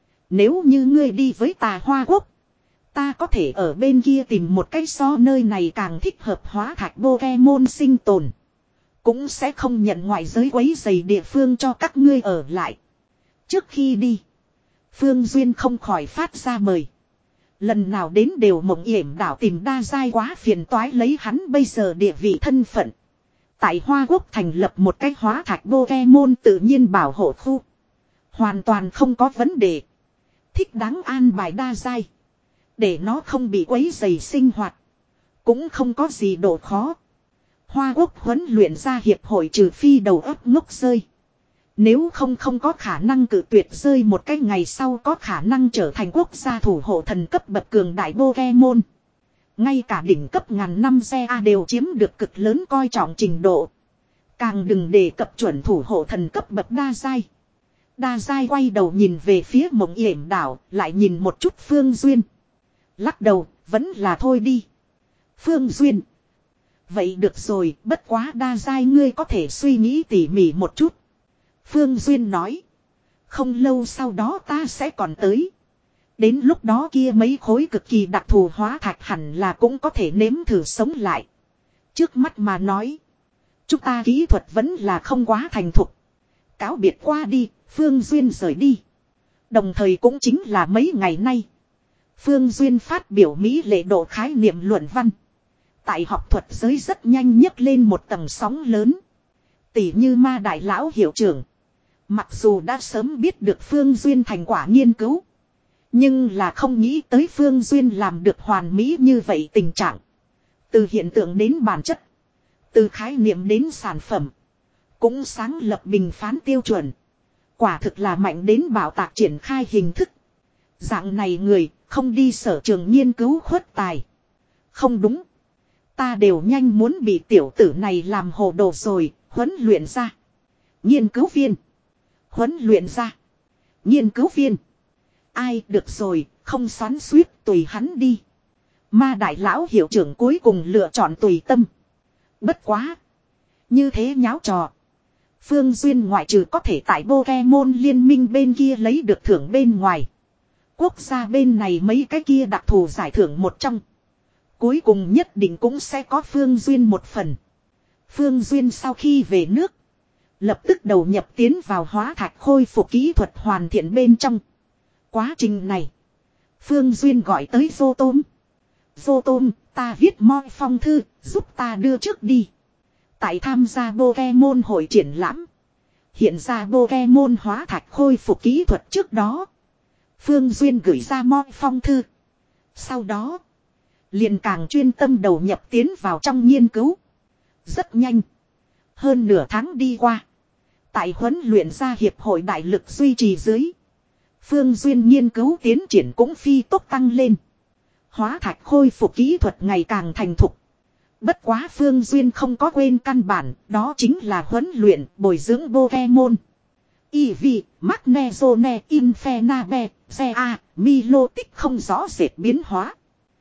[SPEAKER 1] Nếu như ngươi đi với Tà Hoa Quốc, ta có thể ở bên kia tìm một cái so nơi này càng thích hợp hóa thạch Pokemon sinh tồn. Cũng sẽ không nhận ngoại giới quấy rầy địa phương cho các ngươi ở lại. Trước khi đi, Phương Duyên không khỏi phát ra mời. Lần nào đến đều mộng yểm đảo tìm đa giai quá phiền toái lấy hắn bây giờ địa vị thân phận. Tại Hoa Quốc thành lập một cái hóa thạch Pokemon tự nhiên bảo hộ khu. Hoàn toàn không có vấn đề. Thích đáng an bài đa giai. Để nó không bị quấy rầy sinh hoạt. Cũng không có gì độ khó. Hoa Quốc huấn luyện ra hiệp hội trừ phi đầu óc ngốc rơi. Nếu không không có khả năng cự tuyệt rơi một cái ngày sau có khả năng trở thành quốc gia thủ hộ thần cấp bậc cường đại Pokemon. Ngay cả đỉnh cấp ngàn năm xe A đều chiếm được cực lớn coi trọng trình độ. Càng đừng đề cập chuẩn thủ hộ thần cấp bậc đa giai. Đa giai quay đầu nhìn về phía mộng yểm đảo, lại nhìn một chút Phương Duyên. Lắc đầu, vẫn là thôi đi. Phương Duyên. Vậy được rồi, bất quá đa giai ngươi có thể suy nghĩ tỉ mỉ một chút. Phương Duyên nói. Không lâu sau đó ta sẽ còn tới. Đến lúc đó kia mấy khối cực kỳ đặc thù hóa thạch hẳn là cũng có thể nếm thử sống lại. Trước mắt mà nói. Chúng ta kỹ thuật vẫn là không quá thành thục. Cáo biệt qua đi, Phương Duyên rời đi. Đồng thời cũng chính là mấy ngày nay. Phương Duyên phát biểu mỹ lệ độ khái niệm luận văn. Tại học thuật giới rất nhanh nhấc lên một tầng sóng lớn. Tỷ như ma đại lão hiệu trưởng. Mặc dù đã sớm biết được Phương Duyên thành quả nghiên cứu. Nhưng là không nghĩ tới Phương Duyên làm được hoàn mỹ như vậy tình trạng. Từ hiện tượng đến bản chất. Từ khái niệm đến sản phẩm. Cũng sáng lập bình phán tiêu chuẩn. Quả thực là mạnh đến bảo tạc triển khai hình thức. Dạng này người không đi sở trường nghiên cứu khuất tài. Không đúng. Ta đều nhanh muốn bị tiểu tử này làm hồ đồ rồi. Huấn luyện ra. Nghiên cứu viên. Huấn luyện ra. Nghiên cứu viên. Ai được rồi, không xoắn suýt tùy hắn đi. Ma đại lão hiệu trưởng cuối cùng lựa chọn tùy tâm. Bất quá. Như thế nháo trò. Phương Duyên ngoại trừ có thể tại Pokemon liên minh bên kia lấy được thưởng bên ngoài. Quốc gia bên này mấy cái kia đặc thù giải thưởng một trong. Cuối cùng nhất định cũng sẽ có Phương Duyên một phần. Phương Duyên sau khi về nước. Lập tức đầu nhập tiến vào hóa thạch khôi phục kỹ thuật hoàn thiện bên trong. Quá trình này. Phương Duyên gọi tới Vô Tôm. Vô Tôm, ta viết moi phong thư, giúp ta đưa trước đi. Tại tham gia Pokemon hội triển lãm. Hiện ra Pokemon hóa thạch khôi phục kỹ thuật trước đó. Phương Duyên gửi ra moi phong thư. Sau đó. Liền càng chuyên tâm đầu nhập tiến vào trong nghiên cứu. Rất nhanh. Hơn nửa tháng đi qua. Tại huấn luyện ra hiệp hội đại lực duy trì dưới. Phương Duyên nghiên cứu tiến triển cũng phi tốc tăng lên. Hóa thạch khôi phục kỹ thuật ngày càng thành thục. Bất quá Phương Duyên không có quên căn bản, đó chính là huấn luyện, bồi dưỡng Pokemon. Eevee, Magnezone, Infernape, Zea, Milotic không rõ rệt biến hóa.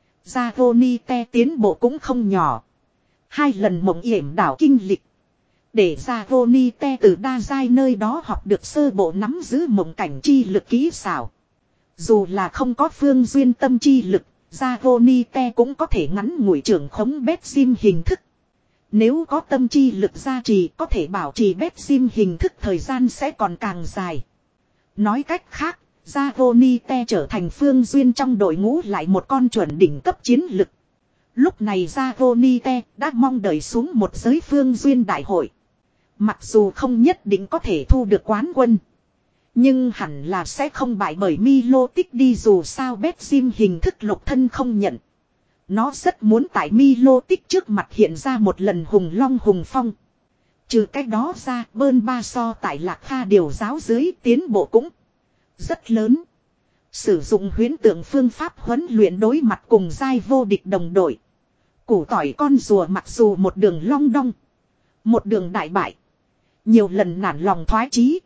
[SPEAKER 1] Zagonite tiến bộ cũng không nhỏ. Hai lần mộng yểm đảo kinh lịch. Để Zagonite từ đa giai nơi đó học được sơ bộ nắm giữ mộng cảnh chi lực kỹ xảo. Dù là không có Phương Duyên tâm chi lực, Zagonite cũng có thể ngắn ngủi trưởng khống bét sim hình thức. Nếu có tâm chi lực gia trì có thể bảo trì bét sim hình thức thời gian sẽ còn càng dài. Nói cách khác, Zagonite trở thành Phương Duyên trong đội ngũ lại một con chuẩn đỉnh cấp chiến lực. Lúc này Zagonite đã mong đợi xuống một giới Phương Duyên đại hội. Mặc dù không nhất định có thể thu được quán quân. Nhưng hẳn là sẽ không bại bởi Milotic đi dù sao Betsim hình thức lục thân không nhận. Nó rất muốn tại Milotic trước mặt hiện ra một lần hùng long hùng phong. Trừ cách đó ra bơn ba so tại Lạc Kha điều giáo dưới tiến bộ cũng rất lớn. Sử dụng huyễn tượng phương pháp huấn luyện đối mặt cùng giai vô địch đồng đội. Củ tỏi con rùa mặc dù một đường long đong. Một đường đại bại. Nhiều lần nản lòng thoái chí.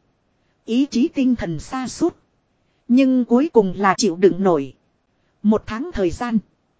[SPEAKER 1] Ý chí tinh thần sa sút. Nhưng cuối cùng là chịu đựng nổi. Một tháng thời gian.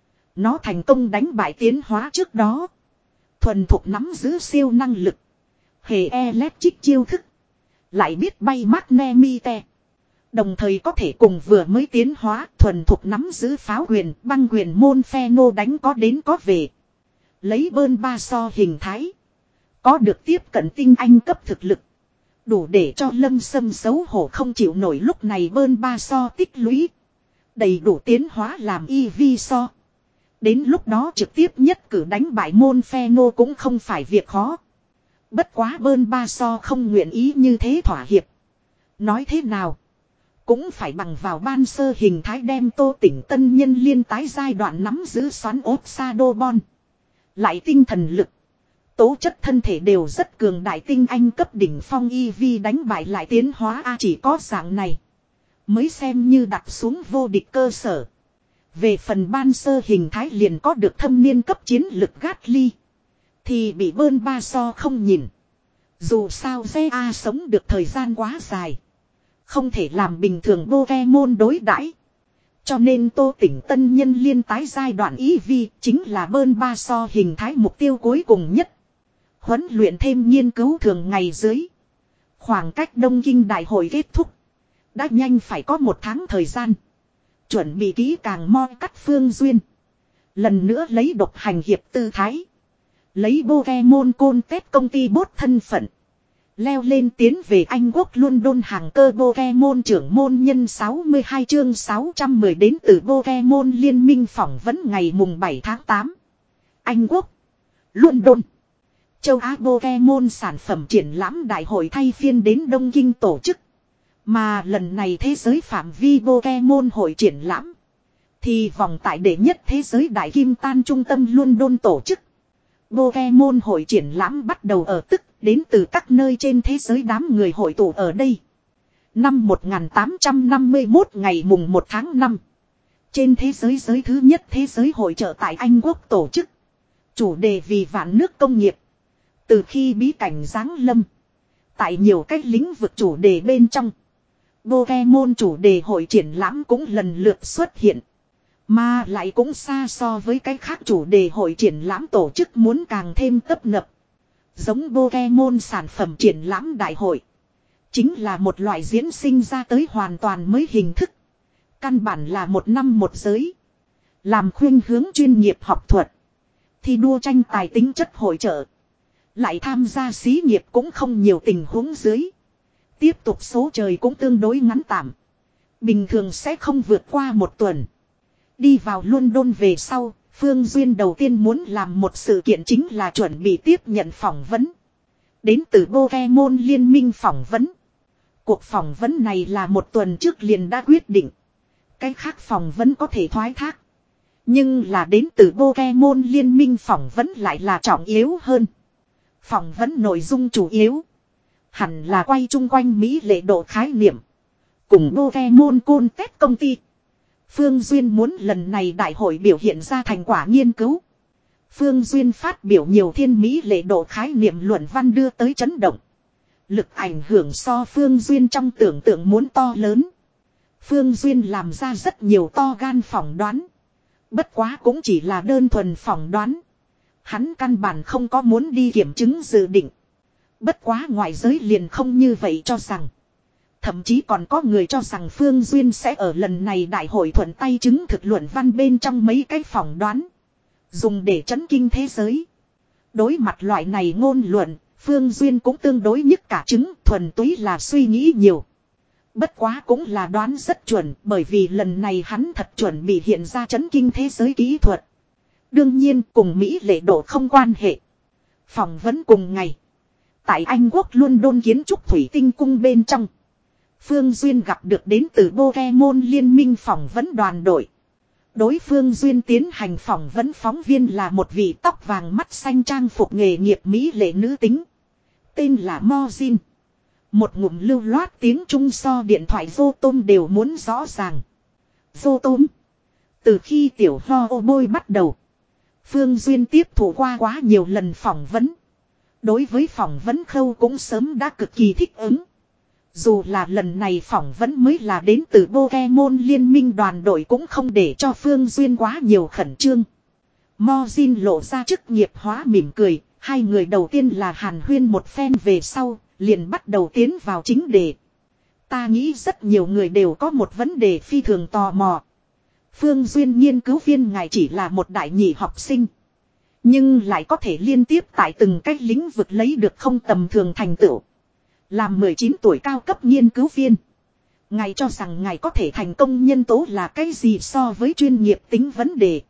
[SPEAKER 1] Nó thành công đánh bại tiến hóa trước đó. Thuần thục nắm giữ siêu năng lực. Hệ electric chiêu thức. Lại biết bay magnemite. Đồng thời có thể cùng vừa mới tiến hóa thuần thục nắm giữ pháo quyền băng quyền môn pheno đánh có đến có về. Lấy bơn ba so hình thái. Có được tiếp cận tinh anh cấp thực lực. Đủ để cho Lâm Sâm xấu hổ không chịu nổi lúc này bơn ba so tích lũy. Đầy đủ tiến hóa làm i vê so. Đến lúc đó trực tiếp nhất cử đánh bại môn pheno cũng không phải việc khó. Bất quá bơn ba so không nguyện ý như thế thỏa hiệp. Nói thế nào? Cũng phải bằng vào ban sơ hình thái đem Tô Tỉnh tân nhân liên tái giai đoạn nắm giữ xoắn ốp Sadobon. Lại tinh thần lực. Tố chất thân thể đều rất cường đại tinh anh cấp đỉnh phong i vê đánh bại lại tiến hóa A chỉ có dạng này. Mới xem như đặt xuống vô địch cơ sở. Về phần ban sơ hình thái liền có được thâm niên cấp chiến lực Gatly. Thì bị bơn ba so không nhìn. Dù sao gi a sống được thời gian quá dài. Không thể làm bình thường Pokemon đối đãi. Cho nên Tô Tỉnh tân nhân liên tái giai đoạn i vê chính là bơn ba so hình thái mục tiêu cuối cùng nhất. Huấn luyện thêm nghiên cứu thường ngày dưới. Khoảng cách Đông Kinh đại hội kết thúc. Đã nhanh phải có một tháng thời gian. Chuẩn bị kỹ càng moi cắt Phương Duyên. Lần nữa lấy độc hành hiệp tư thái. Lấy Pokemon Contest công ty bốt thân phận. Leo lên tiến về Anh Quốc London hàng cơ Pokemon trưởng môn nhân sáu mươi hai chương sáu trăm mười đến từ Pokemon Liên minh phỏng vấn ngày mùng bảy tháng tám. Anh Quốc London. Châu Á Pokemon sản phẩm triển lãm đại hội thay phiên đến Đông Kinh tổ chức. Mà lần này thế giới phạm vi Pokemon hội triển lãm. Thì vòng tại đệ nhất thế giới đại kim tan trung tâm London tổ chức. Pokemon hội triển lãm bắt đầu ở tức đến từ các nơi trên thế giới đám người hội tụ ở đây. Năm một nghìn tám trăm năm mươi mốt ngày mùng một tháng năm. Trên thế giới giới thứ nhất thế giới hội chợ tại Anh Quốc tổ chức. Chủ đề vì vạn nước công nghiệp. Từ khi bí cảnh giáng lâm. Tại nhiều cách lĩnh vực chủ đề bên trong. Pokemon chủ đề hội triển lãm cũng lần lượt xuất hiện. Mà lại cũng xa so với cái khác chủ đề hội triển lãm tổ chức muốn càng thêm tấp nập. Giống Pokemon sản phẩm triển lãm đại hội. Chính là một loại diễn sinh ra tới hoàn toàn mới hình thức. Căn bản là một năm một giới. Làm khuyên hướng chuyên nghiệp học thuật. Thi đua tranh tài tính chất hội trợ. Lại tham gia xí nghiệp cũng không nhiều tình huống dưới. Tiếp tục số trời cũng tương đối ngắn tạm. Bình thường sẽ không vượt qua một tuần. Đi vào London về sau, Phương Duyên đầu tiên muốn làm một sự kiện chính là chuẩn bị tiếp nhận phỏng vấn. Đến từ Pokemon Liên minh phỏng vấn. Cuộc phỏng vấn này là một tuần trước liền đã quyết định. Cái khác phỏng vấn có thể thoái thác. Nhưng là đến từ Pokemon Liên minh phỏng vấn lại là trọng yếu hơn. Phỏng vấn nội dung chủ yếu. Hẳn là quay chung quanh Mỹ lệ độ khái niệm. Cùng Pokemon Contest công ty. Phương Duyên muốn lần này đại hội biểu hiện ra thành quả nghiên cứu. Phương Duyên phát biểu nhiều thiên Mỹ lệ độ khái niệm luận văn đưa tới chấn động. Lực ảnh hưởng so Phương Duyên trong tưởng tượng muốn to lớn. Phương Duyên làm ra rất nhiều to gan phỏng đoán. Bất quá cũng chỉ là đơn thuần phỏng đoán. Hắn căn bản không có muốn đi kiểm chứng dự định. Bất quá ngoại giới liền không như vậy cho rằng. Thậm chí còn có người cho rằng Phương Duyên sẽ ở lần này đại hội thuận tay chứng thực luận văn bên trong mấy cái phỏng đoán. Dùng để chấn kinh thế giới. Đối mặt loại này ngôn luận, Phương Duyên cũng tương đối nhất cả chứng thuần túy là suy nghĩ nhiều. Bất quá cũng là đoán rất chuẩn bởi vì lần này hắn thật chuẩn bị hiện ra chấn kinh thế giới kỹ thuật. Đương nhiên cùng Mỹ lệ độ không quan hệ. Phỏng vấn cùng ngày. Tại Anh Quốc London kiến trúc thủy tinh cung bên trong. Phương Duyên gặp được đến từ Pokemon Liên minh phỏng vấn đoàn đội. Đối phương Duyên tiến hành phỏng vấn phóng viên là một vị tóc vàng mắt xanh trang phục nghề nghiệp Mỹ lệ nữ tính. Tên là Mojin. Một ngụm lưu loát tiếng Trung so điện thoại vô tôm đều muốn rõ ràng. Vô tôm. Từ khi tiểu ho ô bôi bắt đầu. Phương Duyên tiếp thủ qua quá nhiều lần phỏng vấn. Đối với phỏng vấn khâu cũng sớm đã cực kỳ thích ứng. Dù là lần này phỏng vấn mới là đến từ Pokemon liên minh đoàn đội cũng không để cho Phương Duyên quá nhiều khẩn trương. Mojin lộ ra chức nghiệp hóa mỉm cười, hai người đầu tiên là hàn huyên một phen về sau, liền bắt đầu tiến vào chính đề. Ta nghĩ rất nhiều người đều có một vấn đề phi thường tò mò. Phương Duyên nghiên cứu viên ngài chỉ là một đại nhị học sinh. Nhưng lại có thể liên tiếp tại từng cách lĩnh vực lấy được không tầm thường thành tựu. Làm mười chín tuổi cao cấp nghiên cứu viên. Ngài cho rằng ngài có thể thành công nhân tố là cái gì so với chuyên nghiệp tính vấn đề.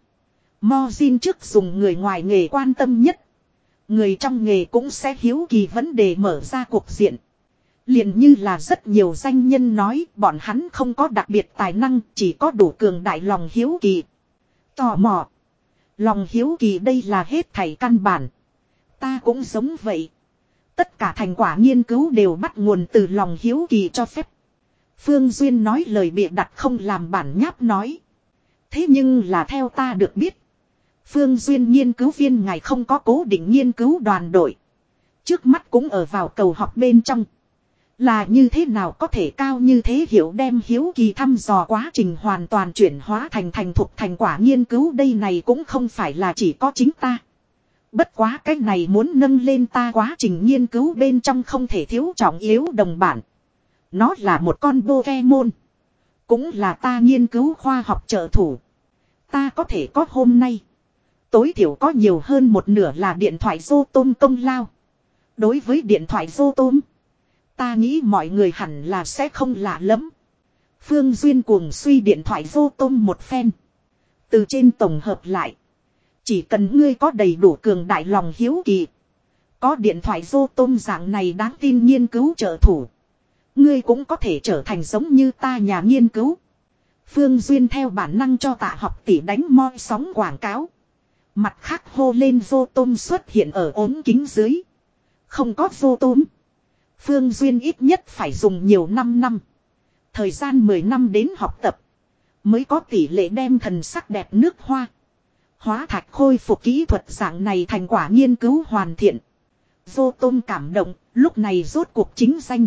[SPEAKER 1] Mojin trước dùng người ngoài nghề quan tâm nhất. Người trong nghề cũng sẽ hiếu kỳ vấn đề mở ra cuộc diện. Liền như là rất nhiều danh nhân nói bọn hắn không có đặc biệt tài năng, chỉ có đủ cường đại lòng hiếu kỳ. Tò mò. Lòng hiếu kỳ đây là hết thảy căn bản. Ta cũng giống vậy. Tất cả thành quả nghiên cứu đều bắt nguồn từ lòng hiếu kỳ cho phép. Phương Duyên nói lời bịa đặt không làm bản nháp nói. Thế nhưng là theo ta được biết. Phương Duyên nghiên cứu viên ngài không có cố định nghiên cứu đoàn đội. Trước mắt cũng ở vào cầu học bên trong. Là như thế nào có thể cao như thế hiểu đem hiếu kỳ thăm dò quá trình hoàn toàn chuyển hóa thành thành thục thành quả nghiên cứu đây này cũng không phải là chỉ có chính ta. Bất quá cái này muốn nâng lên ta quá trình nghiên cứu bên trong không thể thiếu trọng yếu đồng bản. Nó là một con Pokemon. Cũng là ta nghiên cứu khoa học trợ thủ. Ta có thể có hôm nay. Tối thiểu có nhiều hơn một nửa là điện thoại Rotom công lao. Đối với điện thoại Rotom, ta nghĩ mọi người hẳn là sẽ không lạ lắm. Phương Duyên cuồng suy điện thoại Rotom một phen. Từ trên tổng hợp lại. Chỉ cần ngươi có đầy đủ cường đại lòng hiếu kỳ. Có điện thoại Rotom dạng này đáng tin nghiên cứu trợ thủ. Ngươi cũng có thể trở thành giống như ta nhà nghiên cứu. Phương Duyên theo bản năng cho Tạ Học tỷ đánh moi sóng quảng cáo. Mặt khác hô lên Rotom xuất hiện ở ốm kính dưới. Không có Rotom. Phương Duyên ít nhất phải dùng nhiều năm năm. Thời gian mười năm đến học tập. Mới có tỷ lệ đem thần sắc đẹp nước hoa. Hóa thạch khôi phục kỹ thuật dạng này thành quả nghiên cứu hoàn thiện. Rotom cảm động, lúc này rốt cuộc chính danh.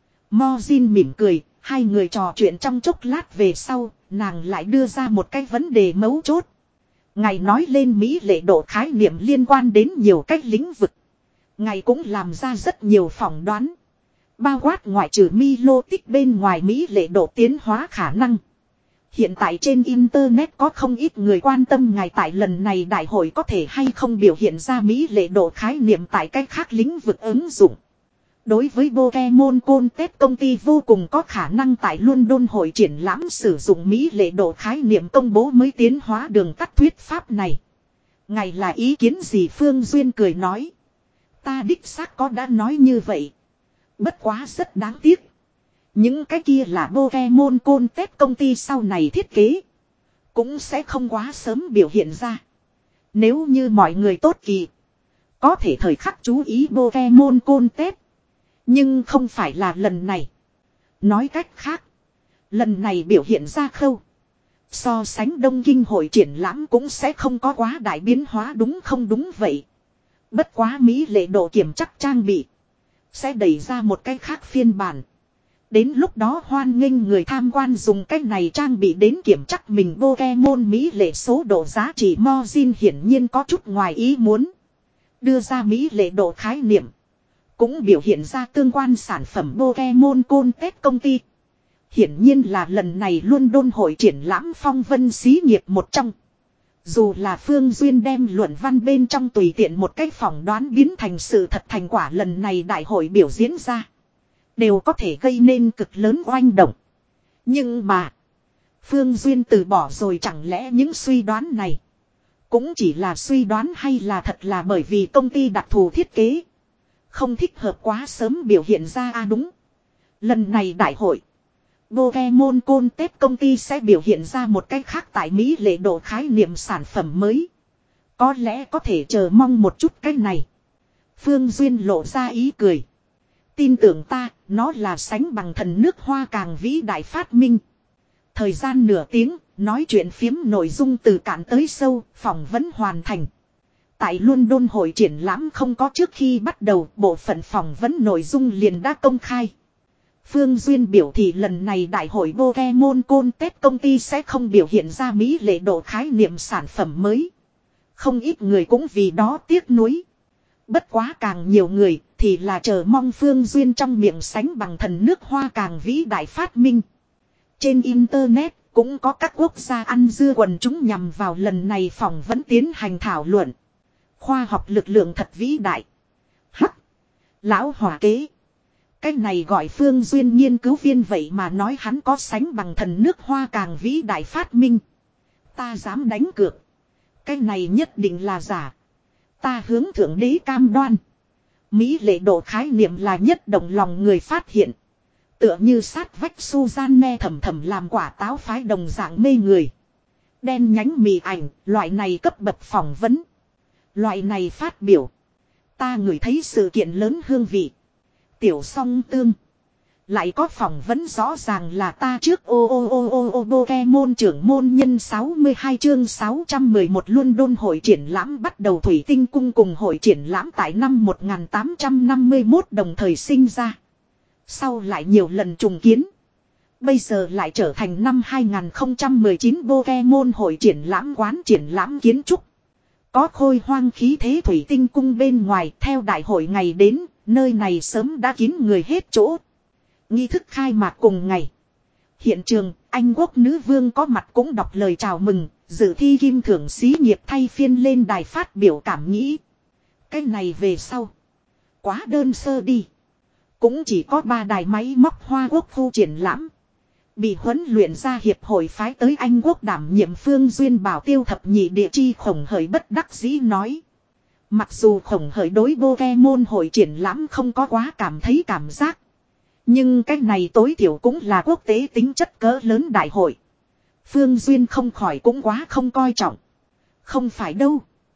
[SPEAKER 1] Mojin mỉm cười, hai người trò chuyện trong chốc lát về sau, nàng lại đưa ra một cái vấn đề mấu chốt. Ngài nói lên mỹ lệ độ khái niệm liên quan đến nhiều cách lĩnh vực. Ngài cũng làm ra rất nhiều phỏng đoán. Bao quát ngoại trừ Milo tích bên ngoài mỹ lệ độ tiến hóa khả năng. Hiện tại trên Internet có không ít người quan tâm ngài tại lần này đại hội có thể hay không biểu hiện ra mỹ lệ độ khái niệm tại cách khác lĩnh vực ứng dụng. Đối với Pokemon Contest công ty vô cùng có khả năng tại London hội triển lãm sử dụng mỹ lệ độ khái niệm công bố mới tiến hóa đường tắt thuyết pháp này. Ngài là ý kiến gì Phương Duyên cười nói. Ta đích xác có đã nói như vậy. Bất quá rất đáng tiếc. Những cái kia là Pokemon Contest công ty sau này thiết kế. Cũng sẽ không quá sớm biểu hiện ra. Nếu như mọi người tốt kỳ. Có thể thời khắc chú ý Pokemon Contest. Nhưng không phải là lần này. Nói cách khác. Lần này biểu hiện ra khâu. So sánh Đông Kinh hội triển lãm cũng sẽ không có quá đại biến hóa đúng không đúng vậy. Bất quá mỹ lệ độ kiểm chắc trang bị. Sẽ đẩy ra một cái khác phiên bản. Đến lúc đó hoan nghênh người tham quan dùng cái này trang bị đến kiểm chắc mình Pokemon mỹ lệ số độ giá trị Mojin hiển nhiên có chút ngoài ý muốn. Đưa ra mỹ lệ độ khái niệm. Cũng biểu hiện ra tương quan sản phẩm Pokemon Contest công ty. Hiển nhiên là lần này London hội triển lãm phong vân xí nghiệp một trong. Dù là Phương Duyên đem luận văn bên trong tùy tiện một cái phỏng đoán biến thành sự thật thành quả lần này đại hội biểu diễn ra. Đều có thể gây nên cực lớn oanh động. Nhưng mà. Phương Duyên từ bỏ rồi chẳng lẽ những suy đoán này. Cũng chỉ là suy đoán hay là thật là bởi vì công ty đặc thù thiết kế. Không thích hợp quá sớm biểu hiện ra à đúng. Lần này đại hội. Pokemon Contest công ty sẽ biểu hiện ra một cách khác tại Mỹ lệ độ khái niệm sản phẩm mới. Có lẽ có thể chờ mong một chút cái này. Phương Duyên lộ ra ý cười. Tin tưởng ta, nó là sánh bằng thần nước hoa càng vĩ đại phát minh. Thời gian nửa tiếng, nói chuyện phiếm nội dung từ cạn tới sâu, phỏng vấn hoàn thành. Tại London hội triển lãm không có trước khi bắt đầu, bộ phận phỏng vấn nội dung liền đã công khai. Phương Duyên biểu thị lần này đại hội Pokemon Contest công ty sẽ không biểu hiện ra mỹ lệ độ khái niệm sản phẩm mới. Không ít người cũng vì đó tiếc nuối. Bất quá càng nhiều người thì là chờ mong Phương Duyên trong miệng sánh bằng thần nước hoa càng vĩ đại phát minh. Trên Internet cũng có các quốc gia ăn dưa quần chúng nhằm vào lần này phỏng vấn tiến hành thảo luận. Khoa học lực lượng thật vĩ đại. Hắc. Lão hỏa kế. Cái này gọi Phương Duyên nghiên cứu viên vậy mà nói hắn có sánh bằng thần nước hoa càng vĩ đại phát minh. Ta dám đánh cược. Cái này nhất định là giả. Ta hướng thượng đế cam đoan. Mỹ lệ độ khái niệm là nhất động lòng người phát hiện. Tựa như sát vách Suzanne thầm thầm làm quả táo phái đồng dạng mê người. Đen nhánh mì ảnh, loại này cấp bậc phỏng vấn. Loại này phát biểu. Ta ngửi thấy sự kiện lớn hương vị. Tiểu song tương. Lại có phỏng vấn rõ ràng là ta trước ô ô ô ô ô Pokemon trưởng môn nhân sáu mươi hai chương sáu trăm mười một London hội triển lãm bắt đầu Thủy Tinh Cung cùng hội triển lãm tại năm một nghìn tám trăm năm mươi mốt đồng thời sinh ra. Sau lại nhiều lần trùng kiến. Bây giờ lại trở thành năm hai nghìn không trăm mười chín Pokemon hội triển lãm quán triển lãm kiến trúc. Có khôi hoang khí thế Thủy Tinh Cung bên ngoài theo đại hội ngày đến, nơi này sớm đã kín người hết chỗ. Nghi thức khai mạc cùng ngày. Hiện trường, Anh quốc nữ vương có mặt cũng đọc lời chào mừng, dự thi kim thưởng xí nghiệp thay phiên lên đài phát biểu cảm nghĩ. Cái này về sau. Quá đơn sơ đi. Cũng chỉ có ba đài máy móc Hoa Quốc khu triển lãm. Bị huấn luyện ra hiệp hội phái tới Anh quốc đảm nhiệm Phương Duyên bảo tiêu thập nhị địa chi Khổng Hởi bất đắc dĩ nói. Mặc dù Khổng Hởi đối Pokemon hội triển lãm không có quá cảm thấy cảm giác. Nhưng cái này tối thiểu cũng là quốc tế tính chất cỡ lớn đại hội. Phương Duyên không khỏi cũng quá không coi trọng. Không phải đâu.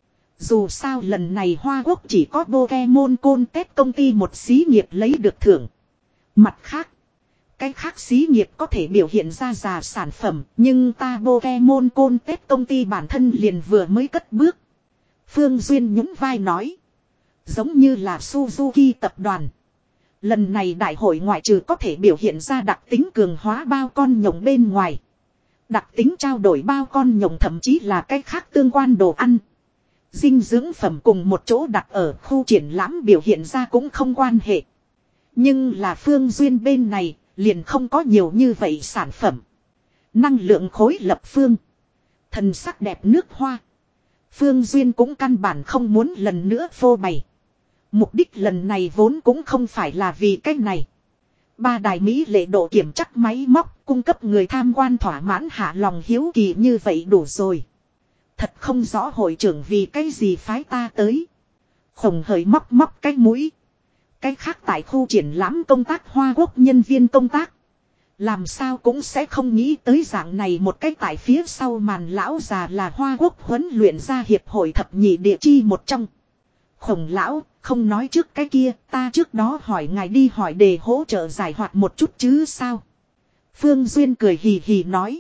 [SPEAKER 1] Dù sao lần này Hoa Quốc chỉ có Pokemon Contest công ty một xí nghiệp lấy được thưởng. Mặt khác. Cái khác xí nghiệp có thể biểu hiện ra già sản phẩm. Nhưng ta Pokemon Contest công ty bản thân liền vừa mới cất bước. Phương Duyên nhún vai nói. Giống như là Suzuki tập đoàn. Lần này đại hội ngoại trừ có thể biểu hiện ra đặc tính cường hóa bao con nhộng bên ngoài. Đặc tính trao đổi bao con nhộng thậm chí là cái khác tương quan đồ ăn. Dinh dưỡng phẩm cùng một chỗ đặt ở khu triển lãm biểu hiện ra cũng không quan hệ. Nhưng là Phương Duyên bên này liền không có nhiều như vậy sản phẩm. Năng lượng khối lập phương. Thần sắc đẹp nước hoa. Phương Duyên cũng căn bản không muốn lần nữa phô bày. Mục đích lần này vốn cũng không phải là vì cái này. Ba đài Mỹ lệ độ kiểm chắc máy móc cung cấp người tham quan thỏa mãn hạ lòng hiếu kỳ như vậy đủ rồi. Thật không rõ hội trưởng vì cái gì phái ta tới. Khổng Hởi móc móc cái mũi. Cái khác tại khu triển lãm công tác Hoa Quốc nhân viên công tác. Làm sao cũng sẽ không nghĩ tới dạng này một cái tại phía sau màn lão già là Hoa Quốc huấn luyện ra hiệp hội thập nhị địa chi một trong. Khổng lão, không nói trước cái kia, ta trước đó hỏi ngài đi hỏi để hỗ trợ giải hoạt một chút chứ sao. Phương Duyên cười hì hì nói.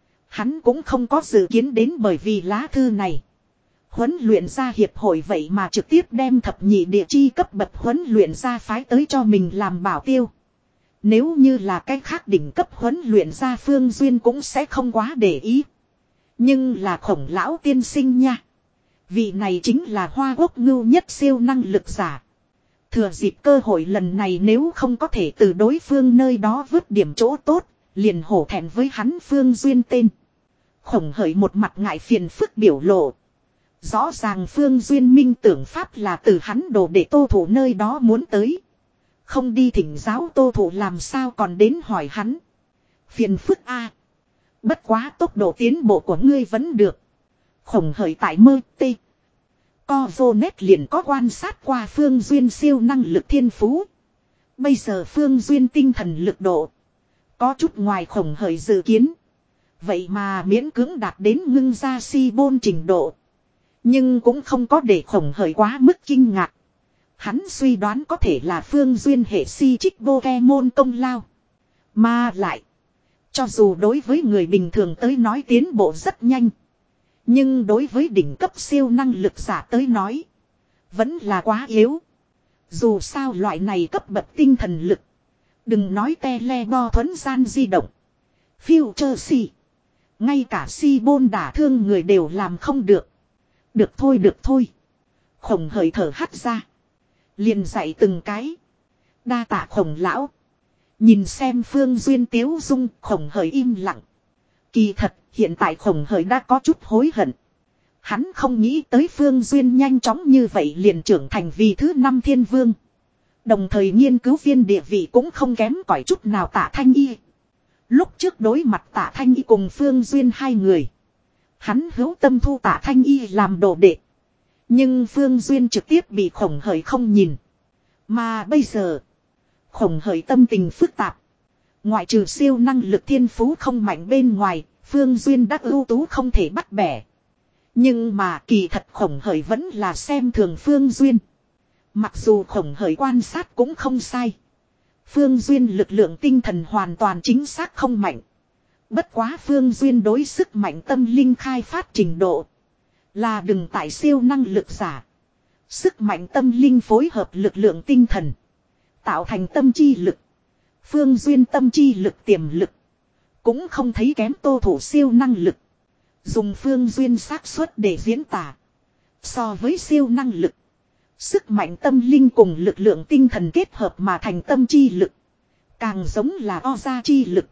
[SPEAKER 1] Hắn cũng không có dự kiến đến bởi vì lá thư này. Huấn luyện ra hiệp hội vậy mà trực tiếp đem thập nhị địa chi cấp bậc huấn luyện ra phái tới cho mình làm bảo tiêu. Nếu như là cái khác đỉnh cấp huấn luyện ra Phương Duyên cũng sẽ không quá để ý. Nhưng là Khổng lão tiên sinh nha. Vị này chính là Hoa Quốc ngưu nhất siêu năng lực giả. Thừa dịp cơ hội lần này nếu không có thể từ đối phương nơi đó vứt điểm chỗ tốt, liền hổ thẹn với hắn Phương Duyên tên. Khổng Hởi một mặt ngại phiền phức biểu lộ. Rõ ràng Phương Duyên minh tưởng pháp là từ hắn đồ để Tô Thủ nơi đó muốn tới. Không đi thỉnh giáo Tô Thủ làm sao còn đến hỏi hắn. Phiền phức a. Bất quá tốc độ tiến bộ của ngươi vẫn được. Khổng Hởi tại mơ tê. Co vô nét liền có quan sát qua Phương Duyên siêu năng lực thiên phú. Bây giờ Phương Duyên tinh thần lực độ. Có chút ngoài Khổng Hởi dự kiến. Vậy mà miễn cưỡng đạt đến ngưng ra si bôn trình độ. Nhưng cũng không có để Khổng Hởi quá mức kinh ngạc. Hắn suy đoán có thể là Phương Duyên hệ si trích Pokemon công lao. Mà lại. Cho dù đối với người bình thường tới nói tiến bộ rất nhanh. Nhưng đối với đỉnh cấp siêu năng lực giả tới nói. Vẫn là quá yếu. Dù sao loại này cấp bậc tinh thần lực. Đừng nói tele bo thuẫn gian di động. Future si. Ngay cả si bôn đả thương người đều làm không được. Được thôi được thôi. Khổng hởi thở hắt ra. Liền dạy từng cái. Đa tạ khổng lão. Nhìn xem Phương Duyên tiếu dung, khổng hởi im lặng. Kỳ thật, hiện tại khổng hởi đã có chút hối hận. Hắn không nghĩ tới Phương Duyên nhanh chóng như vậy liền trưởng thành vì thứ năm thiên vương. Đồng thời nghiên cứu viên địa vị cũng không kém cỏi chút nào Tạ Thanh Y. Lúc trước đối mặt Tạ Thanh Y cùng Phương Duyên hai người. Hắn hữu tâm thu Tạ Thanh Y làm đồ đệ. Nhưng Phương Duyên trực tiếp bị khổng hởi không nhìn. Mà bây giờ, khổng hởi tâm tình phức tạp. Ngoại trừ siêu năng lực thiên phú không mạnh bên ngoài, Phương Duyên đã ưu tú không thể bắt bẻ. Nhưng mà kỳ thật khổng hởi vẫn là xem thường Phương Duyên. Mặc dù khổng hởi quan sát cũng không sai. Phương Duyên lực lượng tinh thần hoàn toàn chính xác không mạnh. Bất quá Phương Duyên đối sức mạnh tâm linh khai phát trình độ. Là đừng tại siêu năng lực giả. Sức mạnh tâm linh phối hợp lực lượng tinh thần. Tạo thành tâm chi lực. Phương Duyên tâm chi lực tiềm lực. Cũng không thấy kém Tô Thủ siêu năng lực. Dùng Phương Duyên xác suất để diễn tả. So với siêu năng lực. Sức mạnh tâm linh cùng lực lượng tinh thần kết hợp mà thành tâm chi lực. Càng giống là o gia chi lực.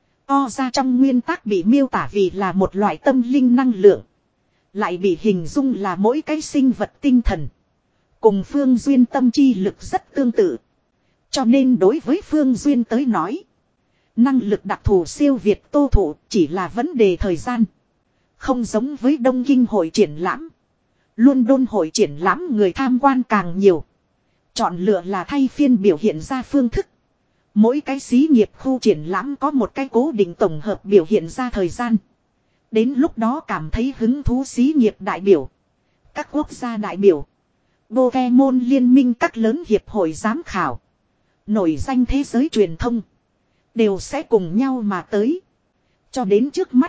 [SPEAKER 1] O gia trong nguyên tắc bị miêu tả vì là một loại tâm linh năng lượng. Lại bị hình dung là mỗi cái sinh vật tinh thần. Cùng Phương Duyên tâm chi lực rất tương tự. Cho nên đối với Phương Duyên tới nói. Năng lực đặc thù siêu việt Tô Thủ chỉ là vấn đề thời gian. Không giống với Đông Kinh hội triển lãm. Luôn đôn hội triển lãm người tham quan càng nhiều. Chọn lựa là thay phiên biểu hiện ra phương thức. Mỗi cái xí nghiệp khu triển lãm có một cái cố định tổng hợp biểu hiện ra thời gian. Đến lúc đó cảm thấy hứng thú xí nghiệp đại biểu. Các quốc gia đại biểu. Pokemon liên minh các lớn hiệp hội giám khảo. Nổi danh thế giới truyền thông. Đều sẽ cùng nhau mà tới. Cho đến trước mắt.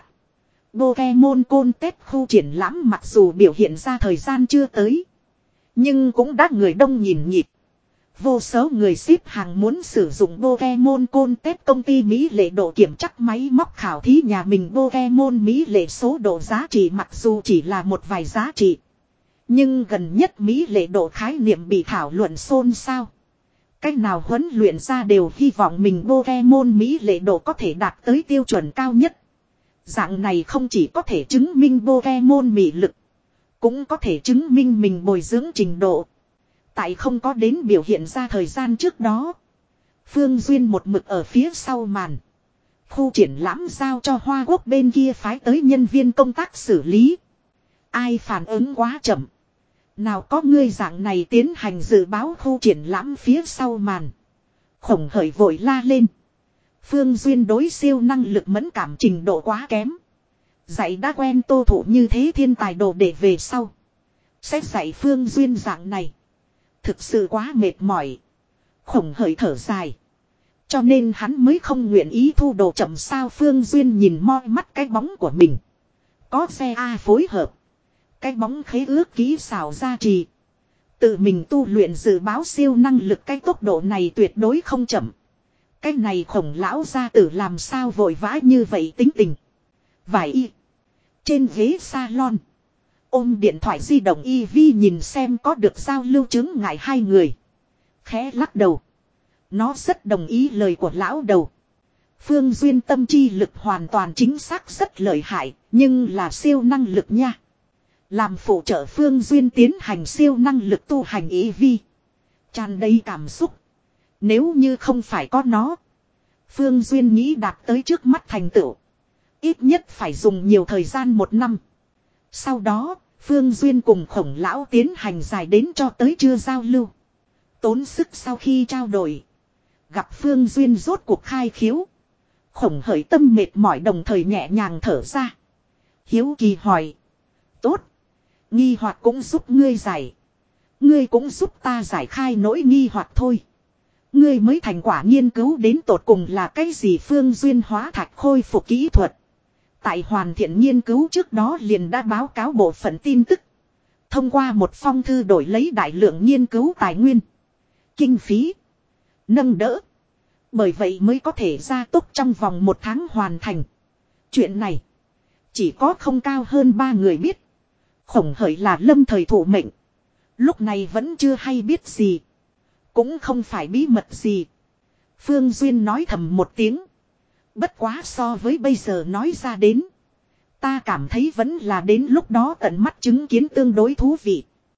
[SPEAKER 1] Pokemon Contest khu triển lãm mặc dù biểu hiện ra thời gian chưa tới. Nhưng cũng đã người đông nhìn nhịp. Vô số người xếp hàng muốn sử dụng Pokemon Contest công ty Mỹ lệ độ kiểm chắc máy móc khảo thí nhà mình Pokemon Mỹ lệ số độ giá trị mặc dù chỉ là một vài giá trị. Nhưng gần nhất Mỹ lệ độ khái niệm bị thảo luận xôn xao. Cách nào huấn luyện ra đều hy vọng mình Pokemon Mỹ lệ độ có thể đạt tới tiêu chuẩn cao nhất. Dạng này không chỉ có thể chứng minh Pokemon mị lực. Cũng có thể chứng minh mình bồi dưỡng trình độ. Tại không có đến biểu hiện ra thời gian trước đó. Phương Duyên một mực ở phía sau màn. Khu triển lãm giao cho Hoa Quốc bên kia phái tới nhân viên công tác xử lý. Ai phản ứng quá chậm. Nào có ngươi dạng này tiến hành dự báo khu triển lãm phía sau màn. Khổng hởi vội la lên. Phương Duyên đối siêu năng lực mẫn cảm trình độ quá kém. Dạy đã quen Tô Thủ như thế thiên tài đồ để về sau. Sẽ dạy Phương Duyên dạng này. Thực sự quá mệt mỏi. Khổng hởi thở dài. Cho nên hắn mới không nguyện ý thu đồ chậm sao Phương Duyên nhìn moi mắt cái bóng của mình. Có xe A phối hợp. Cái bóng khế ước kỹ xảo gia trì. Tự mình tu luyện dự báo siêu năng lực cái tốc độ này tuyệt đối không chậm. Cái này khổng lão gia tử làm sao vội vã như vậy tính tình. Vài y. Trên ghế salon. Ôm điện thoại di động y vi nhìn xem có được giao lưu chứng ngại hai người. Khẽ lắc đầu. Nó rất đồng ý lời của lão đầu. Phương Duyên tâm chi lực hoàn toàn chính xác rất lợi hại. Nhưng là siêu năng lực nha. Làm phụ trợ Phương Duyên tiến hành siêu năng lực tu hành y vi. Tràn đầy cảm xúc. Nếu như không phải có nó. Phương Duyên nghĩ đạt tới trước mắt thành tựu. Ít nhất phải dùng nhiều thời gian một năm. Sau đó, Phương Duyên cùng khổng lão tiến hành dài đến cho tới chưa giao lưu. Tốn sức sau khi trao đổi. Gặp Phương Duyên rốt cuộc khai khiếu. Khổng hởi tâm mệt mỏi đồng thời nhẹ nhàng thở ra. Hiếu kỳ hỏi. Tốt. Nghi hoặc cũng giúp ngươi giải. Ngươi cũng giúp ta giải khai nỗi nghi hoặc thôi. Ngươi mới thành quả nghiên cứu đến tột cùng là cái gì Phương Duyên hóa thạch khôi phục kỹ thuật. Tại hoàn thiện nghiên cứu trước đó liền đã báo cáo bộ phận tin tức. Thông qua một phong thư đổi lấy đại lượng nghiên cứu tài nguyên. Kinh phí. Nâng đỡ. Bởi vậy mới có thể gia tốc trong vòng một tháng hoàn thành. Chuyện này. Chỉ có không cao hơn ba người biết. Khổng hởi là lâm thời thủ mệnh. Lúc này vẫn chưa hay biết gì. Cũng không phải bí mật gì. Phương Duyên nói thầm một tiếng. Bất quá so với bây giờ nói ra đến. Ta cảm thấy vẫn là đến lúc đó tận mắt chứng kiến tương đối thú vị.